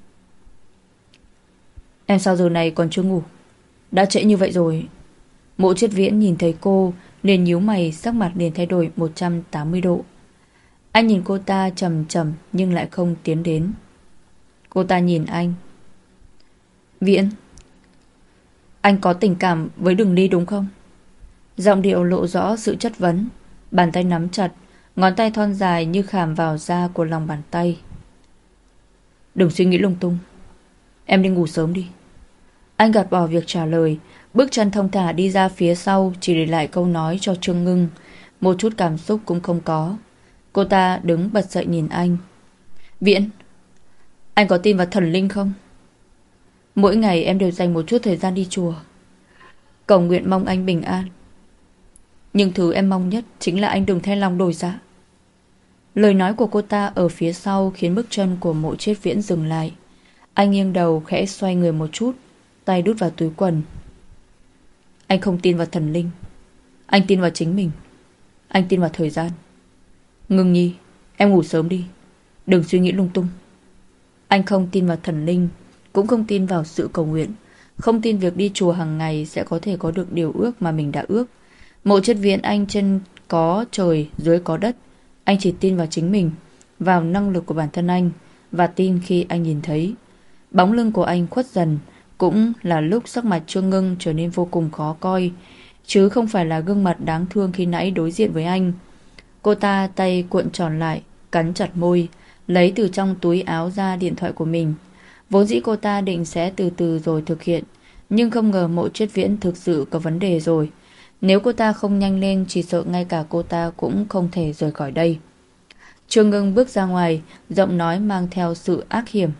Em sao giờ này còn chưa ngủ? Đã trễ như vậy rồi. Mộ Chiết Viễn nhìn thấy cô liền nhíu mày, sắc mặt liền thay đổi một trăm tám mươi độ. Anh nhìn cô ta chầm chầm nhưng lại không tiến đến. Cô ta nhìn anh. Viễn, anh có tình cảm với Đường Ly đúng không? Giọng điệu lộ rõ sự chất vấn. Bàn tay nắm chặt, ngón tay thon dài như khảm vào da của lòng bàn tay. Đừng suy nghĩ lung tung, em đi ngủ sớm đi. Anh gạt bỏ việc trả lời, bước chân thong thả đi ra phía sau, chỉ để lại câu nói cho Trương Ngưng. Một chút cảm xúc cũng không có. Cô ta đứng bật dậy nhìn anh. Viễn, anh có tin vào thần linh không? Mỗi ngày em đều dành một chút thời gian đi chùa, cầu nguyện mong anh bình an. Nhưng thứ em mong nhất chính là anh đừng thay lòng đổi dạ. Lời nói của cô ta ở phía sau khiến bước chân của Mộ Chiết Viễn dừng lại. Anh nghiêng đầu khẽ xoay người một chút, tay đút vào túi quần. Anh không tin vào thần linh, anh tin vào chính mình. Anh tin vào thời gian. Ngưng nhi, em ngủ sớm đi, đừng suy nghĩ lung tung. Anh không tin vào thần linh, cũng không tin vào sự cầu nguyện, không tin việc đi chùa hàng ngày sẽ có thể có được điều ước mà mình đã ước. Mộ Chiết Viễn anh trên có trời, dưới có đất. Anh chỉ tin vào chính mình, vào năng lực của bản thân anh, và tin khi anh nhìn thấy bóng lưng của anh khuất dần, cũng là lúc sắc mặt Trương Ngưng trở nên vô cùng khó coi, chứ không phải là gương mặt đáng thương khi nãy đối diện với anh. Cô ta tay cuộn tròn lại, cắn chặt môi, lấy từ trong túi áo ra điện thoại của mình. Vốn dĩ cô ta định sẽ từ từ rồi thực hiện, nhưng không ngờ Mộ Triết Viễn thực sự có vấn đề rồi. Nếu cô ta không nhanh lên, chỉ sợ ngay cả cô ta cũng không thể rời khỏi đây. Trương Ngưng bước ra ngoài, giọng nói mang theo sự ác hiểm.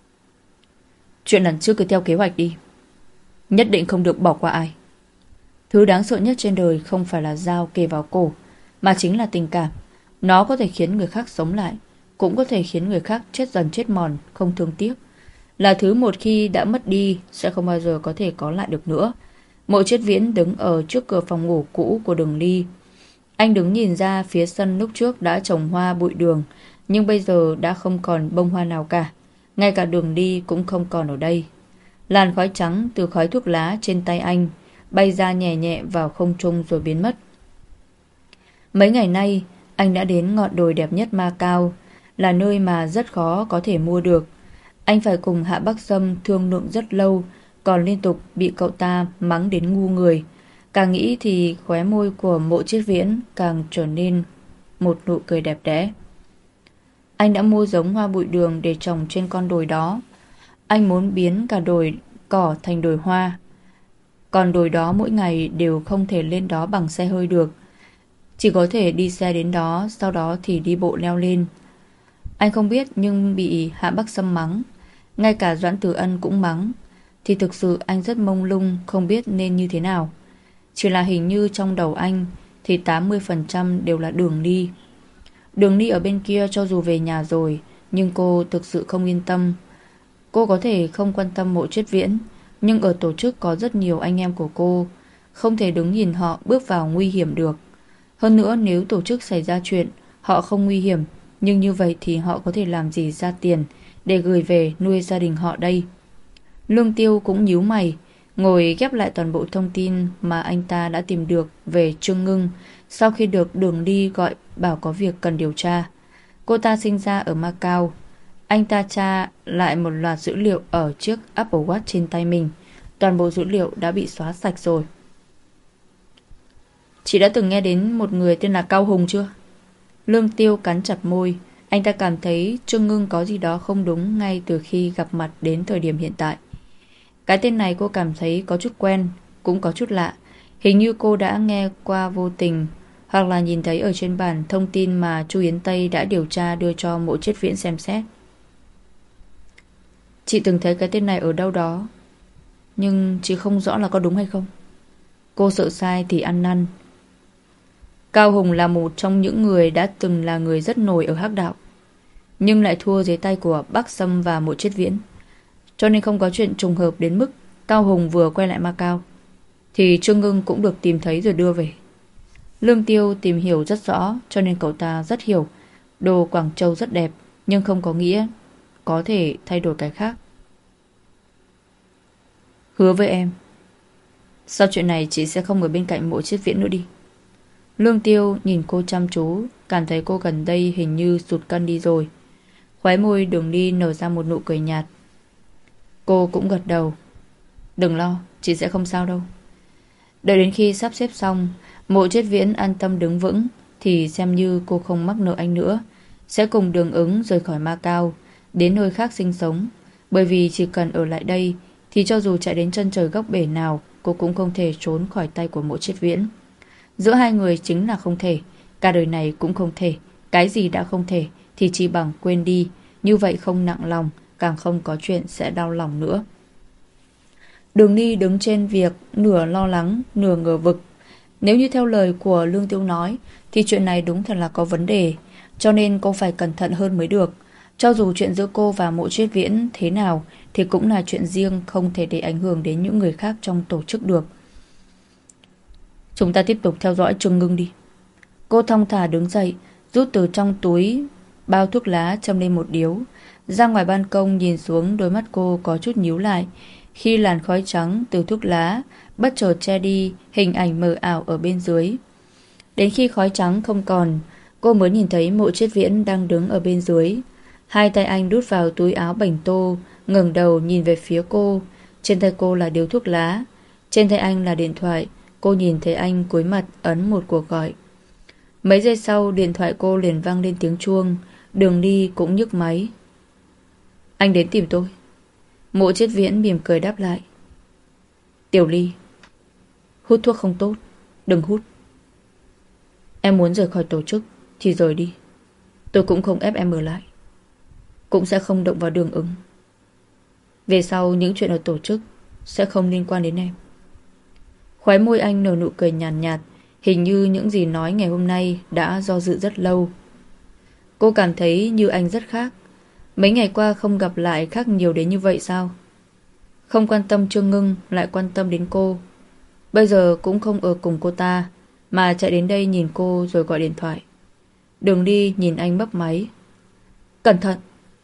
Chuyện lần trước cứ theo kế hoạch đi, nhất định không được bỏ qua ai. Thứ đáng sợ nhất trên đời không phải là dao kề vào cổ, mà chính là tình cảm. Nó có thể khiến người khác sống lại, cũng có thể khiến người khác chết dần chết mòn, không thương tiếc. Là thứ một khi đã mất đi sẽ không bao giờ có thể có lại được nữa. Mộ Triết Viễn đứng ở trước cửa phòng ngủ cũ của Đường Ly. Anh đứng nhìn ra phía sân lúc trước đã trồng hoa bụi đường, nhưng bây giờ đã không còn bông hoa nào cả. Ngay cả Đường Ly cũng không còn ở đây. Làn khói trắng từ khói thuốc lá trên tay anh bay ra nhẹ nhẹ vào không trung rồi biến mất. Mấy ngày nay, anh đã đến ngọn đồi đẹp nhất Macau, là nơi mà rất khó có thể mua được. Anh phải cùng Hạ Bắc Sâm thương lượng rất lâu, còn liên tục bị cậu ta mắng đến ngu người. Càng nghĩ thì khóe môi của Mộ Triết Viễn càng trở nên một nụ cười đẹp đẽ. Anh đã mua giống hoa bụi đường để trồng trên con đồi đó. Anh muốn biến cả đồi cỏ thành đồi hoa. Còn đồi đó mỗi ngày đều không thể lên đó bằng xe hơi được, chỉ có thể đi xe đến đó, sau đó thì đi bộ leo lên. Anh không biết, nhưng bị Hạ Bắc Sâm mắng, ngay cả Doãn Tử Ân cũng mắng, thì thực sự anh rất mông lung, không biết nên như thế nào. Chỉ là hình như trong đầu anh thì tám mươi phần trăm đều là Đường Ly. Đường Ly ở bên kia cho dù về nhà rồi, nhưng cô thực sự không yên tâm. Cô có thể không quan tâm Mộ Triết Viễn, nhưng ở tổ chức có rất nhiều anh em của cô, không thể đứng nhìn họ bước vào nguy hiểm được. Hơn nữa, nếu tổ chức xảy ra chuyện, họ không nguy hiểm, nhưng như vậy thì họ có thể làm gì ra tiền để gửi về nuôi gia đình họ đây. Lương Tiêu cũng nhíu mày, ngồi ghép lại toàn bộ thông tin mà anh ta đã tìm được về Trương Ngưng sau khi được Đường Ly gọi bảo có việc cần điều tra. Cô ta sinh ra ở Macau. Anh ta tra lại một loạt dữ liệu ở chiếc Apple Watch trên tay mình. Toàn bộ dữ liệu đã bị xóa sạch rồi. Chị đã từng nghe đến một người tên là Cao Hùng chưa? Lương Tiêu cắn chặt môi. Anh ta cảm thấy Trương Ngưng có gì đó không đúng ngay từ khi gặp mặt đến thời điểm hiện tại. Cái tên này cô cảm thấy có chút quen, cũng có chút lạ. Hình như cô đã nghe qua vô tình, hoặc là nhìn thấy ở trên bản thông tin mà Chu Yến Tây đã điều tra đưa cho Mộ Triết Viễn xem xét. Chị từng thấy cái tên này ở đâu đó, nhưng chị không rõ là có đúng hay không. Cô sợ sai thì ăn năn. Cao Hùng là một trong những người đã từng là người rất nổi ở Hắc Đạo, nhưng lại thua dưới tay của Bắc Sâm và Mộ Triết Viễn. Cho nên không có chuyện trùng hợp đến mức Cao Hùng vừa quay lại Macau thì Trương Ngưng cũng được tìm thấy rồi đưa về. Lương Tiêu tìm hiểu rất rõ, cho nên cậu ta rất hiểu đồ Quảng Châu rất đẹp, nhưng không có nghĩa có thể thay đổi cái khác. Hứa với em, sau chuyện này chị sẽ không ở bên cạnh Mộ Triết Viễn nữa đi. Lương Tiêu nhìn cô chăm chú, cảm thấy cô gần đây hình như sụt cân đi rồi. Khóe môi Đường Ly nở ra một nụ cười nhạt. Cô cũng gật đầu. Đừng lo, chị sẽ không sao đâu. Đợi đến khi sắp xếp xong, Mộ Triết Viễn an tâm đứng vững, thì xem như cô không mắc nợ anh nữa, sẽ cùng Đường Ứng rời khỏi Macau, đến nơi khác sinh sống. Bởi vì chỉ cần ở lại đây thì cho dù chạy đến chân trời góc bể nào, cô cũng không thể trốn khỏi tay của Mộ Triết Viễn. Giữa hai người chính là không thể, cả đời này cũng không thể. Cái gì đã không thể thì chỉ bằng quên đi, như vậy không nặng lòng, càng không có chuyện sẽ đau lòng nữa. Đường Ly đứng trên việc nửa lo lắng, nửa ngờ vực. Nếu như theo lời của Lương Tiêu nói thì chuyện này đúng thật là có vấn đề, cho nên cô phải cẩn thận hơn mới được. Cho dù chuyện giữa cô và Mộ Triết Viễn thế nào thì cũng là chuyện riêng, không thể để ảnh hưởng đến những người khác trong tổ chức được. Chúng ta tiếp tục theo dõi Trương Ngưng đi. Cô thong thả đứng dậy, rút từ trong túi bao thuốc lá, châm lên một điếu. Ra ngoài ban công nhìn xuống, đôi mắt cô có chút nhíu lại khi làn khói trắng từ thuốc lá bất chợt che đi hình ảnh mờ ảo ở bên dưới. Đến khi khói trắng không còn, cô mới nhìn thấy Mộ Triết Viễn đang đứng ở bên dưới. Hai tay anh đút vào túi áo bảnh tô, ngẩng đầu nhìn về phía cô. Trên tay cô là điếu thuốc lá, trên tay anh là điện thoại. Cô nhìn thấy anh cúi mặt ấn một cuộc gọi. Mấy giây sau, điện thoại cô liền vang lên tiếng chuông. Đường đi cũng nhức máy. Anh đến tìm tôi. Mộ Chiết Viễn mỉm cười đáp lại. Tiểu Ly, hút thuốc không tốt, đừng hút. Em muốn rời khỏi tổ chức thì rời đi. Tôi cũng không ép em ở lại, cũng sẽ không động vào Đường Ứng. Về sau những chuyện ở tổ chức sẽ không liên quan đến em. Khóe môi anh nở nụ cười nhàn nhạt, nhạt. Hình như những gì nói ngày hôm nay đã do dự rất lâu. Cô cảm thấy như anh rất khác. Mấy ngày qua không gặp lại khác nhiều đến như vậy sao? Không quan tâm Trương Ngưng lại quan tâm đến cô. Bây giờ cũng không ở cùng cô ta, mà chạy đến đây nhìn cô rồi gọi điện thoại. Đường đi nhìn anh bấp máy. Cẩn thận.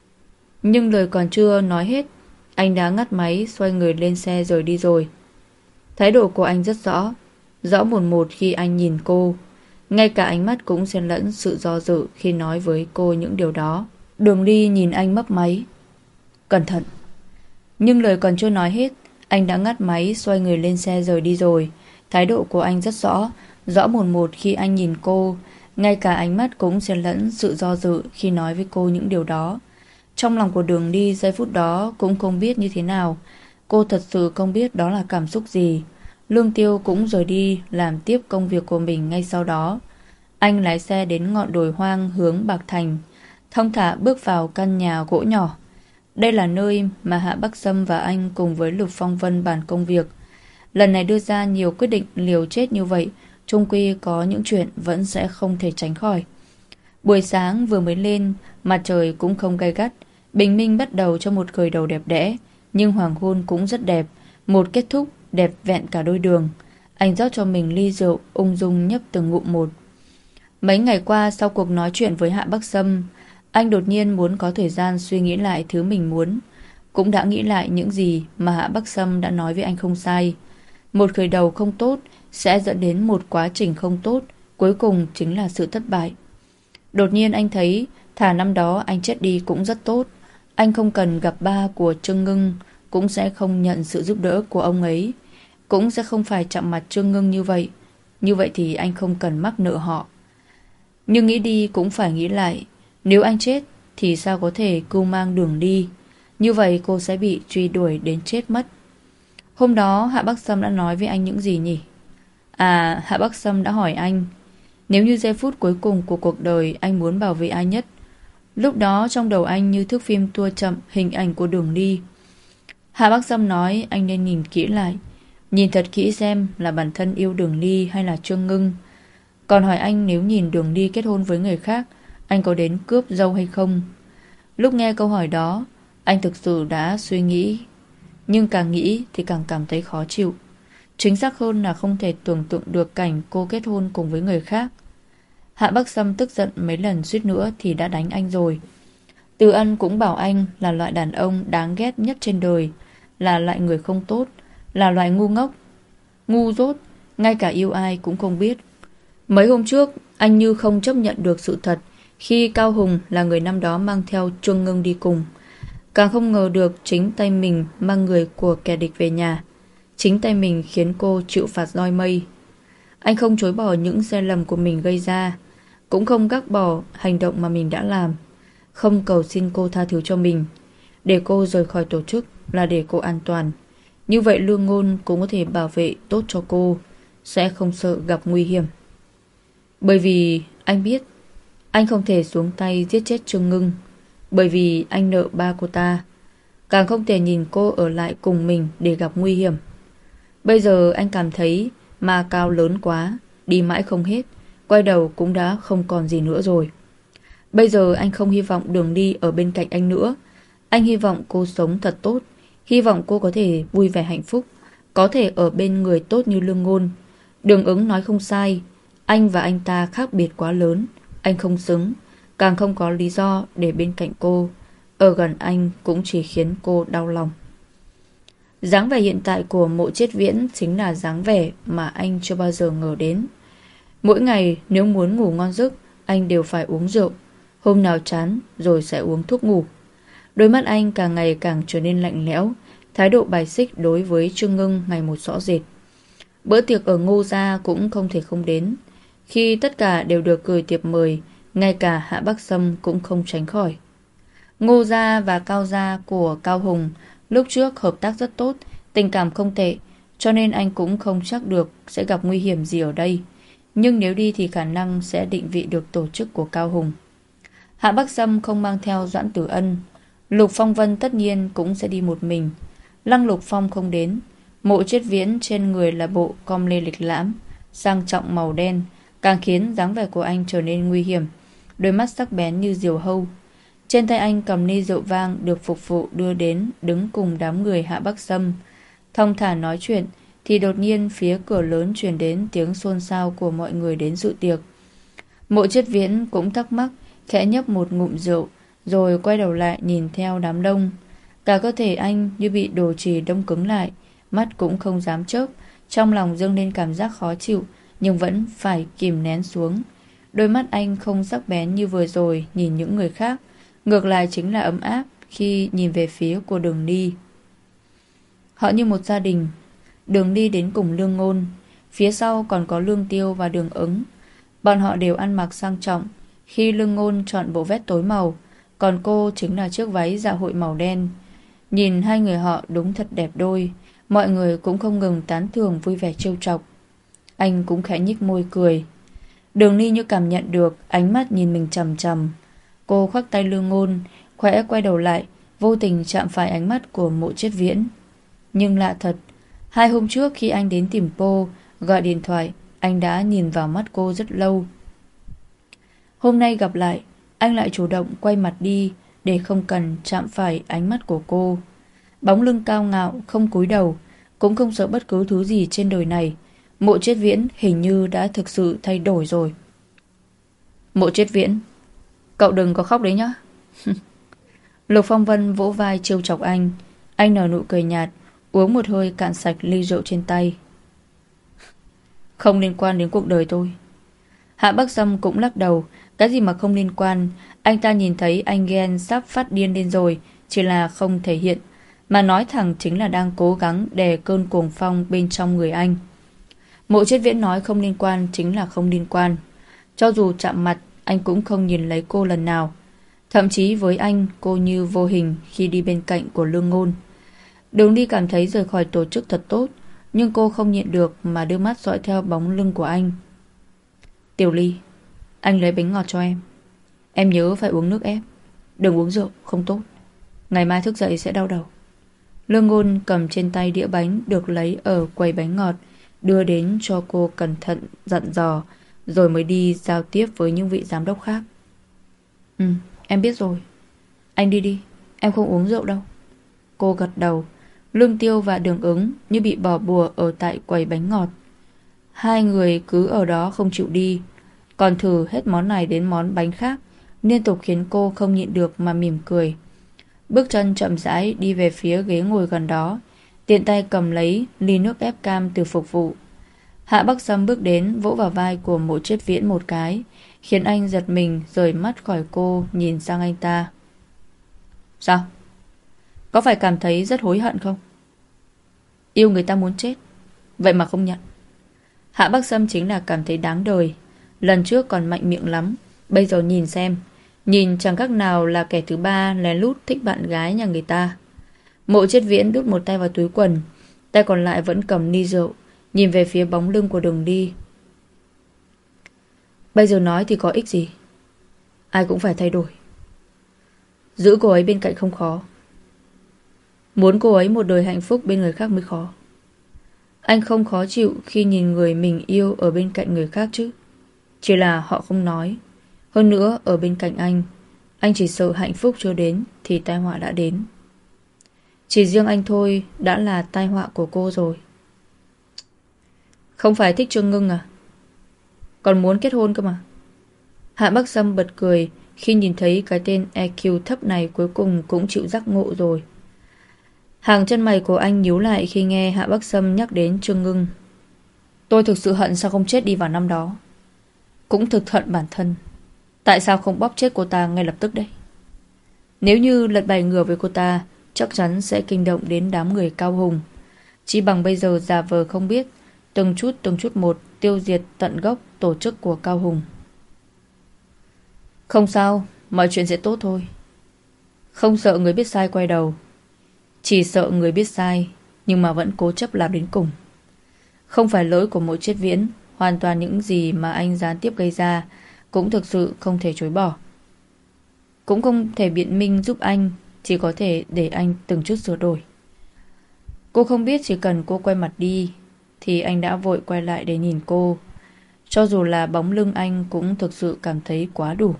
Nhưng lời còn chưa nói hết, anh đã ngắt máy, xoay người lên xe rời đi rồi. Thái độ của anh rất rõ, rõ mồn một khi anh nhìn cô. Ngay cả ánh mắt cũng xen lẫn sự do dự khi nói với cô những điều đó. Đường đi nhìn anh mấp máy. Cẩn thận. Nhưng lời còn chưa nói hết, anh đã ngắt máy, xoay người lên xe rời đi rồi. Thái độ của anh rất rõ, rõ mồn một khi anh nhìn cô. Ngay cả ánh mắt cũng xen lẫn sự do dự khi nói với cô những điều đó. Trong lòng của Đường đi giây phút đó cũng không biết như thế nào. Cô thật sự không biết đó là cảm xúc gì. Lương Tiêu cũng rời đi làm tiếp công việc của mình ngay sau đó. Anh lái xe đến ngọn đồi hoang hướng Bạc Thành, thong thả bước vào căn nhà gỗ nhỏ. Đây là nơi mà Hạ Bắc Sâm và anh cùng với Lục Phong Vân bàn công việc. Lần này đưa ra nhiều quyết định liều chết như vậy, chung quy có những chuyện vẫn sẽ không thể tránh khỏi. Buổi sáng vừa mới lên, mặt trời cũng không gay gắt, bình minh bắt đầu cho một khởi đầu đẹp đẽ, nhưng hoàng hôn cũng rất đẹp, một kết thúc đẹp vẹn cả đôi đường. Anh rót cho mình ly rượu, ung dung nhấp từng ngụm một. Mấy ngày qua sau cuộc nói chuyện với Hạ Bắc Sâm, anh đột nhiên muốn có thời gian suy nghĩ lại thứ mình muốn. Cũng đã nghĩ lại những gì mà Hạ Bắc Sâm đã nói với anh không sai. Một khởi đầu không tốt sẽ dẫn đến một quá trình không tốt, cuối cùng chính là sự thất bại. Đột nhiên anh thấy thà năm đó anh chết đi cũng rất tốt. Anh không cần gặp ba của Trương Ngưng, cũng sẽ không nhận sự giúp đỡ của ông ấy, cũng sẽ không phải chạm mặt Trương Ngưng như vậy. Như vậy thì anh không cần mắc nợ họ. Nhưng nghĩ đi cũng phải nghĩ lại, nếu anh chết thì sao có thể cưu mang Đường đi. Như vậy cô sẽ bị truy đuổi đến chết mất. Hôm đó Hạ Bắc Sâm đã nói với anh những gì nhỉ? À, Hạ Bắc Sâm đã hỏi anh, nếu như giây phút cuối cùng của cuộc đời anh muốn bảo vệ ai nhất. Lúc đó trong đầu anh như thước phim tua chậm hình ảnh của Đường đi. Hạ Bắc Sâm nói anh nên nhìn kỹ lại, nhìn thật kỹ xem là bản thân yêu Đường Ly hay là Trương Ngưng. Còn hỏi anh nếu nhìn Đường Ly kết hôn với người khác, anh có đến cướp dâu hay không? Lúc nghe câu hỏi đó, anh thực sự đã suy nghĩ, nhưng càng nghĩ thì càng cảm thấy khó chịu. Chính xác hơn là không thể tưởng tượng được cảnh cô kết hôn cùng với người khác. Hạ Bắc Sâm tức giận mấy lần suýt nữa thì đã đánh anh rồi. Từ Ân cũng bảo anh là loại đàn ông đáng ghét nhất trên đời, là loại người không tốt, là loại ngu ngốc, ngu dốt, ngay cả yêu ai cũng không biết. Mấy hôm trước, anh như không chấp nhận được sự thật khi Cao Hùng là người năm đó mang theo Trương Ngưng đi cùng. Càng không ngờ được chính tay mình mang người của kẻ địch về nhà. Chính tay mình khiến cô chịu phạt roi mây. Anh không chối bỏ những sai lầm của mình gây ra, cũng không gác bỏ hành động mà mình đã làm, không cầu xin cô tha thứ cho mình. Để cô rời khỏi tổ chức là để cô an toàn. Như vậy Lương Ngôn cũng có thể bảo vệ tốt cho cô, sẽ không sợ gặp nguy hiểm. Bởi vì anh biết anh không thể xuống tay giết chết Trương Ngưng, bởi vì anh nợ ba cô ta, càng không thể nhìn cô ở lại cùng mình để gặp nguy hiểm. Bây giờ anh cảm thấy ma cao lớn quá, đi mãi không hết, quay đầu cũng đã không còn gì nữa rồi. Bây giờ anh không hy vọng Đường đi ở bên cạnh anh nữa. Anh hy vọng cô sống thật tốt, hy vọng cô có thể vui vẻ hạnh phúc, có thể ở bên người tốt như Lương Ngôn. Đường Ứng nói không sai, anh và anh ta khác biệt quá lớn. Anh không xứng, càng không có lý do để bên cạnh cô. Ở gần anh cũng chỉ khiến cô đau lòng. Dáng vẻ hiện tại của Mộ Chiết Viễn chính là dáng vẻ mà anh chưa bao giờ ngờ đến. Mỗi ngày nếu muốn ngủ ngon giấc, anh đều phải uống rượu. Hôm nào chán rồi sẽ uống thuốc ngủ. Đôi mắt anh càng ngày càng trở nên lạnh lẽo, thái độ bài xích đối với Trương Ngưng ngày một rõ rệt. Bữa tiệc ở Ngô Gia cũng không thể không đến. Khi tất cả đều được gửi thiệp mời, ngay cả Hạ Bắc Sâm cũng không tránh khỏi. Ngô gia và Cao gia của Cao Hùng lúc trước hợp tác rất tốt, tình cảm không tệ, cho nên anh cũng không chắc được sẽ gặp nguy hiểm gì ở đây. Nhưng nếu đi thì khả năng sẽ định vị được tổ chức của Cao Hùng. Hạ Bắc Sâm không mang theo Doãn Tử Ân, Lục Phong Vân tất nhiên cũng sẽ đi một mình. Lăng Lục Phong không đến. Mộ Triết Viễn trên người là bộ com lê lịch lãm, sang trọng màu đen, càng khiến dáng vẻ của anh trở nên nguy hiểm. Đôi mắt sắc bén như diều hâu. Trên tay anh cầm ly rượu vang được phục vụ đưa đến, đứng cùng đám người Hạ Bắc Sâm. Thong thả nói chuyện thì đột nhiên phía cửa lớn truyền đến tiếng xôn xao của mọi người đến dự tiệc. Mộ Triết Viễn cũng thắc mắc, khẽ nhấp một ngụm rượu, rồi quay đầu lại nhìn theo đám đông. Cả cơ thể anh như bị đồ trì đông cứng lại, mắt cũng không dám chớp, trong lòng dâng lên cảm giác khó chịu, nhưng vẫn phải kìm nén xuống. Đôi mắt anh không sắc bén như vừa rồi nhìn những người khác, ngược lại chính là ấm áp khi nhìn về phía của Đường Ni. Họ như một gia đình. Đường Ni đến cùng Lương Ngôn, phía sau còn có Lương Tiêu và Đường Ứng. Bọn họ đều ăn mặc sang trọng. Khi Lương Ngôn chọn bộ vest tối màu, còn cô chính là chiếc váy dạ hội màu đen. Nhìn hai người họ đúng thật đẹp đôi. Mọi người cũng không ngừng tán thưởng vui vẻ trêu chọc. Anh cũng khẽ nhích môi cười. Đường Ni như cảm nhận được ánh mắt nhìn mình chằm chằm. Cô khoác tay Lương Ngôn, khẽ quay đầu lại, vô tình chạm phải ánh mắt của Mộ Triết Viễn. Nhưng lạ thật, hai hôm trước khi anh đến tìm cô, gọi điện thoại, anh đã nhìn vào mắt cô rất lâu. Hôm nay gặp lại, anh lại chủ động quay mặt đi để không cần chạm phải ánh mắt của cô. Bóng lưng cao ngạo, không cúi đầu, cũng không sợ bất cứ thứ gì trên đời này. Mộ Triết Viễn hình như đã thực sự thay đổi rồi. Mộ Triết Viễn, cậu đừng có khóc đấy nhá. Lục Phong Vân vỗ vai trêu chọc anh. Anh nở nụ cười nhạt, uống một hơi cạn sạch ly rượu trên tay. Không liên quan đến cuộc đời tôi. Hạ Bắc Sâm cũng lắc đầu. Cái gì mà không liên quan. Anh ta nhìn thấy anh ghen sắp phát điên lên rồi, chỉ là không thể hiện, mà nói thẳng chính là đang cố gắng đè cơn cuồng phong bên trong người anh. Mộ Triết Viễn nói không liên quan chính là không liên quan. Cho dù chạm mặt, anh cũng không nhìn lấy cô lần nào. Thậm chí với anh, cô như vô hình khi đi bên cạnh của Lương Ngôn. Đường Đi cảm thấy rời khỏi tổ chức thật tốt, nhưng cô không nhịn được mà đưa mắt dõi theo bóng lưng của anh. Tiểu Ly, anh lấy bánh ngọt cho em. Em nhớ phải uống nước ép, đừng uống rượu, không tốt. Ngày mai thức dậy sẽ đau đầu. Lương Ngôn cầm trên tay đĩa bánh được lấy ở quầy bánh ngọt, đưa đến cho cô cẩn thận dặn dò, rồi mới đi giao tiếp với những vị giám đốc khác. Ừ, em biết rồi. Anh đi đi, em không uống rượu đâu. Cô gật đầu. Lương Tiêu và Đường Ứng như bị bỏ bùa ở tại quầy bánh ngọt. Hai người cứ ở đó không chịu đi, còn thử hết món này đến món bánh khác, liên tục khiến cô không nhịn được mà mỉm cười. Bước chân chậm rãi đi về phía ghế ngồi gần đó, tiện tay cầm lấy ly nước ép cam từ phục vụ. Hạ Bắc Sâm bước đến vỗ vào vai của Mộ Triết Viễn một cái, khiến anh giật mình rời mắt khỏi cô, nhìn sang anh ta. Sao? Có phải cảm thấy rất hối hận không? Yêu người ta muốn chết, vậy mà không nhận. Hạ Bắc Sâm chính là cảm thấy đáng đời. Lần trước còn mạnh miệng lắm, bây giờ nhìn xem, nhìn chẳng khác nào là kẻ thứ ba lén lút thích bạn gái nhà người ta. Mộ Triết Viễn đút một tay vào túi quần, tay còn lại vẫn cầm ly rượu, nhìn về phía bóng lưng của Đường Đi. Bây giờ nói thì có ích gì? Ai cũng phải thay đổi. Giữ cô ấy bên cạnh không khó, muốn cô ấy một đời hạnh phúc bên người khác mới khó. Anh không khó chịu khi nhìn người mình yêu ở bên cạnh người khác chứ, chỉ là họ không nói. Hơn nữa ở bên cạnh anh, anh chỉ sợ hạnh phúc chưa đến thì tai họa đã đến. Chỉ riêng anh thôi đã là tai họa của cô rồi. Không phải thích Trương Ngưng à? Còn muốn kết hôn cơ mà. Hạ Bắc Sâm bật cười khi nhìn thấy cái tên e quy thấp này cuối cùng cũng chịu giác ngộ rồi. Hàng chân mày của anh nhíu lại khi nghe Hạ Bắc Sâm nhắc đến Trương Ngưng. Tôi thực sự hận sao không chết đi vào năm đó. Cũng thực hận bản thân. Tại sao không bóp chết cô ta ngay lập tức đấy? Nếu như lật bài ngửa với cô ta, chắc chắn sẽ kinh động đến đám người Cao Hùng. Chỉ bằng bây giờ giả vờ không biết, từng chút từng chút một tiêu diệt tận gốc tổ chức của Cao Hùng. Không sao, mọi chuyện sẽ tốt thôi. Không sợ người biết sai quay đầu, chỉ sợ người biết sai nhưng mà vẫn cố chấp làm đến cùng. Không phải lỗi của Mộ Triết Viễn, hoàn toàn những gì mà anh gián tiếp gây ra cũng thực sự không thể chối bỏ. Cũng không thể biện minh giúp anh, chỉ có thể để anh từng chút sửa đổi. Cô không biết chỉ cần cô quay mặt đi thì anh đã vội quay lại để nhìn cô. Cho dù là bóng lưng anh cũng thực sự cảm thấy quá đủ.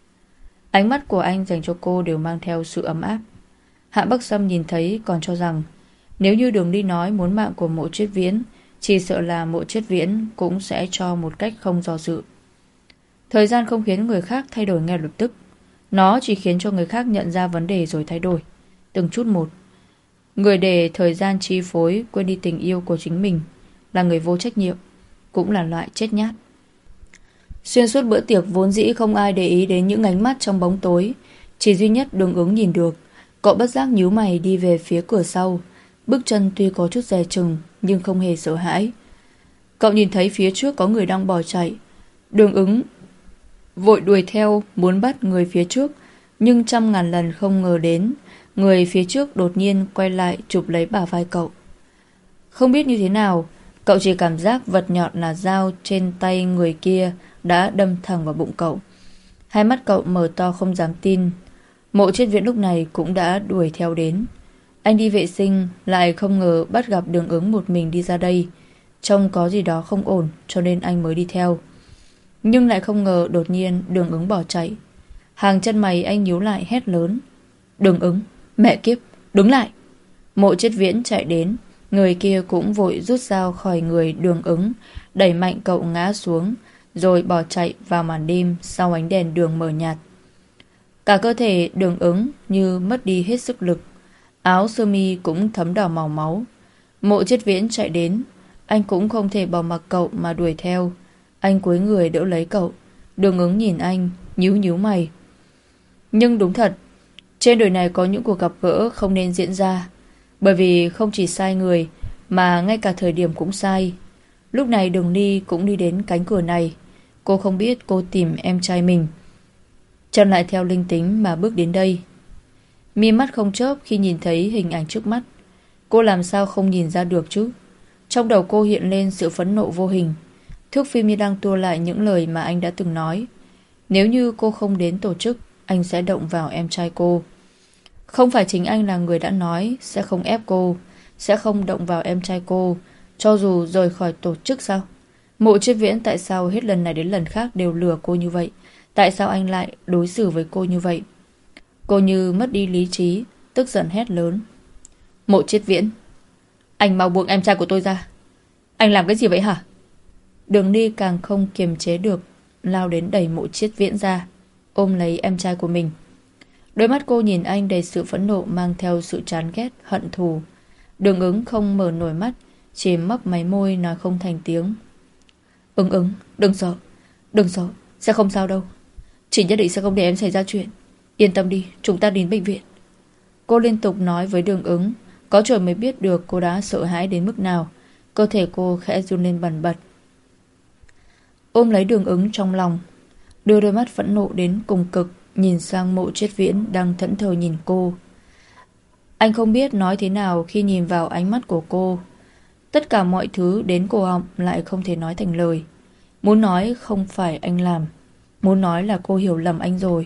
Ánh mắt của anh dành cho cô đều mang theo sự ấm áp. Hạ Bắc Sâm nhìn thấy còn cho rằng nếu như Đường Đi nói muốn mạng của Mộ Triết Viễn, chỉ sợ là Mộ Triết Viễn cũng sẽ cho một cách không do dự. Thời gian không khiến người khác thay đổi ngay lập tức. Nó chỉ khiến cho người khác nhận ra vấn đề rồi thay đổi, từng chút một. Người để thời gian chi phối quên đi tình yêu của chính mình là người vô trách nhiệm, cũng là loại chết nhát. Xuyên suốt bữa tiệc vốn dĩ không ai để ý đến những ánh mắt trong bóng tối, chỉ duy nhất Đường Ứng nhìn được. Cậu bất giác nhíu mày đi về phía cửa sau, bước chân tuy có chút dè chừng nhưng không hề sợ hãi. Cậu nhìn thấy phía trước có người đang bỏ chạy. Đường Ứng vội đuổi theo muốn bắt người phía trước, nhưng trăm ngàn lần không ngờ đến người phía trước đột nhiên quay lại chụp lấy bả vai cậu. Không biết như thế nào, cậu chỉ cảm giác vật nhọn là dao trên tay người kia đã đâm thẳng vào bụng cậu. Hai mắt cậu mở to không dám tin. Mộ Triết Viễn lúc này cũng đã đuổi theo đến. Anh đi vệ sinh lại không ngờ bắt gặp Đường Ứng một mình đi ra đây. Trông có gì đó không ổn cho nên anh mới đi theo. Nhưng lại không ngờ đột nhiên Đường Ứng bỏ chạy. Hàng chân mày anh nhíu lại hét lớn: Đường Ứng, mẹ kiếp, đứng lại! Mộ Triết Viễn chạy đến. Người kia cũng vội rút dao khỏi người Đường Ứng, đẩy mạnh cậu ngã xuống, rồi bỏ chạy vào màn đêm sau ánh đèn đường mờ nhạt. Cả cơ thể Đường Ứng như mất đi hết sức lực, áo sơ mi cũng thấm đỏ màu máu. Mộ Triết Viễn chạy đến, anh cũng không thể bỏ mặc cậu mà đuổi theo. Anh cúi người đỡ lấy cậu. Đường Ứng nhìn anh, nhíu nhíu mày. Nhưng đúng thật, trên đời này có những cuộc gặp gỡ không nên diễn ra, bởi vì không chỉ sai người mà ngay cả thời điểm cũng sai. Lúc này Đường Ni cũng đi đến cánh cửa này. Cô không biết cô tìm em trai mình, chân lại theo linh tính mà bước đến đây. Mi mắt không chớp khi nhìn thấy hình ảnh trước mắt. Cô làm sao không nhìn ra được chứ? Trong đầu cô hiện lên sự phẫn nộ vô hình. Thước phim như đang tua lại những lời mà anh đã từng nói. Nếu như cô không đến tổ chức, anh sẽ động vào em trai cô. Không phải chính anh là người đã nói sẽ không ép cô, sẽ không động vào em trai cô, cho dù rời khỏi tổ chức sao? Mộ Triết Viễn tại sao hết lần này đến lần khác đều lừa cô như vậy? Tại sao anh lại đối xử với cô như vậy? Cô như mất đi lý trí, tức giận hét lớn: Mộ Triết Viễn, anh mau buông em trai của tôi ra. Anh làm cái gì vậy hả? Đường Ni càng không kiềm chế được, lao đến đẩy Mộ Triết Viễn ra, ôm lấy em trai của mình. Đôi mắt cô nhìn anh đầy sự phẫn nộ, mang theo sự chán ghét, hận thù. Đường Ứng không mở nổi mắt, chỉ mấp máy môi nói không thành tiếng: Ứng Ứng, đừng sợ, đừng sợ, sẽ không sao đâu. Chị nhất định sẽ không để em xảy ra chuyện. Yên tâm đi, chúng ta đến bệnh viện. Cô liên tục nói với Đường Ứng. Có trời mới biết được cô đã sợ hãi đến mức nào. Cơ thể cô khẽ run lên bần bật. Ôm lấy Đường Ứng trong lòng, đưa đôi mắt phẫn nộ đến cùng cực nhìn sang Mộ Triết Viễn đang thẫn thờ nhìn cô. Anh không biết nói thế nào khi nhìn vào ánh mắt của cô. Tất cả mọi thứ đến cổ họng lại không thể nói thành lời. Muốn nói không phải anh làm, muốn nói là cô hiểu lầm anh rồi.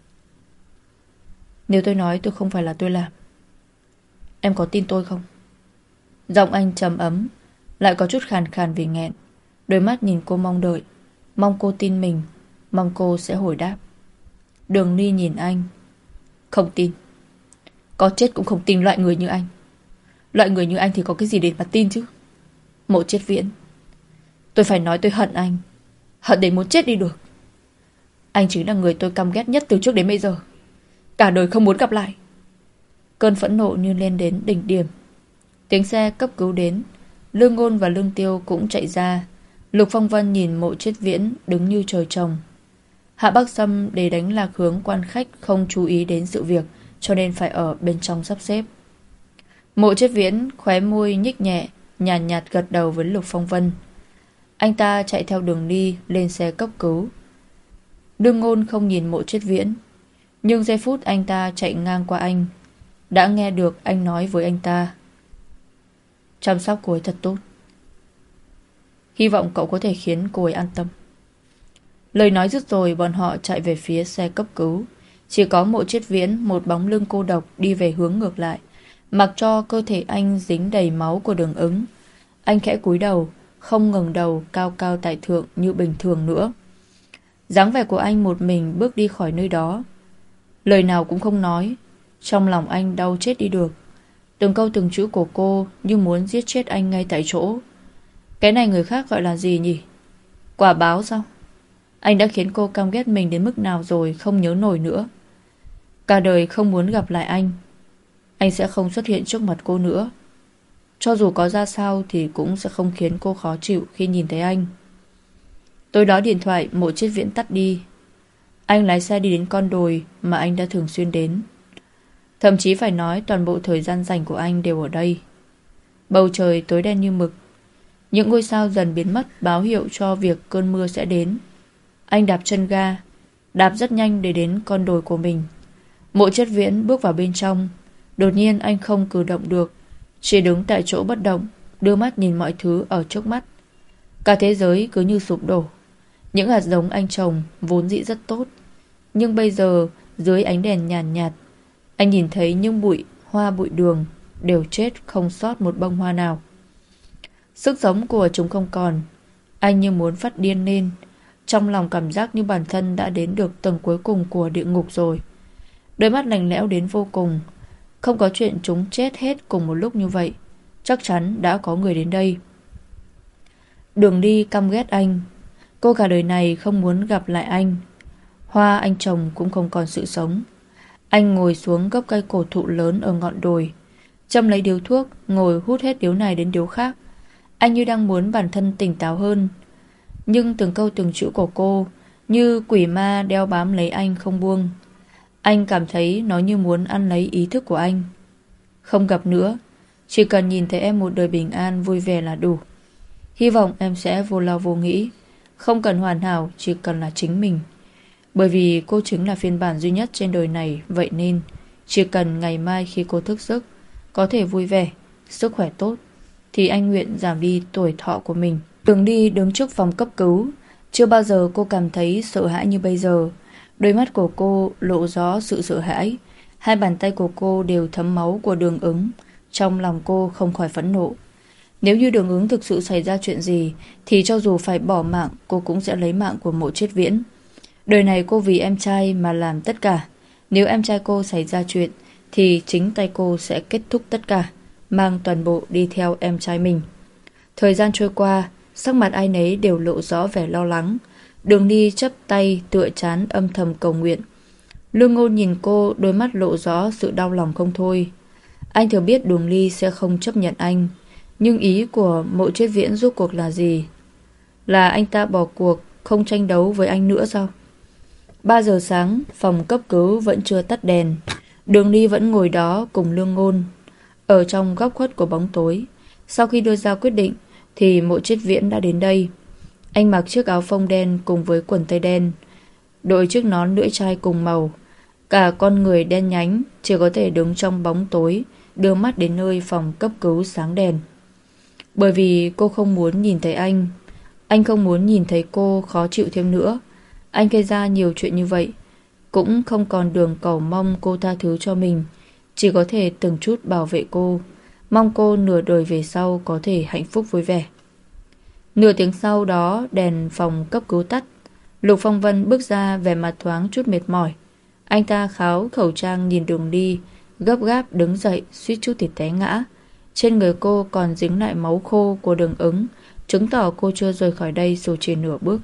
Nếu tôi nói tôi không phải là tôi làm, em có tin tôi không? Giọng anh trầm ấm, lại có chút khàn khàn vì nghẹn. Đôi mắt nhìn cô mong đợi, mong cô tin mình, mong cô sẽ hồi đáp. Đường Ni nhìn anh. Không tin. Có chết cũng không tin loại người như anh. Loại người như anh thì có cái gì để mà tin chứ? Mộ Triết Viễn, tôi phải nói tôi hận anh, hận đến muốn chết đi được. Anh chính là người tôi căm ghét nhất từ trước đến bây giờ, cả đời không muốn gặp lại. Cơn phẫn nộ như lên đến đỉnh điểm. Tiếng xe cấp cứu đến. Lương Ngôn và Lương Tiêu cũng chạy ra. Lục Phong Vân nhìn Mộ Triết Viễn đứng như trời trồng. Hạ Bắc Sâm để đánh lạc hướng quan khách không chú ý đến sự việc, cho nên phải ở bên trong sắp xếp. Mộ Triết Viễn khóe môi nhích nhẹ, nhàn nhạt, nhạt gật đầu với Lục Phong Vân. Anh ta chạy theo Đường Ni lên xe cấp cứu. Đương Ngôn không nhìn Mộ Triết Viễn, nhưng giây phút anh ta chạy ngang qua anh, đã nghe được anh nói với anh ta: chăm sóc cô ấy thật tốt. Hy vọng cậu có thể khiến cô ấy an tâm. Lời nói dứt rồi, bọn họ chạy về phía xe cấp cứu. Chỉ có Mộ Triết Viễn, một bóng lưng cô độc, đi về hướng ngược lại, mặc cho cơ thể anh dính đầy máu của Đường Ứng. Anh khẽ cúi đầu, không ngẩng đầu cao cao tại thượng như bình thường nữa. Dáng vẻ của anh một mình bước đi khỏi nơi đó, lời nào cũng không nói. Trong lòng anh đau chết đi được. Từng câu từng chữ của cô như muốn giết chết anh ngay tại chỗ. Cái này người khác gọi là gì nhỉ? Quả báo sao? Anh đã khiến cô căm ghét mình đến mức nào rồi không nhớ nổi nữa. Cả đời không muốn gặp lại anh. Anh sẽ không xuất hiện trước mặt cô nữa. Cho dù có ra sao thì cũng sẽ không khiến cô khó chịu khi nhìn thấy anh. Tối đó điện thoại Mộ Triết Viễn tắt đi. Anh lái xe đi đến con đồi mà anh đã thường xuyên đến. Thậm chí phải nói toàn bộ thời gian rảnh của anh đều ở đây. Bầu trời tối đen như mực. Những ngôi sao dần biến mất, báo hiệu cho việc cơn mưa sẽ đến. Anh đạp chân ga, đạp rất nhanh để đến con đồi của mình. Mộ Triết Viễn bước vào bên trong. Đột nhiên anh không cử động được, chỉ đứng tại chỗ bất động, đưa mắt nhìn mọi thứ ở trước mắt. Cả thế giới cứ như sụp đổ. Những hạt giống anh trồng vốn dĩ rất tốt, nhưng bây giờ dưới ánh đèn nhàn nhạt, anh nhìn thấy những bụi hoa bụi đường đều chết, không sót một bông hoa nào. Sức sống của chúng không còn. Anh như muốn phát điên lên. Trong lòng cảm giác như bản thân đã đến được tầng cuối cùng của địa ngục rồi. Đôi mắt lạnh lẽo đến vô cùng. Không có chuyện chúng chết hết cùng một lúc như vậy. Chắc chắn đã có người đến đây. Đường đi căm ghét anh. Cô cả đời này không muốn gặp lại anh. Hoa anh trồng cũng không còn sự sống. Anh ngồi xuống gốc cây cổ thụ lớn ở ngọn đồi, châm lấy điếu thuốc, ngồi hút hết điếu này đến điếu khác. Anh như đang muốn bản thân tỉnh táo hơn. Nhưng từng câu từng chữ của cô như quỷ ma đeo bám lấy anh không buông. Anh cảm thấy nó như muốn ăn lấy ý thức của anh. Không gặp nữa, chỉ cần nhìn thấy em một đời bình an vui vẻ là đủ. Hy vọng em sẽ vô lo vô nghĩ. Không cần hoàn hảo, chỉ cần là chính mình. Bởi vì cô chính là phiên bản duy nhất trên đời này. Vậy nên chỉ cần ngày mai khi cô thức giấc có thể vui vẻ, sức khỏe tốt, thì anh nguyện giảm đi tuổi thọ của mình. Đường đi đứng trước phòng cấp cứu. Chưa bao giờ cô cảm thấy sợ hãi như bây giờ. Đôi mắt của cô lộ rõ sự sợ hãi. Hai bàn tay của cô đều thấm máu của Đường Ứng. Trong lòng cô không khỏi phẫn nộ. Nếu như Đường Ứng thực sự xảy ra chuyện gì thì cho dù phải bỏ mạng, cô cũng sẽ lấy mạng của Mộ Triết Viễn. Đời này cô vì em trai mà làm tất cả. Nếu em trai cô xảy ra chuyện thì chính tay cô sẽ kết thúc tất cả, mang toàn bộ đi theo em trai mình. Thời gian trôi qua, sắc mặt ai nấy đều lộ rõ vẻ lo lắng. Đường Ly chắp tay tựa trán âm thầm cầu nguyện. Lương Ngôn nhìn cô, đôi mắt lộ rõ sự đau lòng không thôi. Anh thừa biết Đường Ly sẽ không chấp nhận anh, nhưng ý của Mộ Triết Viễn rốt cuộc là gì? Là anh ta bỏ cuộc, không tranh đấu với anh nữa sao? Ba giờ sáng, phòng cấp cứu vẫn chưa tắt đèn. Đường Ly vẫn ngồi đó cùng Lương Ngôn, ở trong góc khuất của bóng tối. Sau khi đưa ra quyết định thì Mộ Triết Viễn đã đến đây. Anh mặc chiếc áo phông đen cùng với quần tây đen, đội chiếc nón lưỡi chai cùng màu. Cả con người đen nhánh, chỉ có thể đứng trong bóng tối, đưa mắt đến nơi phòng cấp cứu sáng đèn. Bởi vì cô không muốn nhìn thấy anh. Anh không muốn nhìn thấy cô khó chịu thêm nữa. Anh gây ra nhiều chuyện như vậy, cũng không còn đường cầu mong cô tha thứ cho mình. Chỉ có thể từng chút bảo vệ cô, mong cô nửa đời về sau có thể hạnh phúc vui vẻ. Nửa tiếng sau đó, đèn phòng cấp cứu tắt. Lục Phong Vân bước ra, vẻ mặt thoáng chút mệt mỏi. Anh ta kháo khẩu trang nhìn Đường Ly, gấp gáp đứng dậy, suýt chút thì té ngã. Trên người cô còn dính lại máu khô của Đường Ứng, chứng tỏ cô chưa rời khỏi đây dù chỉ nửa bước.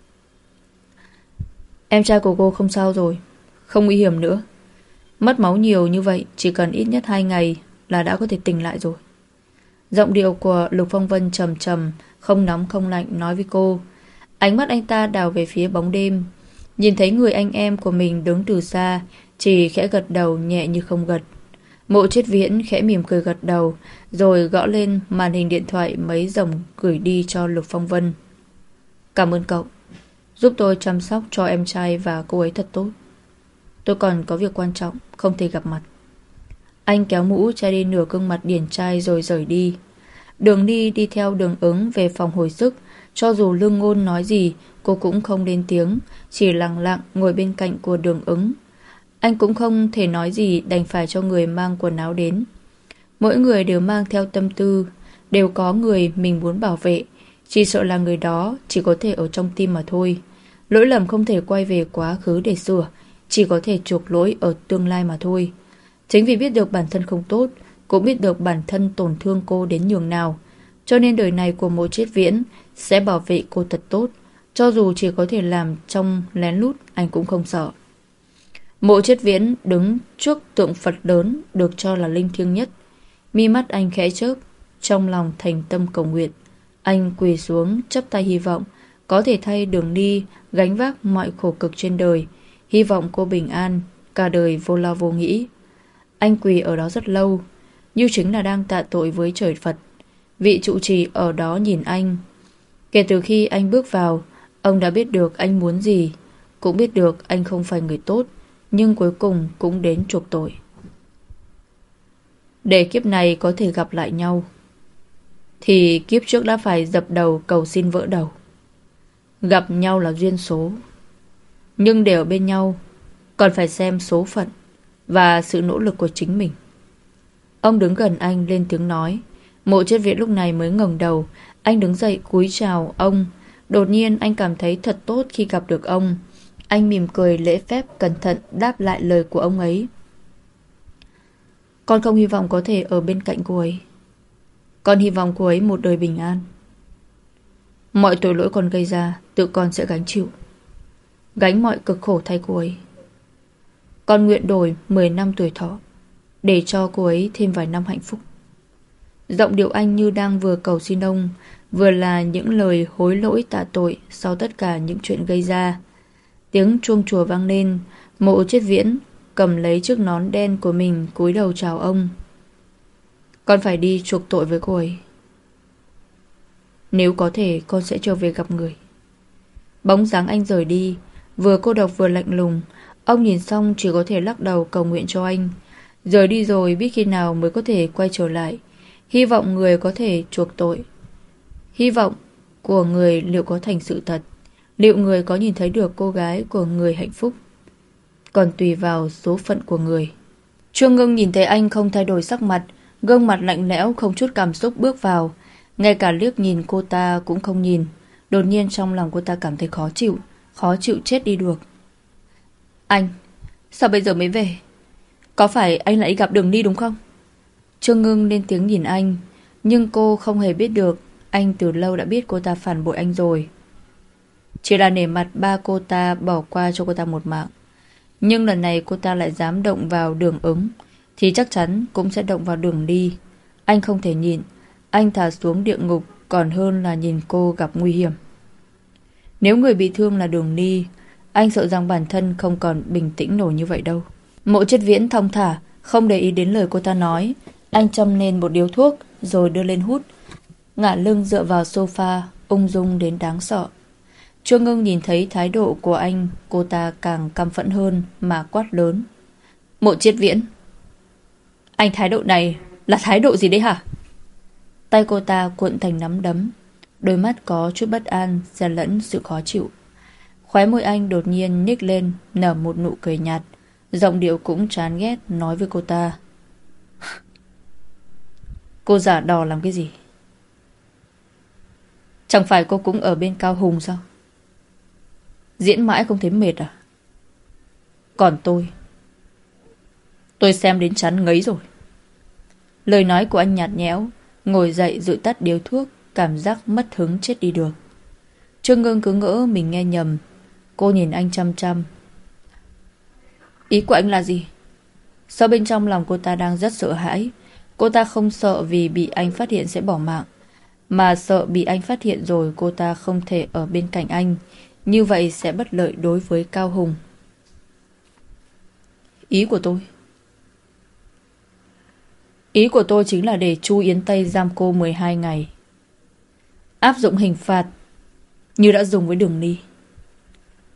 Em trai của cô không sao rồi, không nguy hiểm nữa. Mất máu nhiều như vậy, chỉ cần ít nhất hai ngày là đã có thể tỉnh lại rồi. Giọng điệu của Lục Phong Vân trầm trầm, không nóng không lạnh nói với cô. Ánh mắt anh ta đảo về phía bóng đêm. Nhìn thấy người anh em của mình đứng từ xa, chỉ khẽ gật đầu nhẹ như không gật. Mộ Triết Viễn khẽ mỉm cười gật đầu, rồi gõ lên màn hình điện thoại mấy dòng gửi đi cho Lục Phong Vân. Cảm ơn cậu. Giúp tôi chăm sóc cho em trai và cô ấy thật tốt. Tôi còn có việc quan trọng, không thể gặp mặt. Anh kéo mũ che đi nửa gương mặt điển trai rồi rời đi. Đường Ni đi theo Đường Ứng về phòng hồi sức. Cho dù Lương Ngôn nói gì, cô cũng không lên tiếng, chỉ lặng lặng ngồi bên cạnh của Đường Ứng. Anh cũng không thể nói gì, đành phải cho người mang quần áo đến. Mỗi người đều mang theo tâm tư, đều có người mình muốn bảo vệ, chỉ sợ là người đó chỉ có thể ở trong tim mà thôi. Lỗi lầm không thể quay về quá khứ để sửa, chỉ có thể chuộc lỗi ở tương lai mà thôi. Chính vì biết được bản thân không tốt, cũng biết được bản thân tổn thương cô đến nhường nào, cho nên đời này của Mộ Triết Viễn sẽ bảo vệ cô thật tốt. Cho dù chỉ có thể làm trong lén lút, anh cũng không sợ. Mộ Triết Viễn đứng trước tượng Phật lớn được cho là linh thiêng nhất. Mi mắt anh khẽ chớp, trong lòng thành tâm cầu nguyện. Anh quỳ xuống chắp tay hy vọng có thể thay Đường Ni gánh vác mọi khổ cực trên đời. Hy vọng cô bình an, cả đời vô lo vô nghĩ. Anh quỳ ở đó rất lâu, như chính là đang tạ tội với trời Phật. Vị trụ trì ở đó nhìn anh. Kể từ khi anh bước vào, ông đã biết được anh muốn gì, cũng biết được anh không phải người tốt, nhưng cuối cùng cũng đến chuộc tội. Để kiếp này có thể gặp lại nhau, thì kiếp trước đã phải dập đầu cầu xin vỡ đầu. Gặp nhau là duyên số, nhưng để ở bên nhau còn phải xem số phận và sự nỗ lực của chính mình. Ông đứng gần anh lên tiếng nói. Mộ Triết Viễn lúc này mới ngẩng đầu. Anh đứng dậy cúi chào ông. Đột nhiên anh cảm thấy thật tốt khi gặp được ông. Anh mỉm cười lễ phép cẩn thận đáp lại lời của ông ấy. Con không hy vọng có thể ở bên cạnh cô ấy. Con hy vọng cô ấy một đời bình an. Mọi tội lỗi con gây ra tự con sẽ gánh chịu, gánh mọi cực khổ thay cô ấy. Con nguyện đổi mười năm tuổi thọ để cho cô ấy thêm vài năm hạnh phúc. Giọng điệu anh như đang vừa cầu xin ông, vừa là những lời hối lỗi tạ tội sau tất cả những chuyện gây ra. Tiếng chuông chùa vang lên. Mộ Triết Viễn cầm lấy chiếc nón đen của mình cúi đầu chào ông. Con phải đi chuộc tội với cô ấy. Nếu có thể con sẽ trở về gặp người. Bóng dáng anh rời đi, vừa cô độc vừa lạnh lùng. Ông nhìn xong chỉ có thể lắc đầu cầu nguyện cho anh. Rời đi rồi biết khi nào mới có thể quay trở lại. Hy vọng người có thể chuộc tội. Hy vọng của người liệu có thành sự thật, liệu người có nhìn thấy được cô gái của người hạnh phúc, còn tùy vào số phận của người. Trương Ngưng nhìn thấy anh không thay đổi sắc mặt, gương mặt lạnh lẽo không chút cảm xúc bước vào. Ngay cả liếc nhìn cô ta cũng không nhìn. Đột nhiên trong lòng cô ta cảm thấy khó chịu, khó chịu chết đi được. Anh, sao bây giờ mới về? Có phải anh lại gặp Đường Ni đúng không? Trương Ngưng lên tiếng nhìn anh, nhưng cô không hề biết được anh từ lâu đã biết cô ta phản bội anh rồi. Chỉ là nể mặt ba cô ta bỏ qua cho cô ta một mạng. Nhưng lần này cô ta lại dám động vào Đường Ứng, thì chắc chắn cũng sẽ động vào Đường Ni. Anh không thể nhịn. Anh thả xuống địa ngục còn hơn là nhìn cô gặp nguy hiểm. Nếu người bị thương là Đường Ni, anh sợ rằng bản thân không còn bình tĩnh nổi như vậy đâu. Mộ Triết Viễn thong thả, không để ý đến lời cô ta nói. Anh châm lên một điếu thuốc rồi đưa lên hút, ngả lưng dựa vào sofa, ung dung đến đáng sợ. Trương Ngưng nhìn thấy thái độ của anh, cô ta càng căm phẫn hơn mà quát lớn. Mộ Triết Viễn, anh thái độ này là thái độ gì đấy hả? Tay cô ta cuộn thành nắm đấm, đôi mắt có chút bất an xen lẫn sự khó chịu. Khóe môi anh đột nhiên nhếch lên, nở một nụ cười nhạt, giọng điệu cũng chán ghét nói với cô ta. Cô giả đò làm cái gì? Chẳng phải cô cũng ở bên Cao Hùng sao? Diễn mãi không thấy mệt à? Còn tôi, tôi xem đến chán ngấy rồi. Lời nói của anh nhạt nhẽo, ngồi dậy dụi tắt điếu thuốc, cảm giác mất hứng chết đi được. Trương Ngưng cứ ngỡ mình nghe nhầm. Cô nhìn anh chăm chăm. Ý của anh là gì? Sau bên trong lòng cô ta đang rất sợ hãi. Cô ta không sợ vì bị anh phát hiện sẽ bỏ mạng, mà sợ bị anh phát hiện rồi cô ta không thể ở bên cạnh anh. Như vậy sẽ bất lợi đối với Cao Hùng. Ý của tôi Ý của tôi chính là để Chu Yến Tây giam cô mười hai ngày, áp dụng hình phạt như đã dùng với Đường Ni.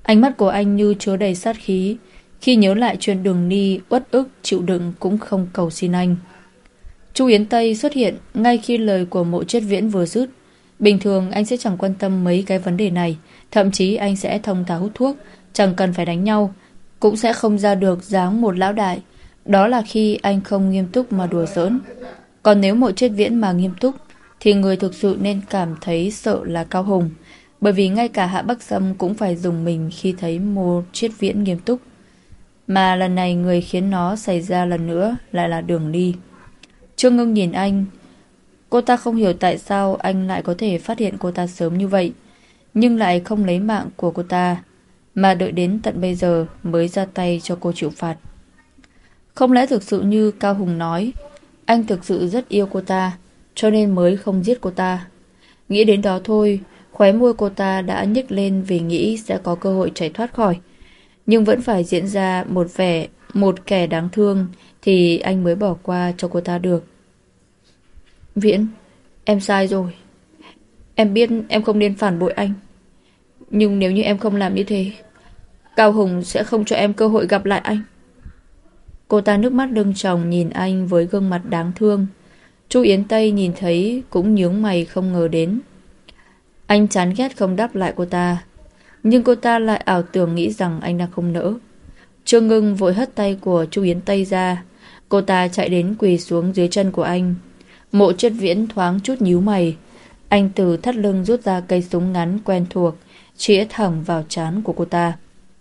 Ánh mắt của anh như chứa đầy sát khí. Khi nhớ lại chuyện Đường Ni uất ức chịu đựng cũng không cầu xin anh. Chu Yến Tây xuất hiện ngay khi lời của Mộ Triết Viễn vừa dứt. Bình thường anh sẽ chẳng quan tâm mấy cái vấn đề này. Thậm chí anh sẽ thông thả hút thuốc, chẳng cần phải đánh nhau, cũng sẽ không ra được dáng một lão đại. Đó là khi anh không nghiêm túc mà đùa giỡn. Còn nếu Mộ Triết Viễn mà nghiêm túc thì người thực sự nên cảm thấy sợ là Cao Hùng. Bởi vì ngay cả Hạ Bắc Sâm cũng phải dùng mình khi thấy Mộ Triết Viễn nghiêm túc. Mà lần này người khiến nó xảy ra lần nữa lại là Đường Ni. Trương Ngưng nhìn anh. Cô ta không hiểu tại sao anh lại có thể phát hiện cô ta sớm như vậy, nhưng lại không lấy mạng của cô ta, mà đợi đến tận bây giờ mới ra tay cho cô chịu phạt. Không lẽ thực sự như Cao Hùng nói, anh thực sự rất yêu cô ta, cho nên mới không giết cô ta. Nghĩ đến đó thôi, khóe môi cô ta đã nhếch lên vì nghĩ sẽ có cơ hội chạy thoát khỏi. Nhưng vẫn phải diễn ra một vẻ một kẻ đáng thương thì anh mới bỏ qua cho cô ta được. Viễn, em sai rồi. Em biết em không nên phản bội anh, nhưng nếu như em không làm như thế, Cao Hùng sẽ không cho em cơ hội gặp lại anh. Cô ta nước mắt lưng tròng nhìn anh với gương mặt đáng thương. Chu Yến Tây nhìn thấy cũng nhướng mày không ngờ đến. Anh chán ghét không đáp lại cô ta, nhưng cô ta lại ảo tưởng nghĩ rằng anh đang không nỡ. Trương Ngưng vội hất tay của Chu Yến Tây ra. Cô ta chạy đến quỳ xuống dưới chân của anh. Mộ Triết Viễn thoáng chút nhíu mày. Anh từ thắt lưng rút ra cây súng ngắn quen thuộc, chĩa thẳng vào trán của cô ta,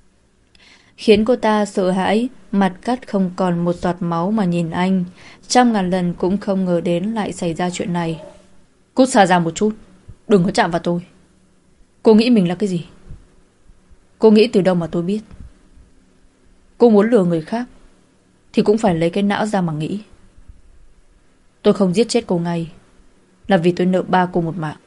khiến cô ta sợ hãi, mặt cắt không còn một giọt máu mà nhìn anh. Trăm ngàn lần cũng không ngờ đến lại xảy ra chuyện này. Cút xa ra một chút, đừng có chạm vào tôi. Cô nghĩ mình là cái gì? Cô nghĩ từ đâu mà tôi biết? Cô muốn lừa người khác thì cũng phải lấy cái não ra mà nghĩ. Tôi không giết chết cô ngay là vì tôi nợ ba cô một mạng.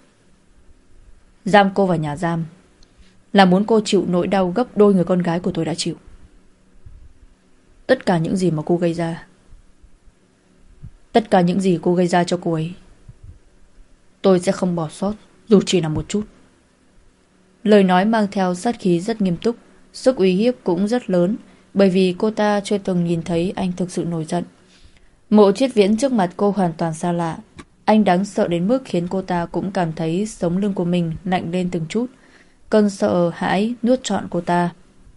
Giam cô vào nhà giam là muốn cô chịu nỗi đau gấp đôi người con gái của tôi đã chịu. Tất cả những gì mà cô gây ra, tất cả những gì cô gây ra cho cô ấy, tôi sẽ không bỏ sót dù chỉ là một chút. Lời nói mang theo sát khí rất nghiêm túc, sức uy hiếp cũng rất lớn, bởi vì cô ta chưa từng nhìn thấy anh thực sự nổi giận. Mộ Triết Viễn trước mặt cô hoàn toàn xa lạ. Anh đáng sợ đến mức khiến cô ta cũng cảm thấy sống lưng của mình lạnh lên từng chút. Cơn sợ hãi nuốt trọn cô ta.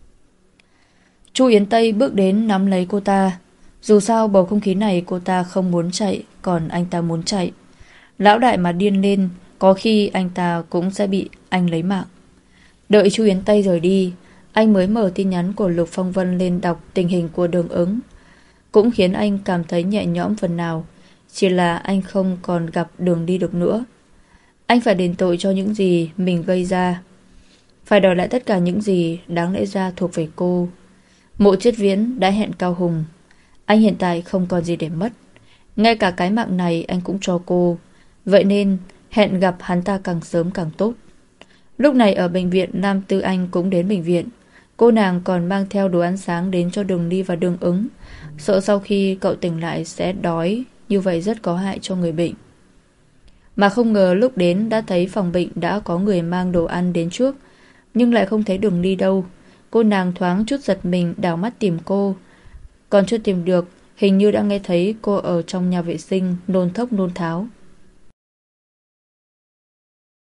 Chu Yến Tây bước đến nắm lấy cô ta. Dù sao bầu không khí này cô ta không muốn chạy, còn anh ta muốn chạy. Lão đại mà điên lên, có khi anh ta cũng sẽ bị anh lấy mạng. Đợi Chu Yến Tây rời đi, anh mới mở tin nhắn của Lục Phong Vân lên đọc tình hình của Đường Ứng. Cũng khiến anh cảm thấy nhẹ nhõm phần nào. Chỉ là anh không còn gặp Đường đi được nữa. Anh phải đền tội cho những gì mình gây ra, phải đòi lại tất cả những gì đáng lẽ ra thuộc về cô. Mộ Triết Viễn đã hẹn Cao Hùng. Anh hiện tại không còn gì để mất. Ngay cả cái mạng này anh cũng cho cô. Vậy nên hẹn gặp hắn ta càng sớm càng tốt. Lúc này ở bệnh viện, Nam Tư Anh cũng đến bệnh viện. Cô nàng còn mang theo đồ ăn sáng đến cho Đường Đi và Đường Ứng, sợ sau khi cậu tỉnh lại sẽ đói, như vậy rất có hại cho người bệnh. Mà không ngờ lúc đến đã thấy phòng bệnh đã có người mang đồ ăn đến trước, nhưng lại không thấy Đường Đi đâu. Cô nàng thoáng chút giật mình, đảo mắt tìm cô. Còn chưa tìm được, hình như đã nghe thấy cô ở trong nhà vệ sinh nôn thốc nôn tháo.